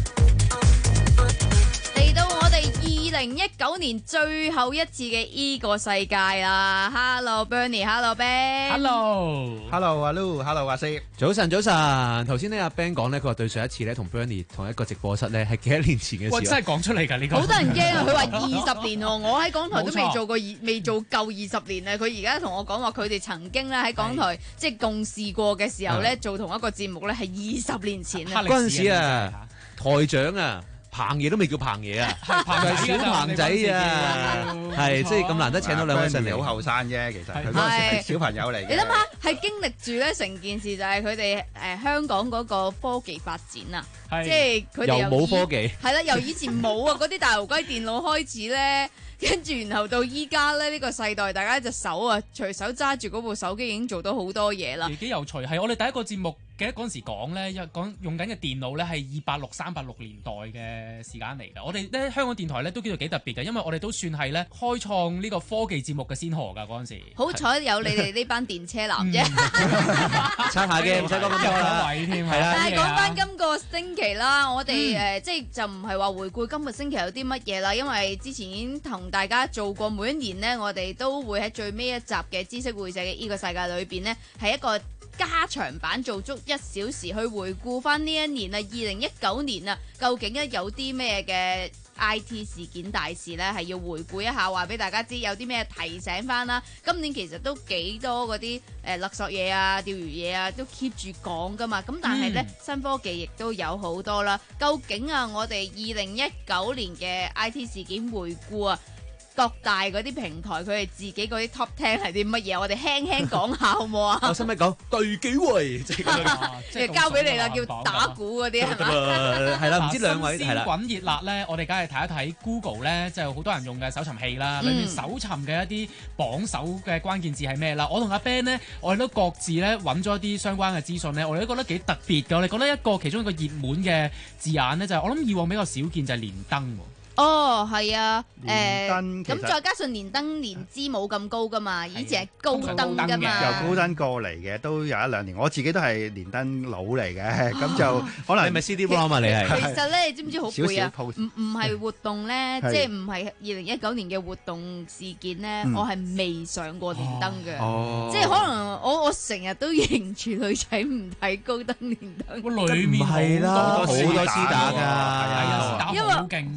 嚟到我哋二零一九年最後一次嘅呢個世界啦 ！Hello Bernie，Hello Ben，Hello，Hello 阿 Lu，Hello 阿 C。早晨，早晨。頭先咧阿 Ben 講咧，佢話對上一次咧同 Bernie 同一個直播室咧係幾多年前嘅事。 哇！ 真係講出嚟㗎呢個。 好多人驚啊！佢話二十年喎，我喺港台都未做過二，未做夠二十年啊！佢而家同我講話，佢哋曾經咧喺港台即係共事過嘅時候咧，做同一個節目咧係二十年前啊！ 嗰陣時啊，台長啊。彭爺都未叫彭爺啊，係小彭仔啊，係即係咁難得請到兩位上嚟， 好後生啫，其實佢嗰陣時係小朋友嚟嘅。 你諗下，係經歷住咧成件事，就係佢哋誒香港嗰個科技發展啊，即係佢哋又冇科技， 係啦，由以前冇啊嗰啲大牛雞電腦開始咧，跟住然後到依家咧呢個世代，大家隻手啊隨手揸住嗰部手機已經做到好多嘢啦。 幾有趣，係我哋第一個節目。記得嗰陣時講咧，因為講用緊嘅電腦咧係二八六、三八六年代嘅時間嚟㗎。我哋咧香港電台咧都叫做幾特別嘅，因為我哋都算係咧開創呢個科技節目嘅先河㗎嗰陣時。 好彩有你哋呢班電車男啫， 差下嘅，唔使講咁多啦。 係啦，但係講翻今個星期啦，我哋誒、嗯呃、即係就唔係話回顧今個星期有啲乜嘢啦，因為之前已經同大家做過，每一年呢，我哋都會喺最尾一集嘅知識會社嘅呢個世界裏邊呢，係一個加長版，做足一小時去回顧翻呢一年啊，二零一九年啊，究竟咧有啲咩嘅 I T 事件大事呢？係要回顧一下，話俾大家知有啲咩提醒翻啦。今年其實都幾多嗰啲誒勒索嘢啊、釣魚嘢啊，都 keep 住講噶嘛。咁但係呢，嗯、新科技亦都有好多啦。究竟啊，我哋二零一九年嘅 I T 事件回顧啊，各大嗰啲平台佢哋自己嗰啲 top ten 係啲乜嘢？我哋輕輕講下好唔好啊？ 我使唔使講第幾位？即係交俾你啦，叫打鼓嗰啲係嘛？ 係啦，唔知兩位係啦。 滾熱辣咧，我哋梗係睇一睇 Google 咧，即係好多人用嘅搜尋器啦，裏面搜尋嘅一啲榜首嘅關鍵字係咩啦？我同阿 Ben 咧，我哋都各自咧揾咗一啲相關嘅資訊咧，我哋都覺得幾特別嘅。我哋覺得一個其中一個熱門嘅字眼咧，就係我諗以往比較少見，就係連登。 哦，係啊，誒， 咁再加上連登年資冇咁高噶嘛，以前係高登噶嘛， 由高登過嚟嘅都有一兩年，我自己都係連登佬嚟嘅，咁就可能你咪 C D ROM 啊，你係其實咧，你知唔知好攰啊？唔唔係活動咧，即係唔係二零一九年嘅活動事件咧，我係未上過連登嘅，即係可能我我成日都認住女仔唔睇高登連登， 裏面係啦，好多絲打㗎， 因為好勁㗎， 唔係。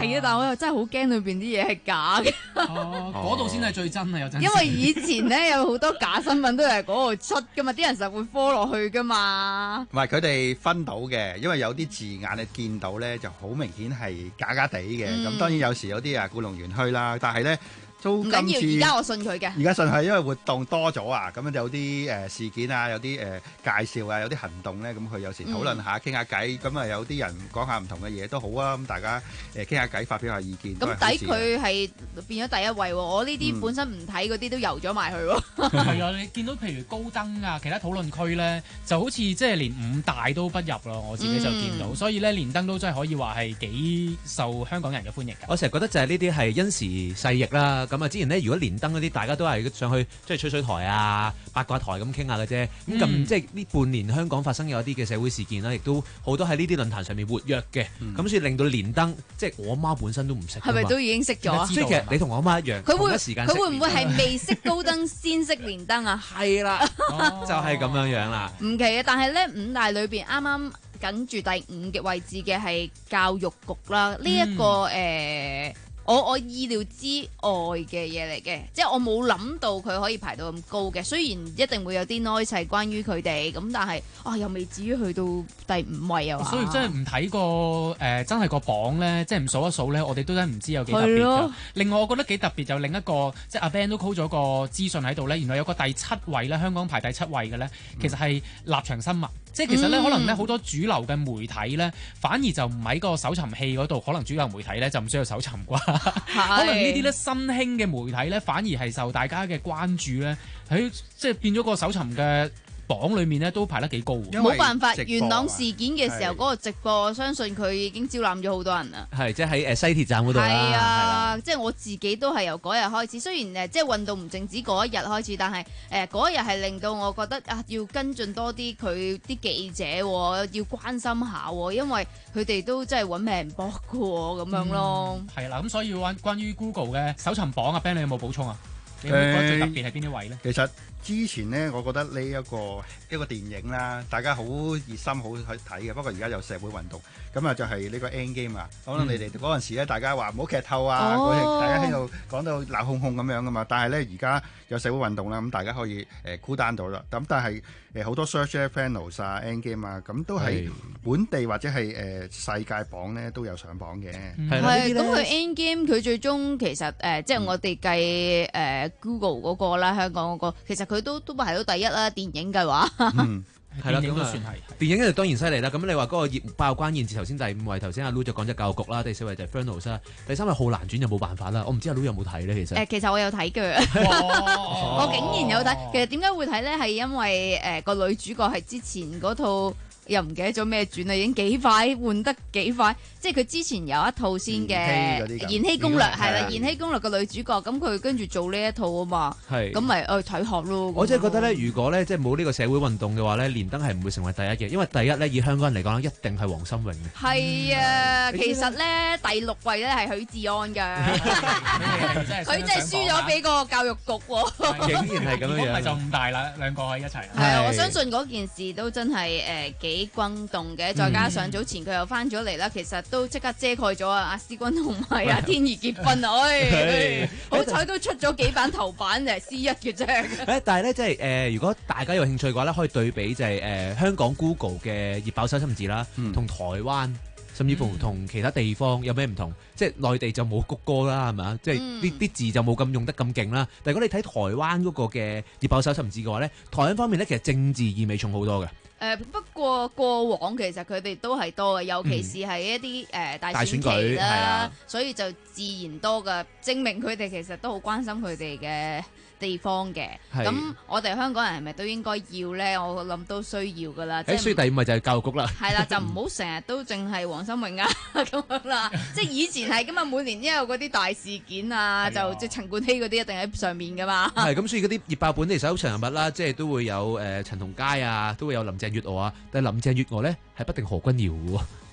係啊，但係我又真係好驚裏邊啲嘢係假嘅。 哦，嗰度先係最真啊！有陣時因為以前咧有好多假新聞都係嗰度出噶嘛，啲人實會 follow 落去噶嘛。 唔係佢哋分到嘅，因為有啲字眼你見到咧就好明顯係假假地嘅。咁、嗯、當然有時有啲啊故弄玄虛啦，但係咧。 唔緊要，而家我信佢嘅。 而家信係因為活動多咗啊，咁有啲誒事件啊，有啲誒介紹啊，有啲行動咧，咁佢有時討論下、傾下偈，咁啊有啲人講下唔同嘅嘢都好啊，咁大家誒傾下偈，發表下意見。 咁抵佢係變咗第一位喎，我呢啲本身唔睇嗰啲都游咗埋去喎。 係啊，你見到譬如高登啊，其他討論區咧，就好似即係連五大都不入咯，我自己就見到，嗯、所以咧連登都真係可以話係幾受香港人嘅歡迎㗎。 我成日覺得就係呢啲係因時勢易啦。咁啊，之前咧，如果連登嗰啲，大家都係上去即係吹水台啊、八卦台咁傾下嘅啫。咁咁、嗯、即係呢半年香港發生有一啲嘅社會事件啦，亦都好多喺呢啲論壇上面活躍嘅。咁、嗯、所以令到連登，即係我媽本身都唔識。係咪都已經識咗？所以其實你同我媽一樣，佢會佢會唔會係未識高登先識連登啊？係啦，就係咁樣樣啦。唔奇嘅，但係咧五大裏邊啱啱緊住第五嘅位置嘅係教育局啦。呢、這、一個誒。嗯呃我我意料之外嘅嘢嚟嘅，即係我冇諗到佢可以排到咁高嘅。雖然一定會有啲 noise 係關於佢哋咁，但係啊又未至於去到第五位啊。 所以真係唔睇個誒真係個榜咧，即係唔數一數咧，我哋都真係唔知有幾特別㗎。另外我覺得幾特別就另一個，即係阿 Ben 都 call 咗個資訊喺度咧，原來有個第七位咧，香港排第七位嘅咧，其實係立場新聞。即係其實咧，可能咧好多主流嘅媒體咧，反而就唔喺個搜尋器嗰度，可能主流媒體咧就唔需要搜尋啩。可能呢啲咧新興嘅媒體咧，反而係受大家嘅關注咧，喺即係變咗個搜尋嘅榜裏面咧都排得幾高。冇辦法，元朗事件嘅時候嗰個直播，我相信佢已經招攬咗好多人啦。係即係喺誒西鐵站嗰度啦。係啊，即係我自己都係由嗰日開始。雖然誒即係運動唔淨止嗰一日開始，但係誒嗰一日係令到我覺得啊，要跟進多啲佢啲記者，要關心下，因為佢哋都真係揾命搏㗎喎，咁樣咯。係啦，咁所以關關於 Google 嘅搜尋榜啊 Ben 你有冇補充啊？你覺得最特別係邊啲位咧？其實之前咧，我覺得呢一個一個電影啦，大家好熱心好去睇嘅。不過而家有社會運動，咁啊就係呢個 Endgame 啊。可能你哋嗰陣時咧，大家話唔好劇透啊，哦、大家喺度講到鬧哄哄咁樣噶嘛。但係咧，而家有社會運動啦，咁大家可以誒 cool down 到啦。咁但係誒好多 search panels 啊、Endgame 啊，咁都係本地或者係誒、呃、世界榜咧都有上榜嘅。係咁佢 Endgame 佢最終其實誒、呃、即係我哋計誒。呃 Google 嗰個啦，香港嗰個，其實佢都都排到第一啦。電影嘅話，嗯，係啦，咁都算係。電影就當然犀利啦。咁你話嗰個熱爆關鍵字，頭先第五位，頭先阿 Lu 就講咗教育局啦，第四位就係 Fernals 啦，第三位浩南傳就冇辦法啦。我唔知阿 Lu 有冇睇咧，其實。誒，其實我有睇嘅，我竟然有睇。其實點解會睇咧？係因為誒個、呃、女主角係之前嗰套。又唔記得咗咩轉啦，已經幾快換得幾快，即係佢之前有一套先嘅《延禧攻略》係啦，《延禧攻略》嘅女主角，咁佢跟住做呢一套啊嘛，咁咪誒睇下咯。我真係覺得咧，如果咧即係冇呢個社會運動嘅話咧，連登係唔會成為第一嘅，因為第一咧以香港人嚟講咧，一定係黃心穎嘅。係啊，其實咧第六位咧係許志安㗎，佢真係輸咗俾個教育局喎。竟然係咁樣樣，如果唔係就五大啦，兩個喺一齊。係啊，我相信嗰件事都真係誒幾幾轟動嘅，再加上早前佢又翻咗嚟啦，其實都即刻遮蓋咗啊！阿思君同埋阿天怡結婚啊，哎，好彩都出咗幾版頭版就係 C 一嘅啫。誒，但係咧，即係誒，如果大家有興趣嘅話咧，可以對比就係誒香港 Google 嘅熱爆搜尋字啦，同台灣甚至乎同其他地方有咩唔同？即係內地就冇谷歌啦，係咪啊？即係啲啲字就冇咁用得咁勁啦。但係如果你睇台灣嗰個嘅熱爆搜尋字嘅話咧，台灣方面咧其實政治意味重好多嘅。誒、呃、不過過往其實佢哋都係多嘅，尤其是係一啲誒、呃、大選期啦，所以就自然多嘅，證明佢哋其實都好關心佢哋嘅地方嘅。咁我哋香港人係咪都應該要咧？我諗都需要噶啦。誒、欸，所以第五咪就係教育局啦。係啦，就唔好成日都淨係黃心穎啊咁樣啦。即係以前係咁啊，每年都有嗰啲大事件啊，就即係陳冠希嗰啲一定喺上面噶嘛。係咁，所以嗰啲熱爆本地首長人物啦，即係都會有誒陳同佳啊，都會有林鄭月娥啊，但係林鄭月娥咧係不定何君堯嘅喎。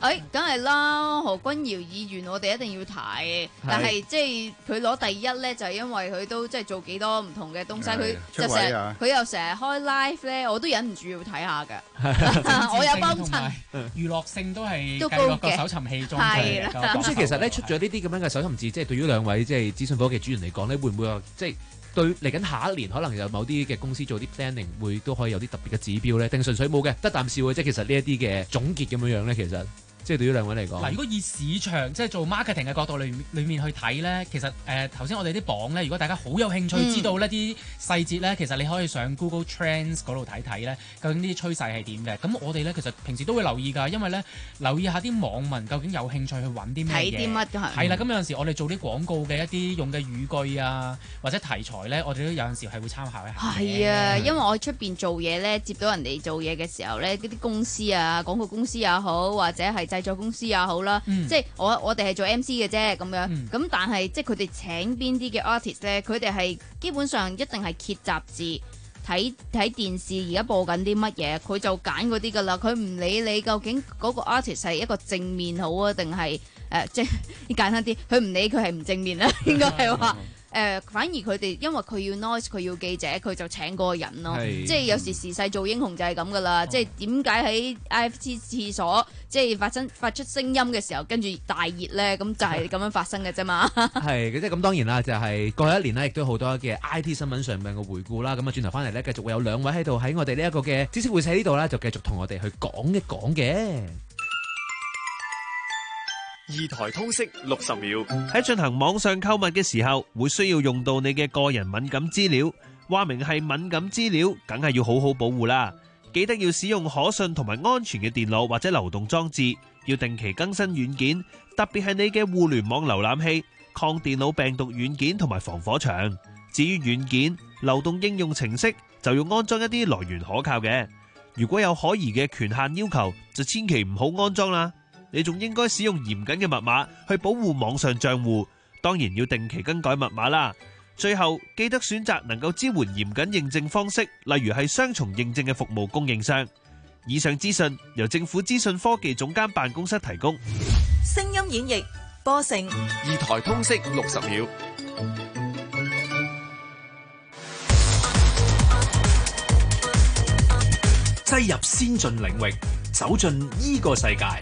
誒，梗係啦，何君堯議員我哋一定要睇，但係即係佢攞第一咧，就係因為佢都即係做幾多唔同嘅東西，佢就成日佢又成日開 live 咧，我都忍唔住要睇下㗎。我有幫襯， 娛樂性都係都高嘅搜尋器中係啦。 咁所以其實咧出咗呢啲咁樣嘅搜尋字，即係對於兩位即係資訊科技專員嚟講咧，會唔會話即係對嚟緊下一年可能有某啲嘅公司做啲 planning 會都可以有啲特別嘅指標咧？定純粹冇嘅，得啖笑嘅，即係其實呢一啲嘅總結咁樣樣咧，其實。即係對於兩位嚟講， 嗱，如果以市場即係做 marketing 嘅角度裏裏面去睇咧，其實誒頭先我哋啲榜咧，如果大家好有興趣知道呢啲細節咧，嗯、其實你可以上 Google Trends 嗰度睇睇咧，究竟呢啲趨勢係點嘅。咁我哋咧其實平時都會留意㗎，因為咧留意下啲網民究竟有興趣去揾啲咩嘢， 睇啲乜㗎係。 係啦，咁有陣時我哋做啲廣告嘅一啲用嘅語句啊，或者題材咧，我哋都有陣時係會參考一下。 係啊，因為我喺出邊做嘢咧，接到人哋做嘢嘅時候咧，嗰啲公司啊，廣告公司也好，或者係製作公司也好啦，嗯、即係我我哋係做 M C 嘅啫咁樣，咁、嗯、但係即係佢哋請邊啲嘅 artist 咧，佢哋係基本上一定係揭雜誌、睇睇電視，而家播緊啲乜嘢，佢就揀嗰啲噶啦，佢唔理你究竟嗰個 artist 係一個正面好啊，定係誒即係簡單啲，佢唔理佢係唔正面啦，應該係話。誒、呃，反而佢哋因為佢要 noise， 佢要記者，佢就請嗰個人咯。即係有時時勢做英雄就係咁噶啦。哦、即係點解喺 I F C 廁所即係發生發出聲音嘅時候，跟住大熱咧？咁就係咁樣發生嘅啫嘛。 係，即係咁當然啦，就係、是、過去一年咧，亦都好多嘅 I T 新聞上面嘅回顧啦。咁啊，轉頭翻嚟咧，繼續會有兩位喺度喺我哋呢一個嘅知識會社呢度咧，就繼續同我哋去講一講嘅。 二台通識六十秒，喺進行網上購物嘅時候，會需要用到你嘅個人敏感資料。話明係敏感資料，梗係要好好保護啦。記得要使用可信同埋安全嘅電腦或者流動裝置，要定期更新軟件，特別係你嘅互聯網瀏覽器、抗電腦病毒軟件同埋防火牆。至於軟件、流動應用程式，就要安裝一啲來源可靠嘅。如果有可疑嘅權限要求，就千祈唔好安裝啦。你仲應該使用嚴謹嘅密碼去保護網上賬戶，當然要定期更改密碼啦。最後記得選擇能夠支援嚴謹認證方式，例如係雙重認證嘅服務供應商。以上資訊由政府資訊科技總監辦公室提供。 聲音演繹播成二台通識六十秒， 擠入先進領域，走進呢個世界。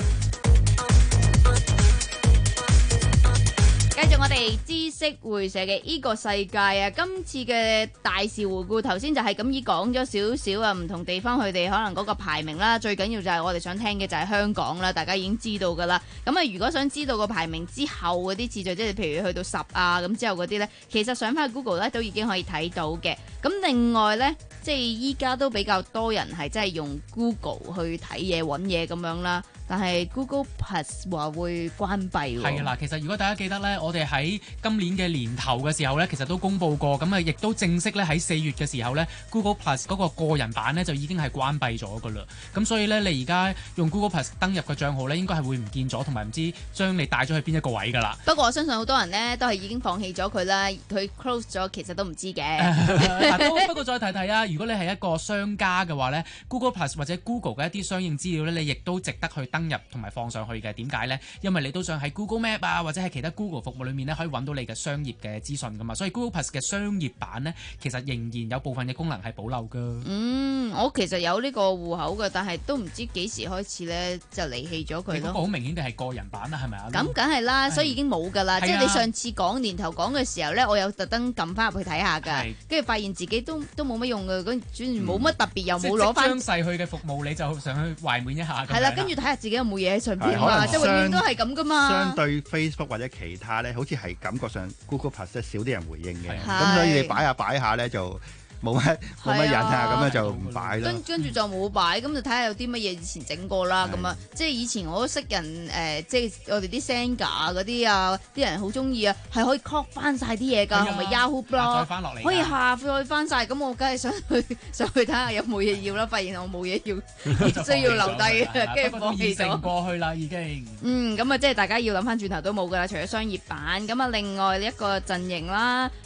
繼續我哋知識會社嘅呢個世界啊，今次嘅大事回顧，頭先就係咁意講咗少少啊，唔同地方佢哋可能嗰個排名啦，最緊要就係我哋想聽嘅就係香港啦，大家已經知道噶啦。咁啊，如果想知道個排名之後嗰啲次序，即係譬如去到十啊咁之後嗰啲呢，其實上翻 Google 咧都已經可以睇到嘅。咁另外呢，即係依家都比較多人係真係用 Google 去睇嘢揾嘢咁樣啦。但係 Google Plus 話會關閉喎。 係啊，嗱，其實如果大家記得咧，我哋喺今年嘅年頭嘅時候咧，其實都公佈過，咁啊，亦都正式咧喺四月嘅時候咧 ，Google Plus 嗰個個人版咧就已經係關閉咗噶啦。咁所以咧，你而家用 Google Plus 登入嘅帳號咧，應該係會唔見咗，同埋唔知將你帶咗去邊一個位噶啦。 不過我相信好多人咧都係已經放棄咗佢啦，佢 close 咗，其實都唔知嘅。 不過再提提啊，如果你係一個商家嘅話咧 ，Google Plus 或者 Google 嘅一啲相應資料咧，你亦都值得去登入同埋放上去嘅。點解呢？因為你都想喺 Google Map 啊，或者係其他 Google 服務裏面咧，可以揾到你嘅商業嘅資訊噶嘛。所以 Google Plus 嘅商業版呢，其實仍然有部分嘅功能係保留噶。 嗯，我其實有呢個戶口嘅，但係都唔知幾時開始呢，就離棄咗佢咯。 嗰個好明顯地係個人版啦，係咪啊？ 咁梗係啦，所以已經冇噶啦。 係即係你上次講年頭講嘅時候呢，我有特登撳翻入去睇下噶，跟住發現自己都都冇乜用嘅，跟住冇乜特別，又冇攞翻。 即係將逝去嘅服務，你就上去懷緬一下。 係啦，跟住睇下自己有冇嘢喺上邊嘛，即係永遠都係咁噶嘛。 相對 Facebook 或者其他咧，好似係感覺上 Google Plus 少啲人回應嘅，咁所以你擺下擺下咧就冇乜冇乜人啊，咁樣就唔擺啦。 跟跟住就冇擺，咁就睇下有啲乜嘢以前整過啦。咁啊，即係以前我都識人誒，即係我哋啲 Senga 嗰啲啊，啲人好中意啊，係可以 copy 翻曬啲嘢㗎，同埋 Yahoo Blog 翻落嚟， 可以下載翻曬。咁我梗係想去上去睇下有冇嘢要啦，發現我冇嘢要，需要留低，跟住放棄咗。 過去啦已經。 嗯，咁啊，即係大家要諗翻轉頭都冇㗎啦，除咗商業版。咁啊，另外一個陣營啦。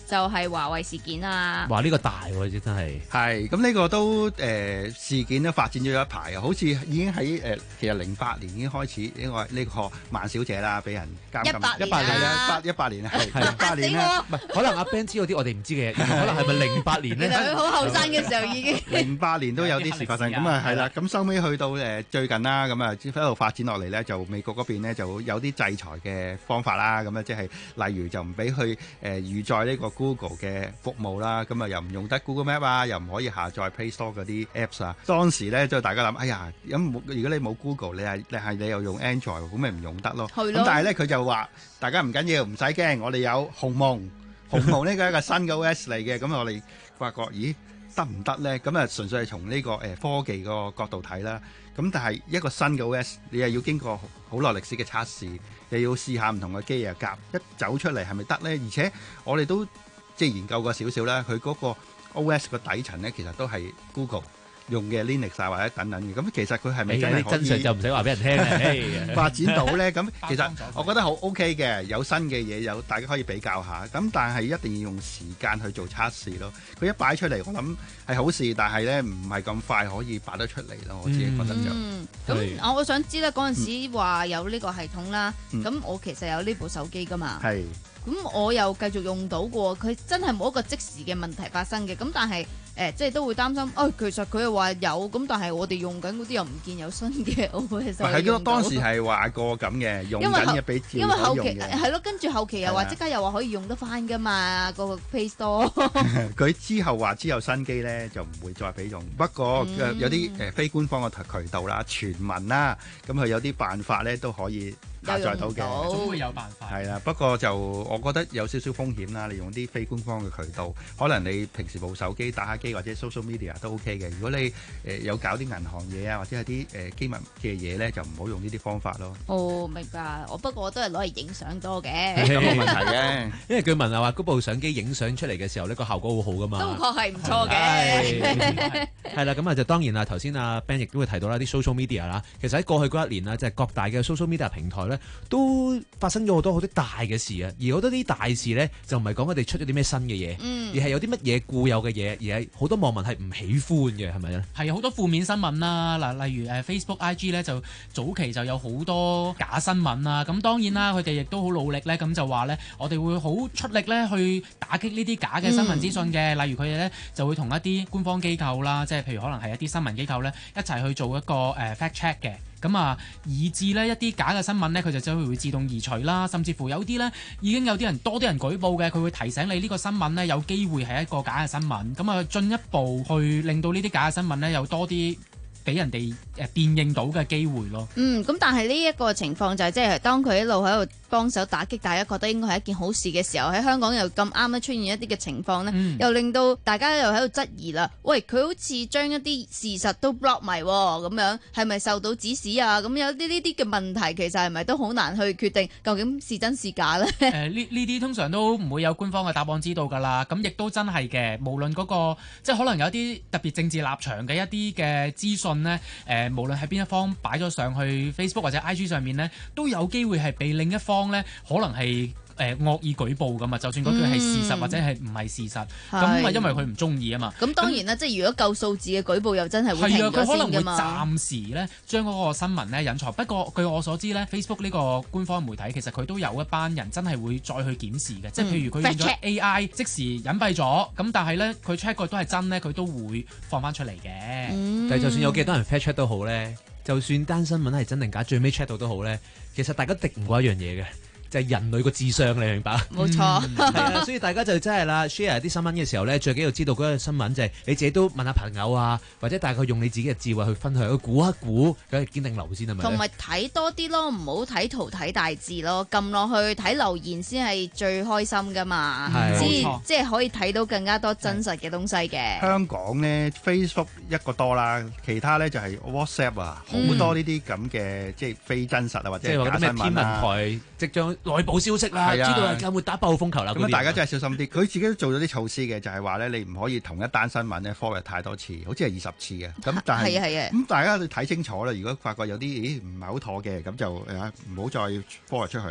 就係華為事件啊。 哇！呢個大喎，真係。 係咁呢個都誒、呃、事件都發展咗一排啊，好似已經喺誒、呃、其實零八年已經開始，因為呢個萬小姐啦俾人監禁一百年啊， 八一八年啊，係一八年啦。 唔係可能阿 Ben 知道啲我哋唔知嘅嘢，可能係咪零八年咧？ 其實佢好後生嘅時候已經。 零八年都有啲事發生，咁啊係啦，咁收尾去到誒最近啦，咁啊一路發展落嚟咧，就美國嗰邊咧就有啲制裁嘅方法啦，咁啊即係例如就唔俾去誒預載呢個 Google 嘅服務啦，咁啊又唔用得 Google Map 啊，又唔可以下載 Play Store 嗰啲 Apps 啊。當時咧就大家諗，哎呀咁如果你冇 Google，你係你係你又用 Android，咁咪唔用得咯。咁但係咧佢就話大家唔緊要，唔使驚，我哋有鴻蒙，鴻蒙呢個係一個新嘅 O S 嚟嘅，咁我哋發覺咦？得唔得呢？咁啊，純粹係從呢個誒科技個角度睇啦。咁但係一個新嘅 O S，你又要經過好耐歷史嘅測試，又要試下唔同嘅機啊夾，一走出嚟係咪得呢？而且我哋都即係研究過少少啦，佢嗰個 O S 個底層呢，其實都係 Google用嘅 Linux 啊或者等等嘅。咁其實佢係咪真係可以？ 真相就唔使話俾人聽啦。 發展到呢，咁其實我覺得好 OK 嘅，有新嘅嘢，有大家可以比較下。咁但係一定要用時間去做測試咯。佢一擺出嚟，我諗係好事，但係咧唔係咁快可以擺得出嚟咯。我自己覺得就咁。嗯、我想知咧，嗰陣時話有呢個系統啦，咁、嗯、我其實有呢部手機噶嘛。 係。 咁我又繼續用到過，佢真係冇一個即時嘅問題發生嘅。咁但係誒、呃，即係都會擔心。哦，其實佢又話有，咁但係我哋用緊嗰啲又唔見有新嘅 O S。係咯，當時係話過咁嘅，用緊嘅比照因為後期嘅。 係咯，跟住後期又話即刻又話可以用得翻噶嘛，個 Play Store。 佢之後話之後新機咧就唔會再俾用，不過、嗯、有啲誒非官方嘅渠道啦、傳聞啦，咁佢有啲辦法咧都可以下載到嘅， 總會有辦法。 係啦，不過就我覺得有少少風險啦。你用啲非官方嘅渠道，可能你平時部手機打下機或者 social media 都 OK 嘅。如果你誒、呃、有搞啲銀行嘢啊，或者係啲誒機密嘅嘢咧，就唔好用呢啲方法咯。 哦，明白。我不過我都係攞嚟影相多嘅， 咁冇問題嘅。 因為據聞係話嗰部相機影相出嚟嘅時候呢個效果好好噶嘛。 都確係唔錯嘅。 係啦，咁啊就當然啦。頭先阿 Ben 亦都會提到啦，啲 social media 啦，其實喺過去嗰一年啦，即係各大嘅 social media 平台咧，都發生咗好多好多大嘅事啊！而好多啲大事咧，就唔係講佢哋出咗啲咩新嘅嘢，嗯、而係有啲乜嘢固有嘅嘢，而係好多網民係唔喜歡嘅，係咪咧？ 係好多負面新聞啦，嗱，例如誒 Facebook、I G 咧，就早期就有好多假新聞啦。咁當然啦，佢哋亦都好努力咧，咁就話咧，我哋會好出力咧去打擊呢啲假嘅新聞資訊嘅。嗯、例如佢哋咧就會同一啲官方機構啦，即係譬如可能係一啲新聞機構咧，一齊去做一個誒、呃、fact check 嘅。咁啊，以至呢一啲假嘅新聞呢，佢就就會自動移除啦，甚至乎有啲呢已經有啲人多啲人舉報嘅，佢會提醒你呢個新聞呢有機會係一個假嘅新聞，咁啊進一步去令到呢啲假嘅新聞呢有多啲俾人哋誒辨認到嘅機會咯。 嗯，咁但係呢一個情況就係即係當佢一路喺度幫手打擊，大家覺得應該係一件好事嘅時候，喺香港又咁啱咧出現一啲嘅情況呢，嗯、又令到大家又喺度質疑啦。喂，佢好似將一啲事實都 block 埋咁樣，係咪受到指使啊？咁有啲呢啲嘅問題，其實係咪都好難去決定究竟是真是假呢？ 誒、呃，呢呢啲通常都唔會有官方嘅答案知道㗎啦。咁亦都真係嘅，無論嗰、那個即係可能有啲特別政治立場嘅一啲嘅資訊呢，誒、呃，無論係邊一方擺咗上去 Facebook 或者 I G 上面呢，都有機會係被另一方呢可能係誒惡意舉報㗎嘛。就算嗰句係事實、嗯、或者係唔係事實，咁啊因為佢唔中意啊嘛。 咁當然啦，那即係如果夠數字嘅舉報又真係會停咗先㗎嘛。係啊，佢可能會暫時咧將嗰個新聞呢隱藏。不過據我所知呢 Facebook 呢個官方媒體其實佢都有一班人真係會再去檢視嘅，嗯、即係譬如佢用咗 A I 即時隱蔽咗，咁但係呢，佢 check 過都係真呢，佢都會放翻出嚟嘅。 嗯、 但係就算有幾多人 fact check 都好咧，就算單新聞係真定假，最尾 check 到都好咧，其實大家敵唔過一樣嘢嘅。就係人類個智商，你明白？ 冇錯， 係啊，所以大家就真係啦 ，share 啲新聞嘅時候咧，最緊要知道嗰個新聞就係你自己都問下朋友啊，或者大概用你自己嘅智慧去分享，去估一估，梗係堅定流先係咪？ 同埋睇多啲咯，唔好睇圖睇大字咯，撳落去睇留言先係最開心噶嘛，先即係可以睇到更加多真實嘅東西嘅。 香港咧 Facebook 一個多啦，其他咧就係 WhatsApp 啊，好、嗯、多呢啲咁嘅即係非真實啊或者係假新聞啊。 天文台即將內部消息啦，啊、知道係有冇打暴風球啦。 咁大家真係小心啲。佢自己都做咗啲措施嘅，就係話咧，你唔可以同一單新聞咧 forward 太多次，好似係二十次嘅。咁但係咁、嗯、大家要睇清楚啦。如果發覺有啲咦唔係好妥嘅，咁就誒唔好再 forward 出去啦。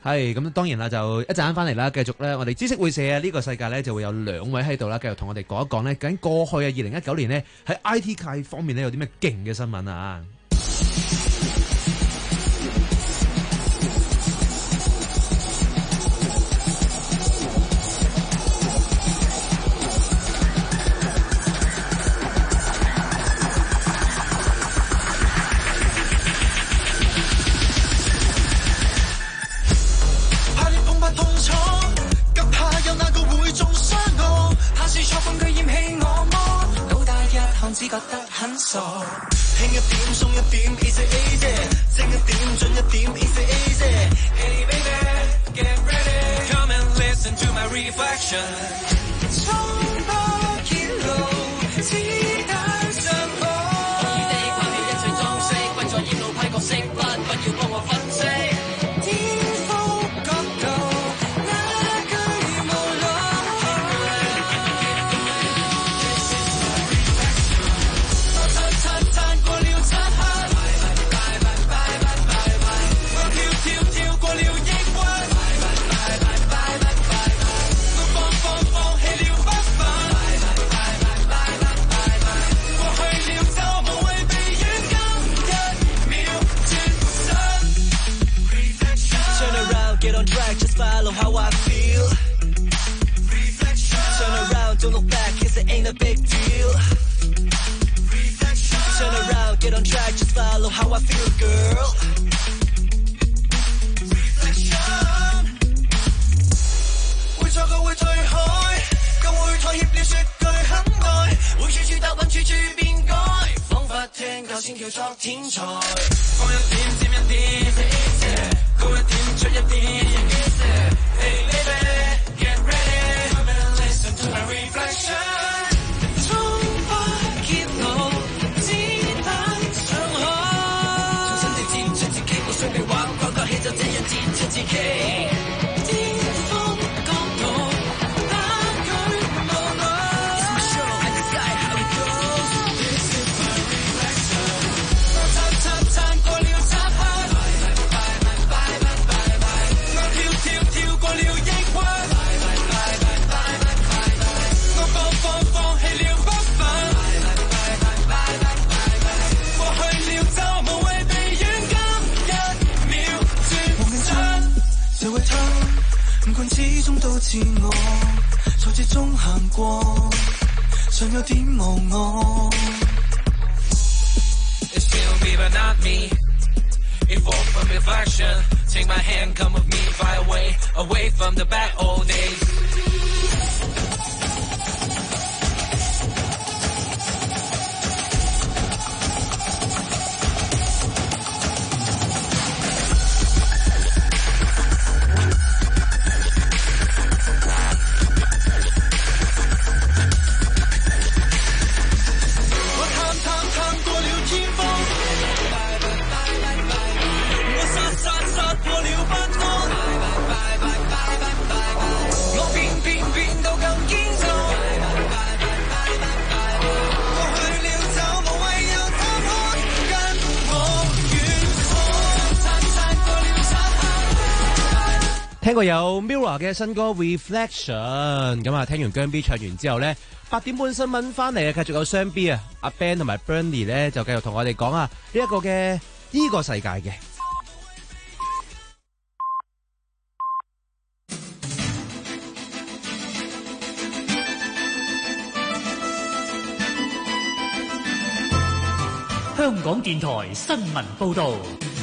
係咁，當然啦，就一陣間翻嚟啦，繼續咧，我哋知識會社啊，呢個世界咧就會有兩位喺度啦，繼續同我哋講一講咧，究竟過去啊，二零一九年呢，喺 I T 界方面咧有啲咩勁嘅新聞啊！ 只覺得很傻，輕一點，鬆一點 ，easy easy， 精一點，進一點 ，easy easy。Hey baby, get ready, come and listen to my reflection。衝破結路，子彈上火。可以的拋棄一切裝飾，不再厭怒批角色，不不要幫我分析。Just follow how I feel. Reflection. Turn around, don't look back, cause it ain't a big deal. Reflection. Turn around, get on track, just follow how I feel, girl. Reflection. 會錯過會退開，更會妥協了說句很愛，會處處答允，處處變改，彷彿聽夠先叫作天才。放一點，佔一點，高一點，出一點。Hey baby, get ready, come and listen to my reflection。衝破結路，子彈上海。重新地接出自己，無需被話講講起，就這樣接出自己。巔峰角度，單舉無腦。It's my show, I decide how it goes. This is my reflection。擦擦擦過了漆黑。過了抑鬱，我放放放棄了不忿，過去了就無謂被軟，今一秒轉身就會吞，唔管始終都自我，挫折中行過，尚有點無我。It's still me but not me, evolve from reflection. Take my hand, come with me, fly away, away from the bad old days. 我探探探過了天荒。過了不安，我偏偏變到更堅壯。過去了就無謂有他們跟我遠方。過了漆黑。 聽過有 Mirror 嘅新歌 Reflection， 咁啊聽完姜 B 唱完之後呢，八點半新聞翻嚟啊，繼續有雙 B 啊，阿 Ben 同埋 Bernie 呢，就繼續同我哋講啊呢一個嘅呢個世界嘅。 香港電台新聞報導。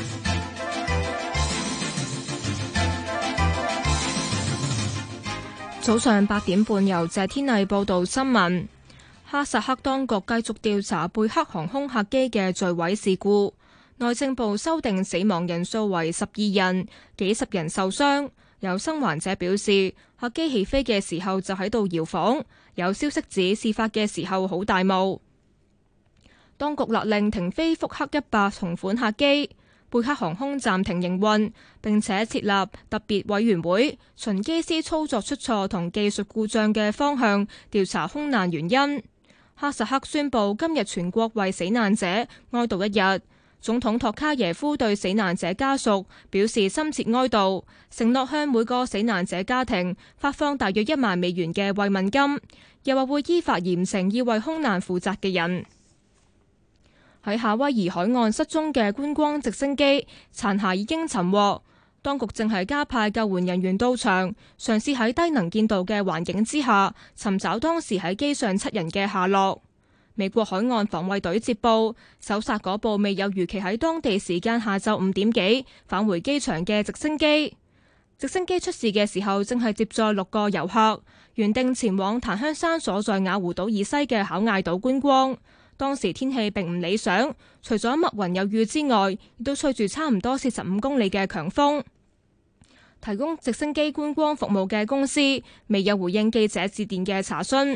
早上八點半，由謝天麗報道新聞。哈薩克當局繼續調查貝克航空客機嘅墜毀事故。內政部修訂死亡人數為十二人，幾十人受傷。有生還者表示，客機起飛嘅時候就喺度搖晃。有消息指事發嘅時候好大霧。當局勒令停飛福克一百同款客機，貝克航空暫停營運，並且設立特別委員會，循機師操作出錯同技術故障嘅方向調查空難原因。哈薩克宣布今日全國為死難者哀悼一日。 總統托卡耶夫對死難者家屬表示深切哀悼，承諾向每個死難者家庭發放大約一萬美元嘅慰問金，又話會依法嚴懲要為空難負責嘅人。喺夏威夷海岸失蹤嘅觀光直升機殘骸已經尋獲，當局正係加派救援人員到場，嘗試喺低能見度嘅環境之下尋找當時喺機上七人嘅下落。美國海岸防衛隊接報，搜索嗰部未有如期喺當地時間下晝五點幾返回機場嘅直升機。直升機出事嘅時候，正係接載六個遊客，原定前往檀香山所在雅湖島以西嘅考艾島觀光。當時天氣並唔理想，除咗密雲有雨之外，亦都吹住差唔多四十五公里嘅強風。提供直升機觀光服務嘅公司未有回應記者致電嘅查詢。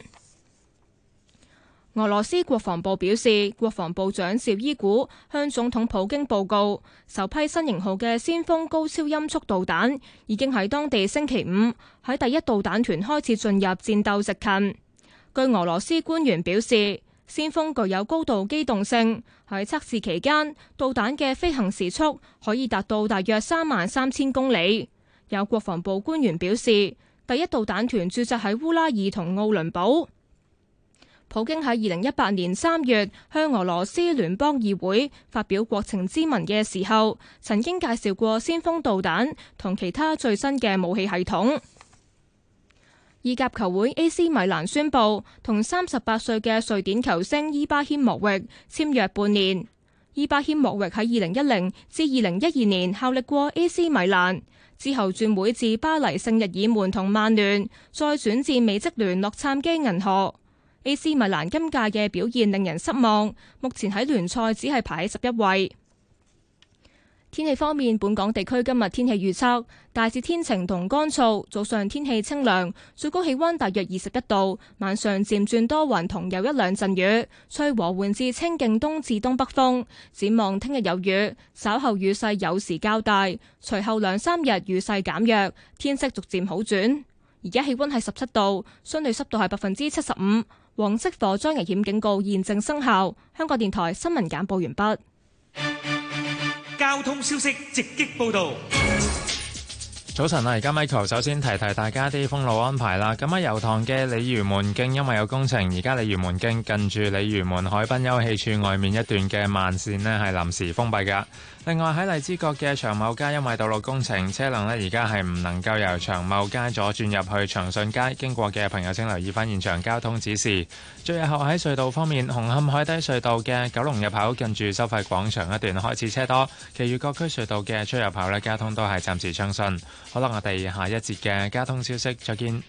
俄羅斯國防部表示，國防部長紹伊古向總統普京報告，首批新型號嘅先鋒高超音速導彈已經喺當地星期五喺第一導彈團開始進入戰鬥值近。據俄羅斯官員表示，先鋒具有高度機動性，喺測試期間，導彈嘅飛行時速可以達到大約三萬三千公里。有國防部官員表示，第一導彈團駐紮喺烏拉爾同奧倫堡。普京喺二零一八年三月向俄羅斯聯邦議會發表國情咨文嘅時候，曾經介紹過先鋒導彈同其他最新嘅武器系統。意甲球會 A C 米蘭宣布同三十八歲嘅瑞典球星伊巴謙莫域簽約半年。伊巴謙莫域喺二零一零至二零一二年效力過 A C 米蘭，之後轉會至巴黎聖日耳門同曼聯，再轉至美職聯洛杉磯銀河。A C 米蘭今屆嘅表現令人失望，目前喺聯賽只係排喺十一位。天氣方面，本港地區今日天氣預測大致天晴同乾燥，早上天氣清涼，最高氣溫大約二十一度，晚上漸轉多雲同有一兩陣雨，吹和緩至清勁東至東北風。展望聽日有雨，稍後雨勢有時較大，隨後兩三日雨勢減弱，天色逐漸好轉。而家氣溫係十七度，相對濕度係百分之七十五，黃色火災危險警告現正生效。香港電台新聞簡報完畢。 交通消息直擊報道。 早晨啊，而家 Michael 首先提提大家啲封路安排啦。咁喺油塘嘅鯉魚門徑因為有工程，而家鯉魚門徑近住鯉魚門海濱休憩處外面一段嘅慢線呢係臨時封閉㗎。另外喺荔枝角嘅長茂街因為道路工程，車輛呢而家係唔能夠由長茂街左轉入去長順街，經過嘅朋友請留意翻現場交通指示。最後喺隧道方面，紅磡海底隧道嘅九龍入口近住收費廣場一段開始車多，其餘各區隧道嘅出入口呢交通都係暫時暢順。好啦，我哋下一節嘅交通消息再見。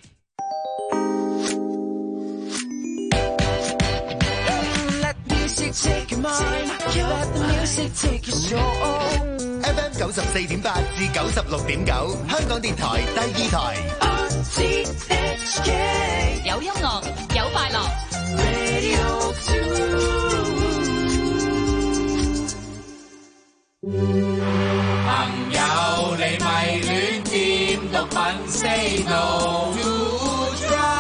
F M 九十四點八至九十六點九，香港電台第二台。 有音樂，有快樂。 朋友，你咪亂掂毒品 ，say no to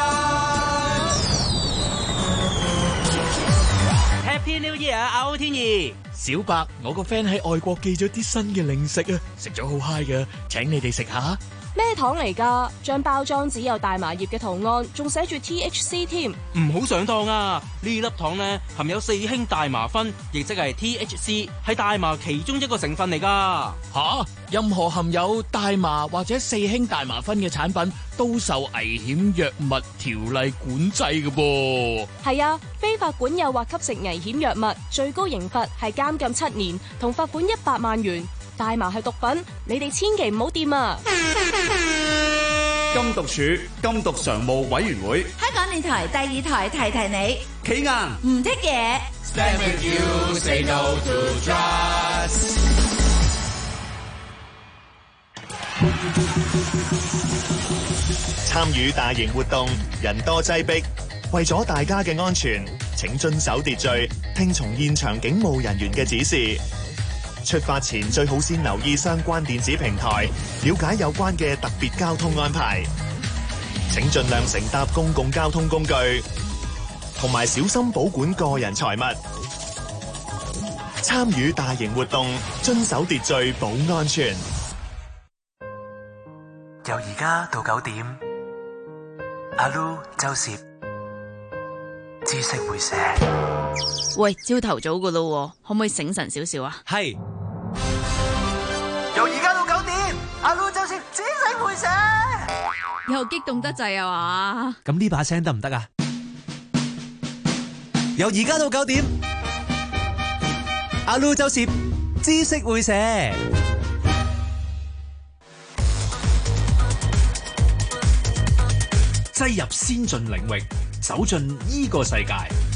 drugs。Happy New Year 啊，歐天兒。小白，我個 friend 喺外國寄咗啲新嘅零食啊，食咗好 high 噶，請你哋食下。 咩糖嚟㗎？張包裝只有大麻葉嘅圖案，仲寫住 T H C 添。 唔好上當啊！呢粒糖呢含有四氫大麻酚，亦即係 T H C， 係大麻其中一個成分嚟㗎。 吓，任何含有大麻或者四氫大麻酚嘅產品都受危險藥物條例管制㗎噃。 係啊，非法管有或吸食危險藥物，最高刑罰係監禁七年同罰款一百萬元。大麻係毒品，你哋千祈唔好掂啊！ 禁毒處禁毒常務委員會， 香港電台第二台提提你， 企硬唔剔嘢。 Stand with you, say no to drugs。 參與大型活動，人多擠迫，為咗大家嘅安全，請遵守秩序，聽從現場警務人員嘅指示。出發前最好先留意相關電子平台，了解有關嘅特別交通安排。請盡量乘搭公共交通工具，同埋小心保管個人財物。 參與大型活動，遵守秩序，保安全。 由而家到九點，阿 Lu 周攝知識會寫。 喂，朝頭早噶咯，可唔可以醒神少少啊？ 係。 由而家到九點，阿 Lu 周攝知識會寫。 又激動得滯啊嘛？ 咁呢把聲得唔得啊？由而家到九點，阿 Lu 周攝知識會寫。 擠入先進領域，走進呢個世界。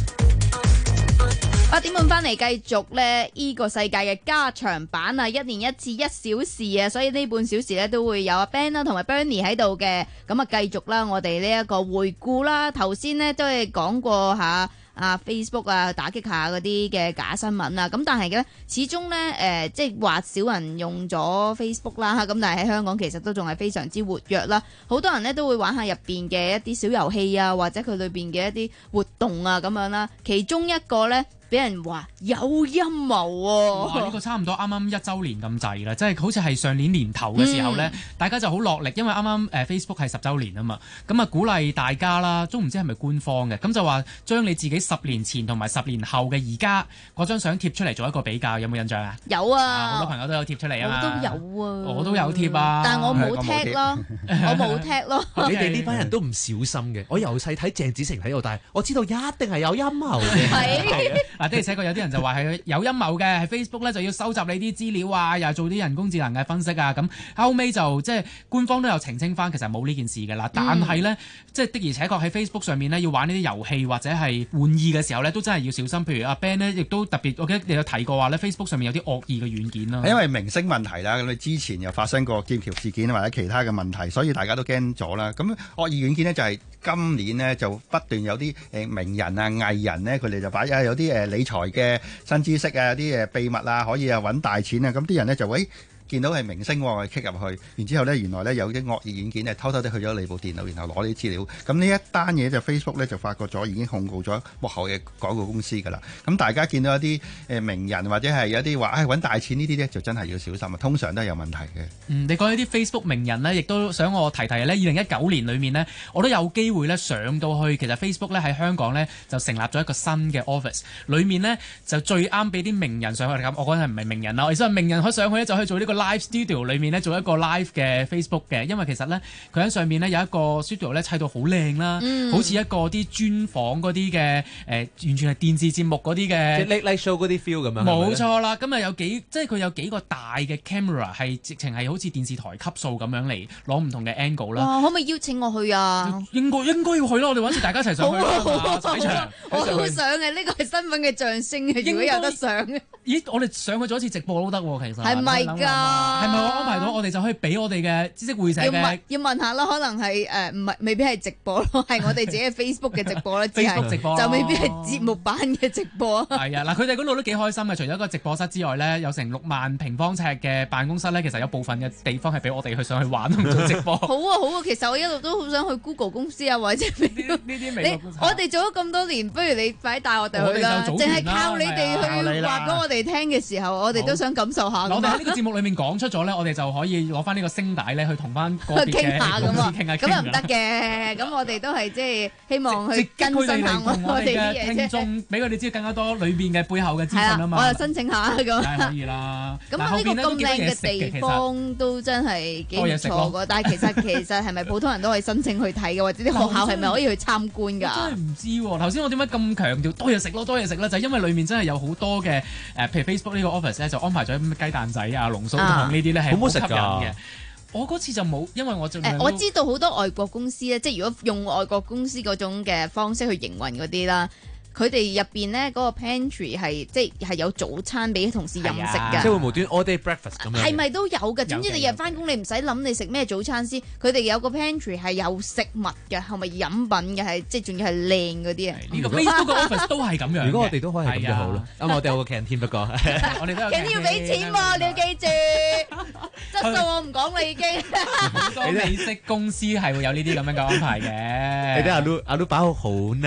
八點半翻嚟繼續咧，呢個世界嘅加長版啊，一年一次一小時啊，所以呢半小時咧都會有阿 Ben 啦同埋 Bernie 喺度嘅，咁啊繼續啦，我哋呢一個回顧啦，頭先呢都係講過下。啊 Facebook 啊打擊下嗰啲嘅假新聞啊，咁但係咧始終咧誒、呃、即係話少人用咗 Facebook 啦，咁但係喺香港其實都仲係非常之活躍啦，好多人咧都會玩下入邊嘅一啲小遊戲啊，或者佢裏邊嘅一啲活動啊咁樣啦，其中一個咧。俾人話有陰謀喎！ 哇！呢個差唔多啱啱一週年咁滯啦，即係好似係上年年頭嘅時候咧，大家就好落力，因為啱啱誒 Facebook 係十週年啊嘛，咁啊鼓勵大家啦，都唔知係咪官方嘅，咁就話將你自己十年前同埋十年後嘅而家嗰張相貼出嚟做一個比較，有冇印象啊？ 有啊！ 好多朋友都有貼出嚟啊嘛！ 我都有啊！ 我都有貼啊！ 但係我冇踢咯，我冇踢咯。 你哋呢班人都唔小心嘅，我由細睇鄭子誠喺度，但係我知道一定係有陰謀嘅。係嗱，的而且確有啲人就話係有陰謀嘅，係 Facebook 咧就要收集你啲資料啊，又做啲人工智能嘅分析啊，咁後尾就即係官方都有澄清翻，其實冇呢件事嘅啦。但係咧，即係的而且確喺 Facebook 上面咧，要玩呢啲遊戲或者係玩意嘅時候咧，都真係要小心。譬如阿 Ben 咧，亦都特別，我記得你有提過話咧 Facebook 上面有啲惡意嘅軟件啦。 因為明星問題啦，咁你之前又發生過劍橋事件或者其他嘅問題，所以大家都驚咗啦。咁惡意軟件呢，就係今年呢，就不斷有啲誒名人啊藝人呢，佢哋就擺啊有啲誒理財嘅新知識啊，有啲誒秘密啊，可以啊揾大錢啊，咁啲人呢，就會見到係明星喎，click 入去，然之後呢，原來呢有啲惡意軟件呢，偷偷地去咗你部電腦，然後攞啲資料。咁呢一單嘢就 Facebook 呢，就發覺咗，已經控告咗幕後嘅廣告公司㗎啦。咁大家見到一啲誒名人或者係有啲話誒揾大錢呢啲呢，就真係要小心啊！通常都係有問題嘅。 嗯，你講起啲 Facebook 名人呢，亦都想我提提呢。二零一九年裏面呢，我都有機會呢上到去，其實 Facebook 呢喺香港呢，就成立咗一個新嘅 office，裏面呢，就最啱俾啲名人上去咁。我講係唔係名人啦，我意思係名人可以上去呢，就去做呢個 live studio 裏面呢，做一個 live 嘅 Facebook 嘅，因為其實呢，佢喺上面呢，有一個 studio 呢，砌到好靚啦，嗯、好似一個啲專訪嗰啲嘅誒，完全係電視節目嗰啲嘅， 即係 late show 嗰啲 feel 咁樣。 冇錯啦，咁啊有幾即係佢有幾個大嘅 camera 係直情係好似電視台級數咁樣嚟攞唔同嘅 angle 啦。 哇！可唔可以邀請我去啊？ 應該應該要去咯，我哋揾次大家一齊上去啦。 我好想嘅，呢個係身份嘅象徵嘅，如果有得上嘅。 咦！我哋上去做一次直播都得喎，其實。係咪㗎？ 係咪我安排到我哋就可以俾我哋嘅知識會社嘅？ 要問下啦，可能係誒唔係未必係直播咯，係我哋自己嘅 Facebook 嘅直播啦。 Facebook 直播就未必係節目版嘅直播。 係啊，嗱，佢哋嗰度都幾開心嘅，除咗一個直播室之外咧，有成六萬平方尺嘅辦公室咧，其實有部分嘅地方係俾我哋去上去玩同做直播。 好啊好啊，其實我一路都好想去 Google 公司啊，或者呢啲美國公司。 我哋做咗咁多年，不如你快啲帶我哋去啦。淨係靠你哋去話俾我哋聽嘅時候，我哋都想感受下。 我哋喺呢個節目裏面講出咗咧，我哋就可以攞翻呢個聲帶咧，去同翻個別嘅公司傾下。 咁又唔得嘅，咁我哋都係即係希望去更新下我哋啲嘢聽眾，俾佢哋知更加多裏邊嘅背後嘅資訊啊嘛。 我又申請下咁。 梗係可以啦。 咁呢個咁靚嘅地方都真係幾唔錯㗎。但係其實其實係咪普通人都可以申請去睇嘅，或者啲學校係咪可以去參觀㗎？ 真係唔知喎。頭先我點解咁強調多嘢食咯，多嘢食咧，就係因為裡面真係有好多嘅誒，譬如 Facebook 呢個 office 咧，就安排咗咩雞蛋仔啊、龍鬚糖呢啲咧，係好吸引嘅。我嗰次就冇，因為我就誒我知道好多外國公司咧，即係如果用外國公司嗰種嘅方式去營運嗰啲啦。佢哋入邊咧嗰個 pantry 係即係有早餐俾同事飲食㗎， 即係會無端 all day breakfast 咁樣。 係咪都有㗎？總之你日翻工你唔使諗你食咩早餐先，佢哋有個 pantry 係有食物嘅，係咪飲品嘅？係即係仲要係靚嗰啲啊！ 呢個 Facebook 個 office 都係咁樣。 如果我哋都可以係咁就好啦。咁我哋有個 canteen 不過， 我哋都有。 canteen 要俾錢喎，你要記住。質素我唔講啦已經。 好多美式公司係會有呢啲咁樣嘅安排嘅。 你睇阿 Lu 阿 Lu 把口好難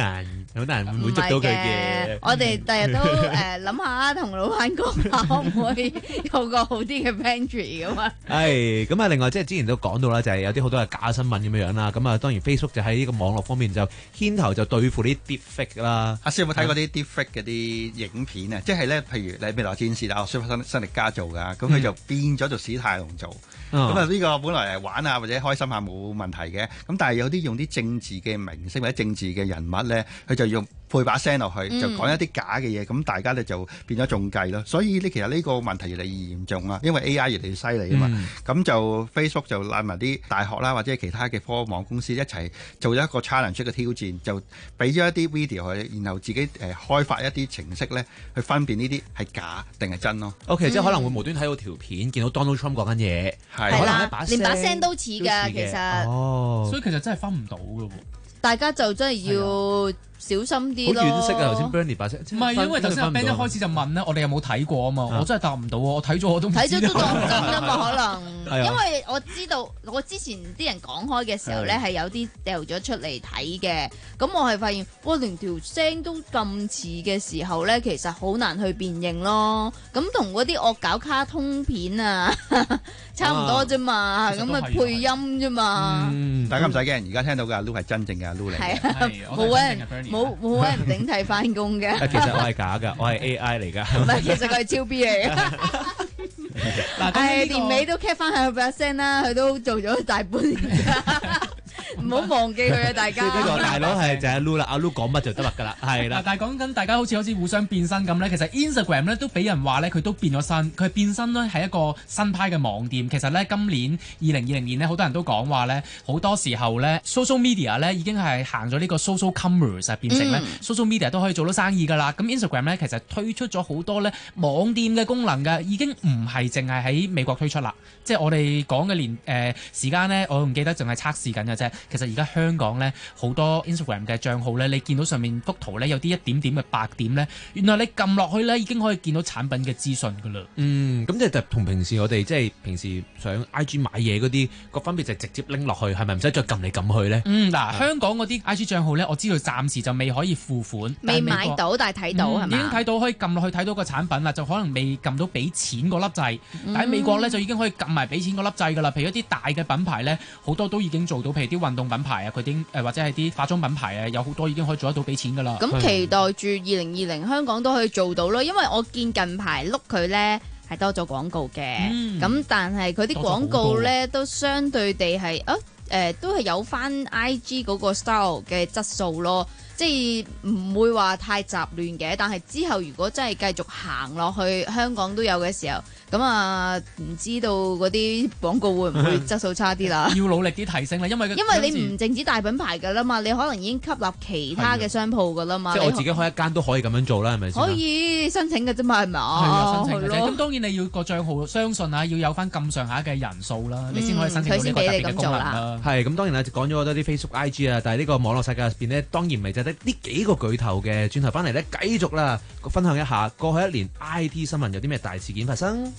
好難滿足到佢嘅。 我哋第日都誒諗下，同老闆講下可唔可以有個好啲嘅 pantry 咁啊？ 係咁啊！另外即係之前都講到啦，就係有啲好多係假新聞咁樣樣啦。咁啊，當然 Facebook 就喺呢個網絡方面就牽頭就對付啲 deepfake 啦。 阿師有冇睇過啲 deepfake 嗰啲影片啊？即係咧，譬如你未來戰士啊，舒弗辛力加做㗎，咁佢就變咗做史泰龍做。咁啊呢個本來係玩啊或者開心下冇問題嘅，咁但係有啲用啲政治嘅明星或者政治嘅人物咧，佢就用配把聲落去，就講一啲假嘅嘢，咁、嗯、大家咧就變咗中計咯。所以呢，其實呢個問題越嚟越嚴重啦，因為 A I 越嚟越犀利啊嘛。咁、嗯、就 Facebook 就拉埋啲大學啦，或者其他嘅科網公司一齊做咗一個 challenge 嘅挑戰，就俾咗一啲 video 佢，然後自己誒、呃、開發一啲程式咧，去分辨呢啲係假定係真咯。 OK，、嗯、即係可能會無端睇到條片，見到 Donald Trump 講緊嘢， 係可能把連把聲都似㗎，其實。 哦， 所以其實真係分唔到㗎喎。 大家就真係要小心啲咯。 好惋惜啊！頭先 Bernie 把聲， 唔係因為頭先阿 Ben 一開始就問咧，我哋有冇睇過啊嘛？我真係答唔到喎，我睇咗我都唔知。 睇咗都當真啊嘛，可能。因為我知道我之前啲人講開嘅時候咧，係有啲掉咗出嚟睇嘅。咁我係發現，哇，連條聲都咁似嘅時候咧，其實好難去辨認咯。咁同嗰啲惡搞卡通片啊，差唔多啫嘛。咁咪配音啫嘛。 大家唔使驚，而家聽到嘅阿 Lu 係真正嘅阿 Lu 嚟嘅。 係啊，冇揾人冇冇揾人頂替翻工嘅。 其實我係假㗎，我係 A I 嚟㗎。 唔係，其實佢係超 B 嚟㗎。 嗱， 誒年尾都 cap 翻佢把聲啦，佢都做咗大半年。唔好忘記佢啊！大家呢個大佬係就係阿 Lu 啦，阿 Lu 講乜就得㗎啦，係啦。 但係講緊大家好似好似互相變身咁咧，其實 Instagram 咧都俾人話咧佢都變咗身，佢變身咧係一個新派嘅網店。其實咧今年二零二零年咧好多人都講話咧，好多時候咧 social media 咧已經係行咗呢個 social commerce 變成咧、嗯、social media 都可以做到生意㗎啦。咁 Instagram 咧其實推出咗好多咧網店嘅功能㗎，已經唔係淨係喺美國推出啦。即係我哋講嘅年誒、呃、時間咧，我唔記得淨係測試緊嘅啫。其實而家香港咧好多 Instagram 嘅帳號咧，你見到上面幅圖咧有啲一點點嘅白點咧，原來你撳落去咧已經可以見到產品嘅資訊㗎啦。 嗯，咁即係同平時我哋即係平時上 I G 買嘢嗰啲個分別就係直接拎落去，係咪唔使再撳嚟撳去咧？ 嗯，嗱，香港嗰啲 I G 帳號咧，我知道暫時就未可以付款， 未買到，但係睇到係咪？ 已經睇到可以撳落去睇到個產品啦，就可能未撳到俾錢嗰粒掣。嗯、但喺美國咧就已經可以撳埋俾錢嗰粒掣㗎啦。譬如一啲大嘅品牌咧，好多都已經做到，譬如啲運動品牌啊，佢啲誒或者係啲化妝品牌啊，有好多已經可以做得到俾錢㗎啦。 咁期待住二零二零香港都可以做到咯，因為我見近排碌佢咧係多咗廣告嘅，咁、嗯、但係佢啲廣告咧都相對地係啊誒都係有翻 I G 嗰個 style 嘅質素咯。即係唔會話太雜亂嘅，但係之後如果真係繼續行落去，香港都有嘅時候，咁啊唔知道嗰啲廣告會唔會質素差啲啦？ 要努力啲提升啦，因為因為你唔淨止大品牌㗎啦嘛，你可能已經吸納其他嘅商鋪㗎啦嘛。 即係我自己開一間都可以咁樣做啦，係咪先？ 可以申請嘅啫嘛，係咪啊？ 係啊，申請嘅啫。咁當然你要個帳號，相信啊要有翻咁上下嘅人數啦，嗯、你先可以申請到呢個特別嘅功能啦。 係咁，當然啦，講咗好多啲 Facebook、I G 啊，但係呢個網絡世界入邊呢，當然唔係就得呢幾個巨頭嘅。轉頭翻嚟咧，繼續啦，分享一下過去一年 I T 新聞有啲咩大事件發生。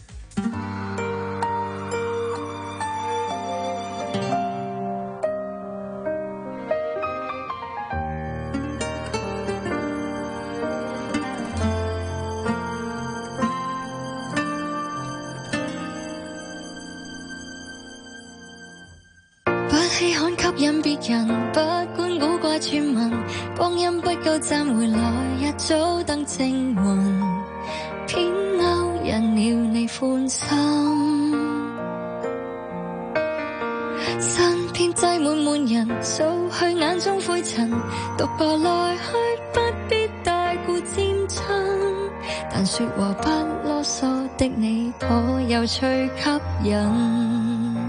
不稀罕吸引別人，不管古怪傳聞，光陰不夠暫回來，一早登正魂，偏勾引了你歡心，身邊擠滿滿人，掃去眼中灰塵，獨步來去不必大顧漸親，但說話不囉嗦的你頗有趣吸引。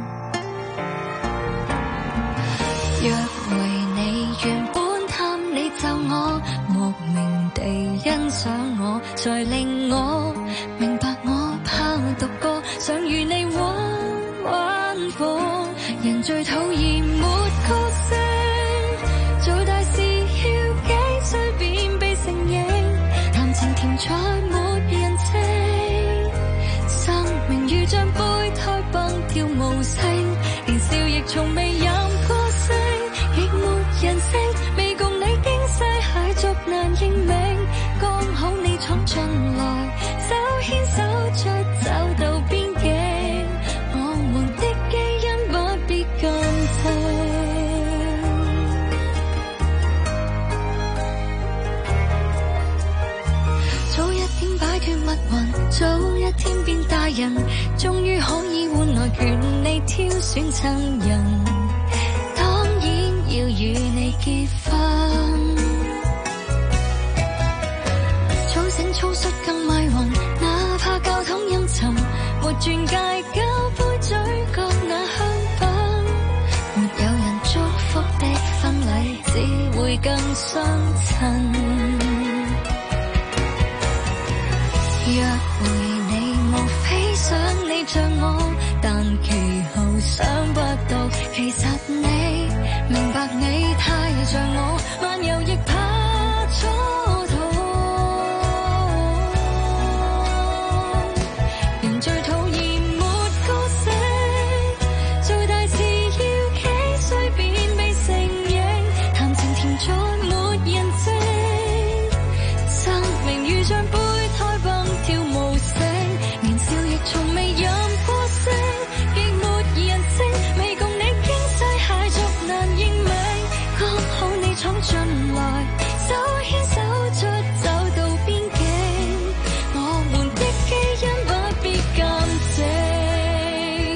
若為你原本貪你就我，莫名地欣賞我，才令我明白我怕獨個，想與你玩玩火。人最討厭沒角色，做大事要幾歲便被承認，談情甜菜沒人情，生命如像胚胎蹦跳無聲，年少亦從未有歌聲，亦沒人性，未共你驚世駭作終於可以換來權利挑選親人，當然要與你結婚。早醒粗率更迷魂，哪怕教堂陰沉，沒鑽戒交杯嘴角那香檳，沒有人祝福的婚禮只會更相襯。約會你莫非想你像我，但其後想不到，其實你明白你太像我，漫遊亦怕蹉跎。人最討厭沒個性，做大事要幾歲便被承認，談情甜在沒人證，生命如像杯胎蹦跳無聲，年少亦從未飲過星，亦沒人證，未共你經世諧俗難認命，剛好你闖進來，手牽手出走到邊境，我們的基因不必鑑證，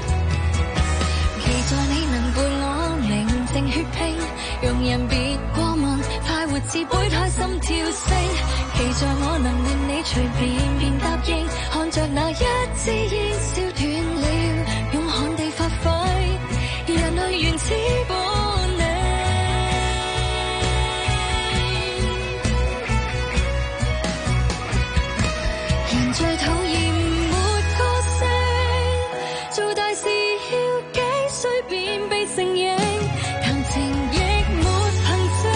期待你能伴我寧靜血拼，容人別過問，快活似杯胎心跳聲，期待我能令你隨便便答應，看着那一支煙燒斷了，勇悍地發揮人類原始本領。人最討厭沒個性，做大事要幾歲便被承認，談情亦沒憑證，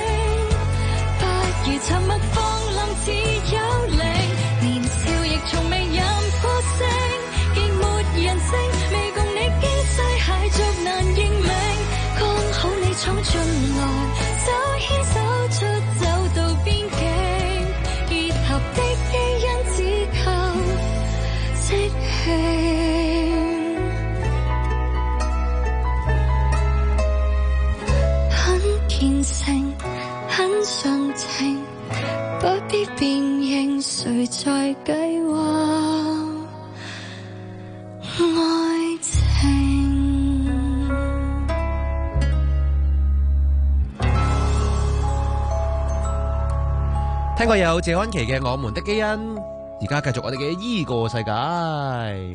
不如沉默放浪似有靈，年少亦從未飲過星，亦沒人證，未共你經世諧俗難認命，剛好你闖進來，手牽手出走到邊境，結合的基因只靠即興，很虔誠，很純情，不必辨認誰在計劃愛情。 聽過有謝安琪嘅《我們的基因》，而家繼續我哋嘅依個世界。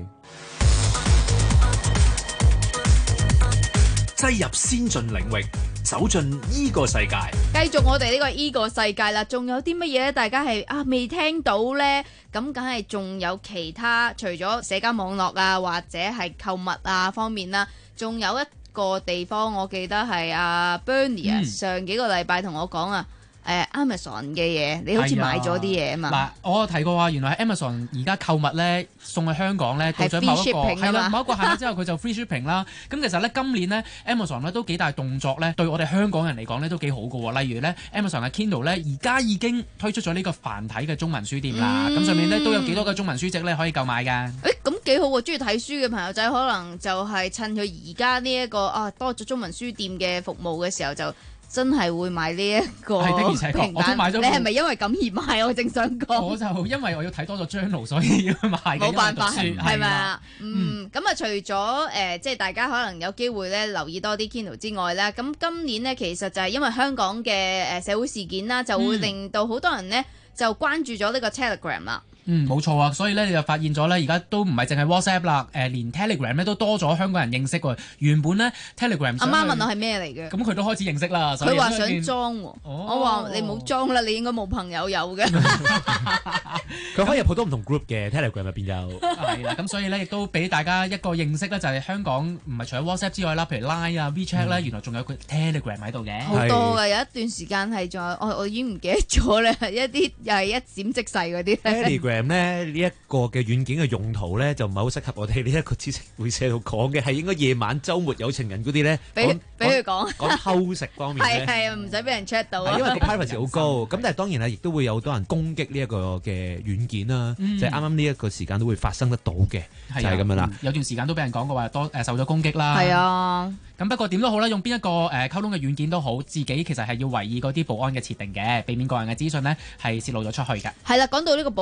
擠入先進領域，走進依個世界。 繼續我哋呢個依個世界啦，仲有啲乜嘢咧？大家係啊未聽到咧？咁梗係仲有其他，除咗社交網絡啊，或者係購物啊方面啦，仲有一個地方，我記得係阿 Bernie 啊，上幾個禮拜同我講啊。誒 Amazon 嘅嘢，你好似買咗啲嘢啊嘛？ 嗱，我提過話，原來 Amazon 而家購物咧送去香港咧，到咗某一個係啦，某一個限額之後佢就 free shipping 啦。咁其實咧今年咧 Amazon 咧都幾大動作咧，對我哋香港人嚟講咧都幾好嘅喎。例如咧 Amazon 嘅 Kindle 咧而家已經推出咗呢個繁體嘅中文書店啦。咁、嗯、上面咧都有幾多個中文書籍咧可以購買㗎。誒咁幾好喎！中意睇書嘅朋友仔可能就係趁佢而家呢一個啊多咗中文書店嘅服務嘅時候就。真係會買呢一個平板，我都買咗。你係咪因為咁而買？我正想講，我就因為我要睇多咗 journal， 所以要買嘅。冇辦法，係咪啊？嗯，咁啊、嗯，除咗誒、呃，即係大家可能有機會咧留意多啲 Kindle 之外咧，咁今年咧其實就係因為香港嘅誒社會事件啦，就會令到好多人咧就關注咗呢個 Telegram 啦。嗯，冇錯啊，所以咧你就發現咗咧，而家都唔係淨係 WhatsApp 啦，誒、呃、連 Telegram 咧都多咗香港人認識喎。原本咧 Telegram 阿媽問我係咩嚟嘅，咁佢都開始認識啦。佢話想裝喎，哦、我話你冇裝啦，你應該冇朋友有嘅。 佢可以入好多唔同 group 嘅 Telegram 入邊有。 係啦，咁所以咧亦都俾大家一個認識咧，就係香港唔係除咗 WhatsApp 之外啦，譬如 Line 啊、WeChat 咧、嗯，原來仲有個 Telegram 喺度嘅。好多嘅，有一段時間係仲有，我我已經唔記得咗咧，一啲又係一閃即逝嗰啲。 Telegram 咧呢一個嘅軟件嘅用途咧，就唔係好適合我哋呢一個知識會社度講嘅，係應該夜晚週末有情人嗰啲咧，俾俾佢講講偷食方面咧， 係係唔使俾人 check 到啊， 因為個 privacy 好高。咁但係當然啦，亦都會有好多人攻擊呢一個嘅軟件啦，嗯、就係啱啱呢一個時間都會發生得到嘅，就係、是、咁樣啦、嗯。有段時間都俾人講過話多誒受咗攻擊啦。係啊。咁不過點都好啦，用邊一個誒、呃、溝通嘅軟件都好，自己其實係要留意嗰啲保安嘅設定嘅，避免個人嘅資訊呢係泄露咗出去嘅。 係啦，講到呢個保安設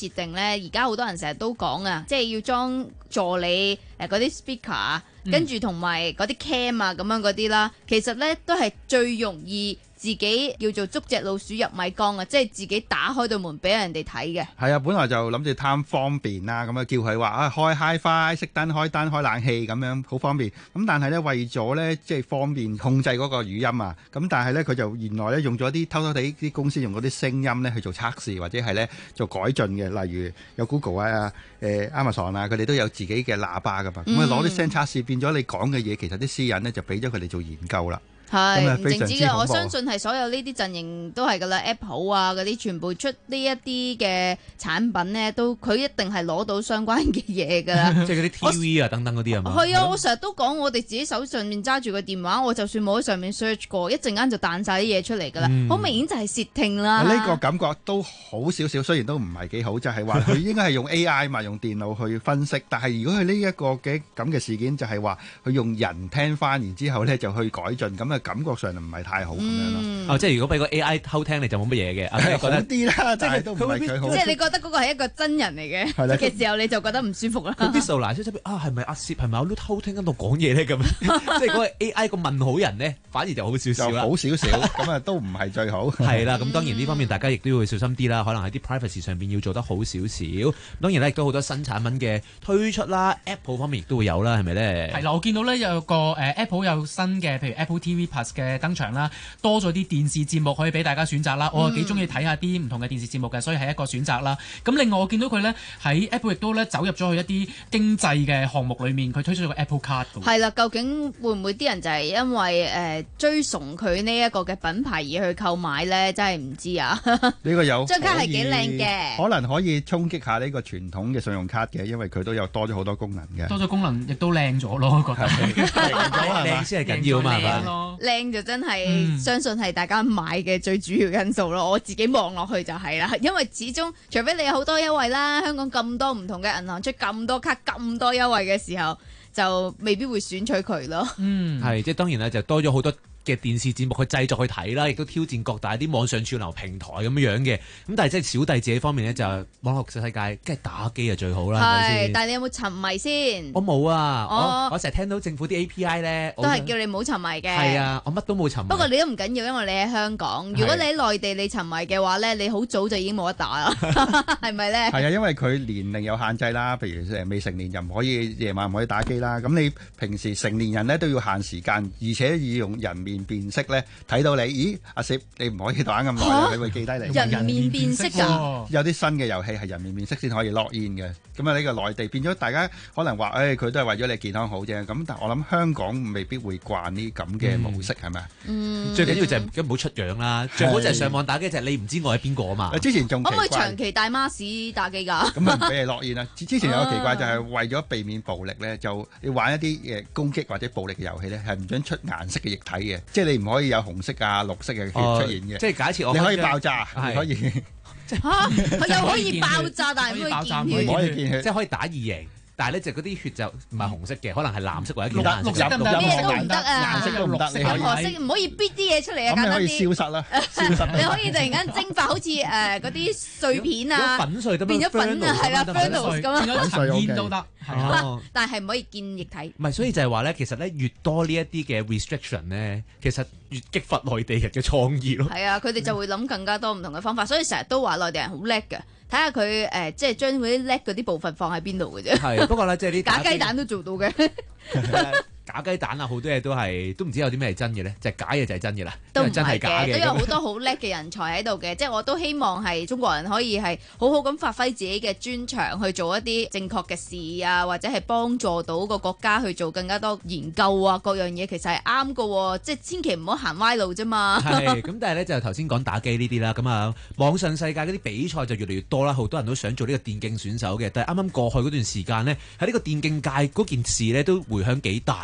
設定咧，而家好多人成日都講啊，即係要裝助理誒嗰啲 speaker 啊，跟住同埋嗰啲 cam 啊咁樣嗰啲啦，其實咧都係最容易自己叫做捉隻老鼠入米缸啊，即係自己打開道門俾人哋睇嘅。 係啊，本來就諗住貪方便啦，咁啊叫佢話啊開 HiFi 熄燈開燈開冷氣咁樣好方便。咁但係咧為咗咧即係方便控制嗰個語音啊，咁但係咧佢就原來咧用咗啲偷偷地啲公司用嗰啲聲音咧去做測試或者係咧做改進嘅，例如有 Google 啊、誒 Amazon 啊，佢哋都有自己嘅喇叭噶嘛，咁啊攞啲聲測試變咗你講嘅嘢，其實啲私隱咧就俾咗佢哋做研究啦。 係唔淨止嘅，我相信係所有呢啲陣營都係噶啦 ，Apple 啊嗰啲全部出呢一啲嘅產品咧，都佢一定係攞到相關嘅嘢噶啦。 即係嗰啲 T V 啊等等嗰啲啊嘛。 係啊，我成日都講我哋自己手上面揸住個電話，我就算冇喺上面 search 過，一陣間就彈晒啲嘢出嚟噶啦，好、嗯、明顯就係竊聽啦。 呢個感覺都好少少，雖然都唔係幾好，就係話佢應該係用 A I 嘛，用電腦去分析。但係如果佢呢一個嘅咁嘅事件，就係話佢用人聽翻，然之後咧就去改進，咁啊感覺上就唔係太好咁樣咯。 嗯、 哦，即係如果俾個 A I 偷聽，你就冇乜嘢嘅。係好啲啦，即係都唔係佢好。 即係你覺得嗰個係一個真人嚟嘅嘅時候，你就覺得唔舒服啦。 佢啲數嗱，即係啊，係咪阿攝係咪我都偷聽緊度講嘢咧？咁即係嗰個 A I 個問好人咧，反而就好少少啦， 好少少咁啊，都唔係最好。 係啦，咁當然呢方面大家亦都要小心啲啦，可能喺啲 privacy 上邊要做得好少少。當然咧，亦都好多新產品嘅推出啦 ，Apple 方面亦都會有啦，係咪咧？ 係啦，我見到咧有個誒、呃、Apple 有新嘅，譬如 Apple T V Plus 嘅登場啦，多咗啲電視節目可以俾大家選擇啦。我係幾中意睇下啲唔同嘅電視節目嘅，所以係一個選擇啦。咁另外我見到佢咧喺 Apple 亦都咧走入咗去一啲經濟嘅項目裏面，佢推出咗個 Apple Card 嘅。 係啦，究竟會唔會啲人就係因為誒、呃、追崇佢呢一個嘅品牌而去購買咧？真係唔知啊！呢個有張卡係幾靚嘅， 可能可以衝擊下呢個傳統嘅信用卡嘅，因為佢都有多咗好多功能嘅。 多咗功能亦都靚咗咯，我覺得靚先係緊要嘛，係嘛？ 靚就真係、嗯、相信係大家買嘅最主要因素咯。我自己望落去就係啦，因為始終除非你有好多優惠啦，香港咁多唔同嘅銀行出咁多卡咁多優惠嘅時候，就未必會選取佢咯。 嗯，係即係當然啦，就多咗好多嘅電視節目去製作去睇啦，亦都挑戰各大啲網上串流平台咁樣樣嘅。咁但係即係小弟自己方面咧，就網絡世界梗係打機就最好啦。 係，但係你有冇沉迷先？ 我冇啊， 我我我成日聽到政府啲 A P I 咧， 都係叫你唔好沉迷嘅。 係啊，我乜都冇沉迷。不過你都唔緊要，因為你喺香港。如果你喺內地你沉迷嘅話咧，你好早就已經冇得打啦，係咪咧？ 係啊，因為佢年齡有限制啦，譬如誒未成年人唔可以夜晚唔可以打機啦。咁你平時成年人咧都要限時間，而且要用人面辨識咧。睇到你，咦？阿攝，你唔可以打咁耐，佢會記低你。 人面辨識㗎， 有啲新嘅遊戲係人面辨識先可以 log in 嘅。咁啊，呢個內地變咗，大家可能話，誒、哎，佢都係為咗你健康好啫。咁但係我諗香港未必會慣呢咁嘅模式，係咪啊？ 嗯。 最緊要就係唔好出樣啦，最好就係上網打機就係你唔知我係邊個啊嘛。 之前仲可唔可以長期帶 mask 打機㗎？ 咁啊，唔俾你 log in 啦。之前有個奇怪就係為咗避免暴力咧，就你玩一啲誒攻擊或者暴力嘅遊戲咧，係唔准出顏色嘅液體嘅，即係你唔可以有紅色啊、綠色嘅血出現嘅、哦。即係假設我你可以爆炸，你可以嚇，佢又可以爆炸，但係唔可以見血， 唔可以見血， 即係可以打異形。但係咧就嗰啲血就唔係紅色嘅，可能係藍色或者其他顏色。 綠色都唔得啊！ 顏色都唔得， 任何色唔可以逼啲嘢出嚟啊！ 咁你可以消失啦，消失。 你可以突然間蒸發，好似誒嗰啲碎片啊， 粉碎咁樣變咗粉啊，係啦 ，Fernos 咁啊， 變咗塵煙都得。 但係唔可以見液體。 唔係，所以就係話咧，其實咧越多呢一啲嘅 restriction 咧，其實越激發內地人嘅創意咯。 係啊，佢哋就會諗更加多唔同嘅方法，所以成日都話內地人好叻嘅。睇下佢誒，即係將嗰啲叻嗰啲部分放喺邊度嘅啫。 係，不過咧，即係啲假雞蛋都做到嘅。 假雞蛋啊，好多嘢都係都唔知有啲咩係真嘅咧，就係假嘢就係真嘅啦， 都唔真係假嘅。 都有好多好叻嘅人才喺度嘅，即係我都希望係中國人可以係好好咁發揮自己嘅專長，去做一啲正確嘅事啊，或者係幫助到個國家去做更加多研究啊，各樣嘢其實係啱嘅，即係千祈唔好行歪路啫嘛。 係，咁但係咧就頭先講打機呢啲啦，咁啊網上世界嗰啲比賽就越嚟越多啦，好多人都想做呢個電競選手嘅，但係啱啱過去嗰段時間呢，喺呢個電競界嗰件事呢都迴響幾大。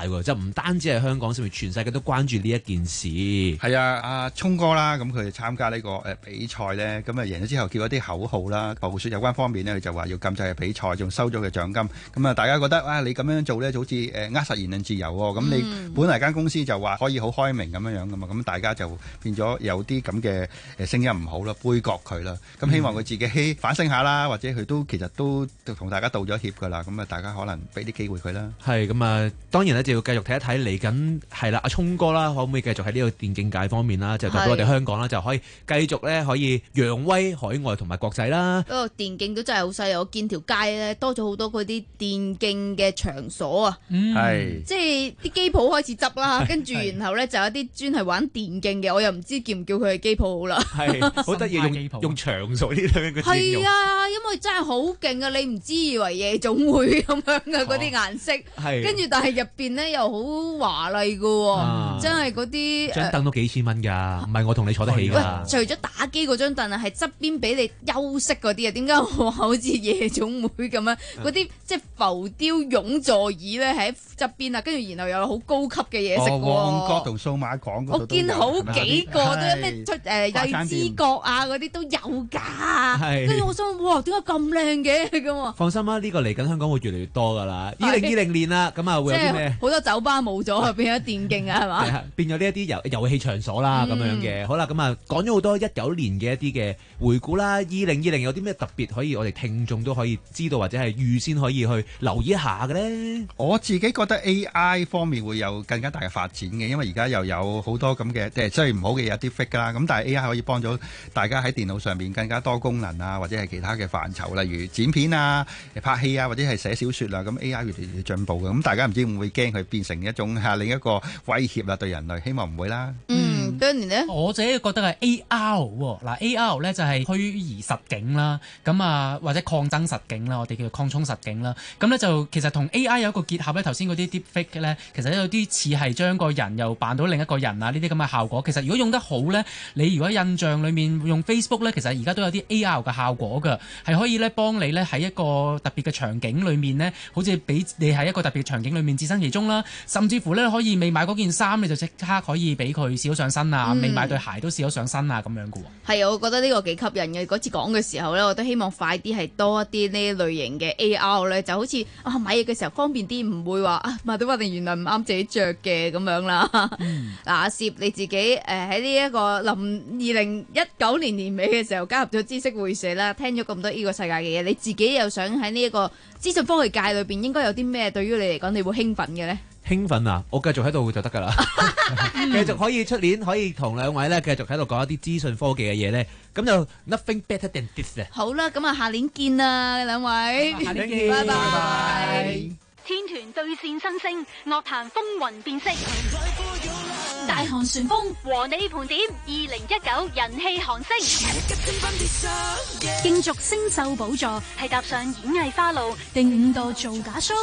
喎，就唔單止係香港，甚至全世界都關注呢一件事。 係啊，阿聰哥啦，咁佢參加呢個誒比賽咧，咁啊贏咗之後叫一啲口號啦，報説有關方面呢，佢就話要禁制嘅比賽，仲收咗嘅獎金。咁啊，大家覺得啊，你咁樣做咧，就好似誒扼殺言論自由喎。咁、嗯、你本嚟間公司就話可以好開明咁樣樣噶嘛，咁大家就變咗有啲咁嘅誒聲音唔好啦，杯葛佢啦。咁希望佢自己反省下啦，或者佢都其實都同大家道咗歉噶啦。咁啊，大家可能俾啲機會佢啦。 係咁啊，當然咧就要繼續睇一睇嚟緊係啦，阿聰哥啦，可唔可以繼續喺呢個電競界方面啦，就代表我哋香港啦，就可以繼續咧可以揚威海外同埋國際啦。 不過電競都真係好犀利，我見條街咧多咗好多嗰啲電競嘅場所啊， 係、嗯、 即係啲機鋪開始執啦，跟住然後咧就有啲專係玩電競嘅，我又唔知叫唔叫佢係機鋪好啦。係好得意用用場所呢兩個字用。係啊，因為真係好勁啊！你唔知以為夜總會咁樣嘅嗰啲顏色，跟住但係入邊咧又好華麗嘅，啊、真係嗰啲張凳都幾千蚊㗎，唔係我同你坐得起㗎。 除咗打機嗰張凳啊，係側邊俾你休息嗰啲啊，點解我好似夜總會咁樣？嗰啲即係浮雕絨座椅咧喺側邊啊，跟住然後有好高級嘅嘢食喎。 旺角同數碼港嗰度都有。 我見好幾個都有咩出誒荔枝角啊嗰啲都有㗎。跟住我想，哇，點解咁靚嘅咁啊？ 放心啦，呢個嚟緊香港會越嚟越多㗎啦。二零二零年啦，咁啊會有啲咩？ 好多酒吧冇咗，變咗電競啊，係嘛？ 變咗呢一啲遊遊戲場所啦，咁樣嘅。好啦，咁啊講咗好多一九年嘅一啲嘅回顧啦。二零二零有啲咩特別可以我哋聽眾都可以知道，或者係預先可以去留意一下嘅咧？ 我自己覺得 A I 方面會有更加大嘅發展嘅，因為而家又有好多咁嘅即係雖然唔好嘅嘢有啲 fake 啦，咁但係 A I 可以幫咗大家喺電腦上面更加多功能啊，或者係其他嘅範疇，例如剪片啊、拍戲啊，或者係寫小説啦。咁 A I 越嚟越進步嘅，咁大家唔知會唔會驚佢變成一種嚇另一個威脅啦對人類？希望唔會啦。 嗯，當年咧， 我自己覺得係 A R 喎。嗱 A R 咧就係虛擬實境啦，咁啊或者擴增實境啦，我哋叫做擴充實境啦。咁咧就其實同 A I 有一個結合咧，頭先嗰啲 deepfake 咧，其實有啲似係將個人又扮到另一個人啊，呢啲咁嘅效果。其實如果用得好咧，你如果印象裡面用 Facebook 咧，其實而家都有啲 A R 嘅效果㗎，係可以咧幫你咧喺一個特別嘅場景裡面咧，好似俾你喺一個特別場景裡面置身其中啦，甚至乎咧可以未買嗰件衫你就即刻可以俾佢試咗上身啊，嗯、未買對鞋都試咗上身啊咁樣嘅喎。 係啊，我覺得呢個幾吸引嘅。嗰次講嘅時候咧，我都希望快啲係多一啲呢類型嘅 A R 咧，就好似啊買嘢嘅時候方便啲，唔會話啊買到話定原來唔啱自己着嘅咁樣啦。嗱、嗯，阿攝你自己誒喺呢一個臨二零一九年年尾嘅時候加入咗知識會社啦，聽咗咁多呢個世界嘅嘢，你自己又想喺呢一個資訊科技界裏邊應該有啲咩對於你嚟講你會興奮嘅呢？ 興奮啊！我繼續喺度就得㗎啦，繼續可以出年可以同兩位咧繼續喺度講一啲資訊科技嘅嘢咧，咁就 nothing better than this 啊！ 好啦，咁啊下年見啦，兩位， 下年見， 拜拜。 拜拜。 天團對線新星，樂壇風雲變色。大韓旋風和你盤點二零一九人氣韓星，競逐星秀寶座，係踏上演藝花路定誤墮造假 show？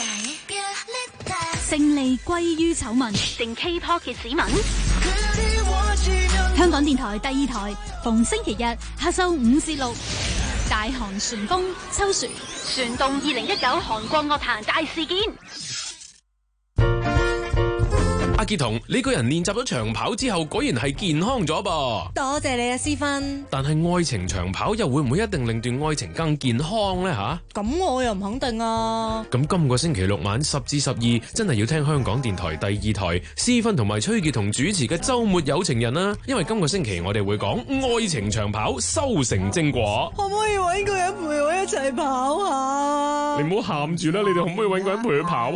勝利歸於醜聞定 K-pop 嘅指紋？香港電台第二台逢星期日下晝五至六，大韓旋風秋旋，旋動二零一九韓國樂壇大事件。 阿傑彤，你個人練習咗長跑之後，果然係健康咗噃。 多謝你啊，思芬。 但係愛情長跑又會唔會一定令段愛情更健康呢？吓， 咁我又唔肯定啊。 咁今個星期六晚十至十二，真係要聽香港電台第二台思芬同埋崔傑彤主持嘅周末有情人啦。因為今個星期我哋會講愛情長跑修成正果。 可唔可以搵個人陪我一齊跑下？ 你唔好喊住啦，你哋可唔可以搵個人陪佢跑啊？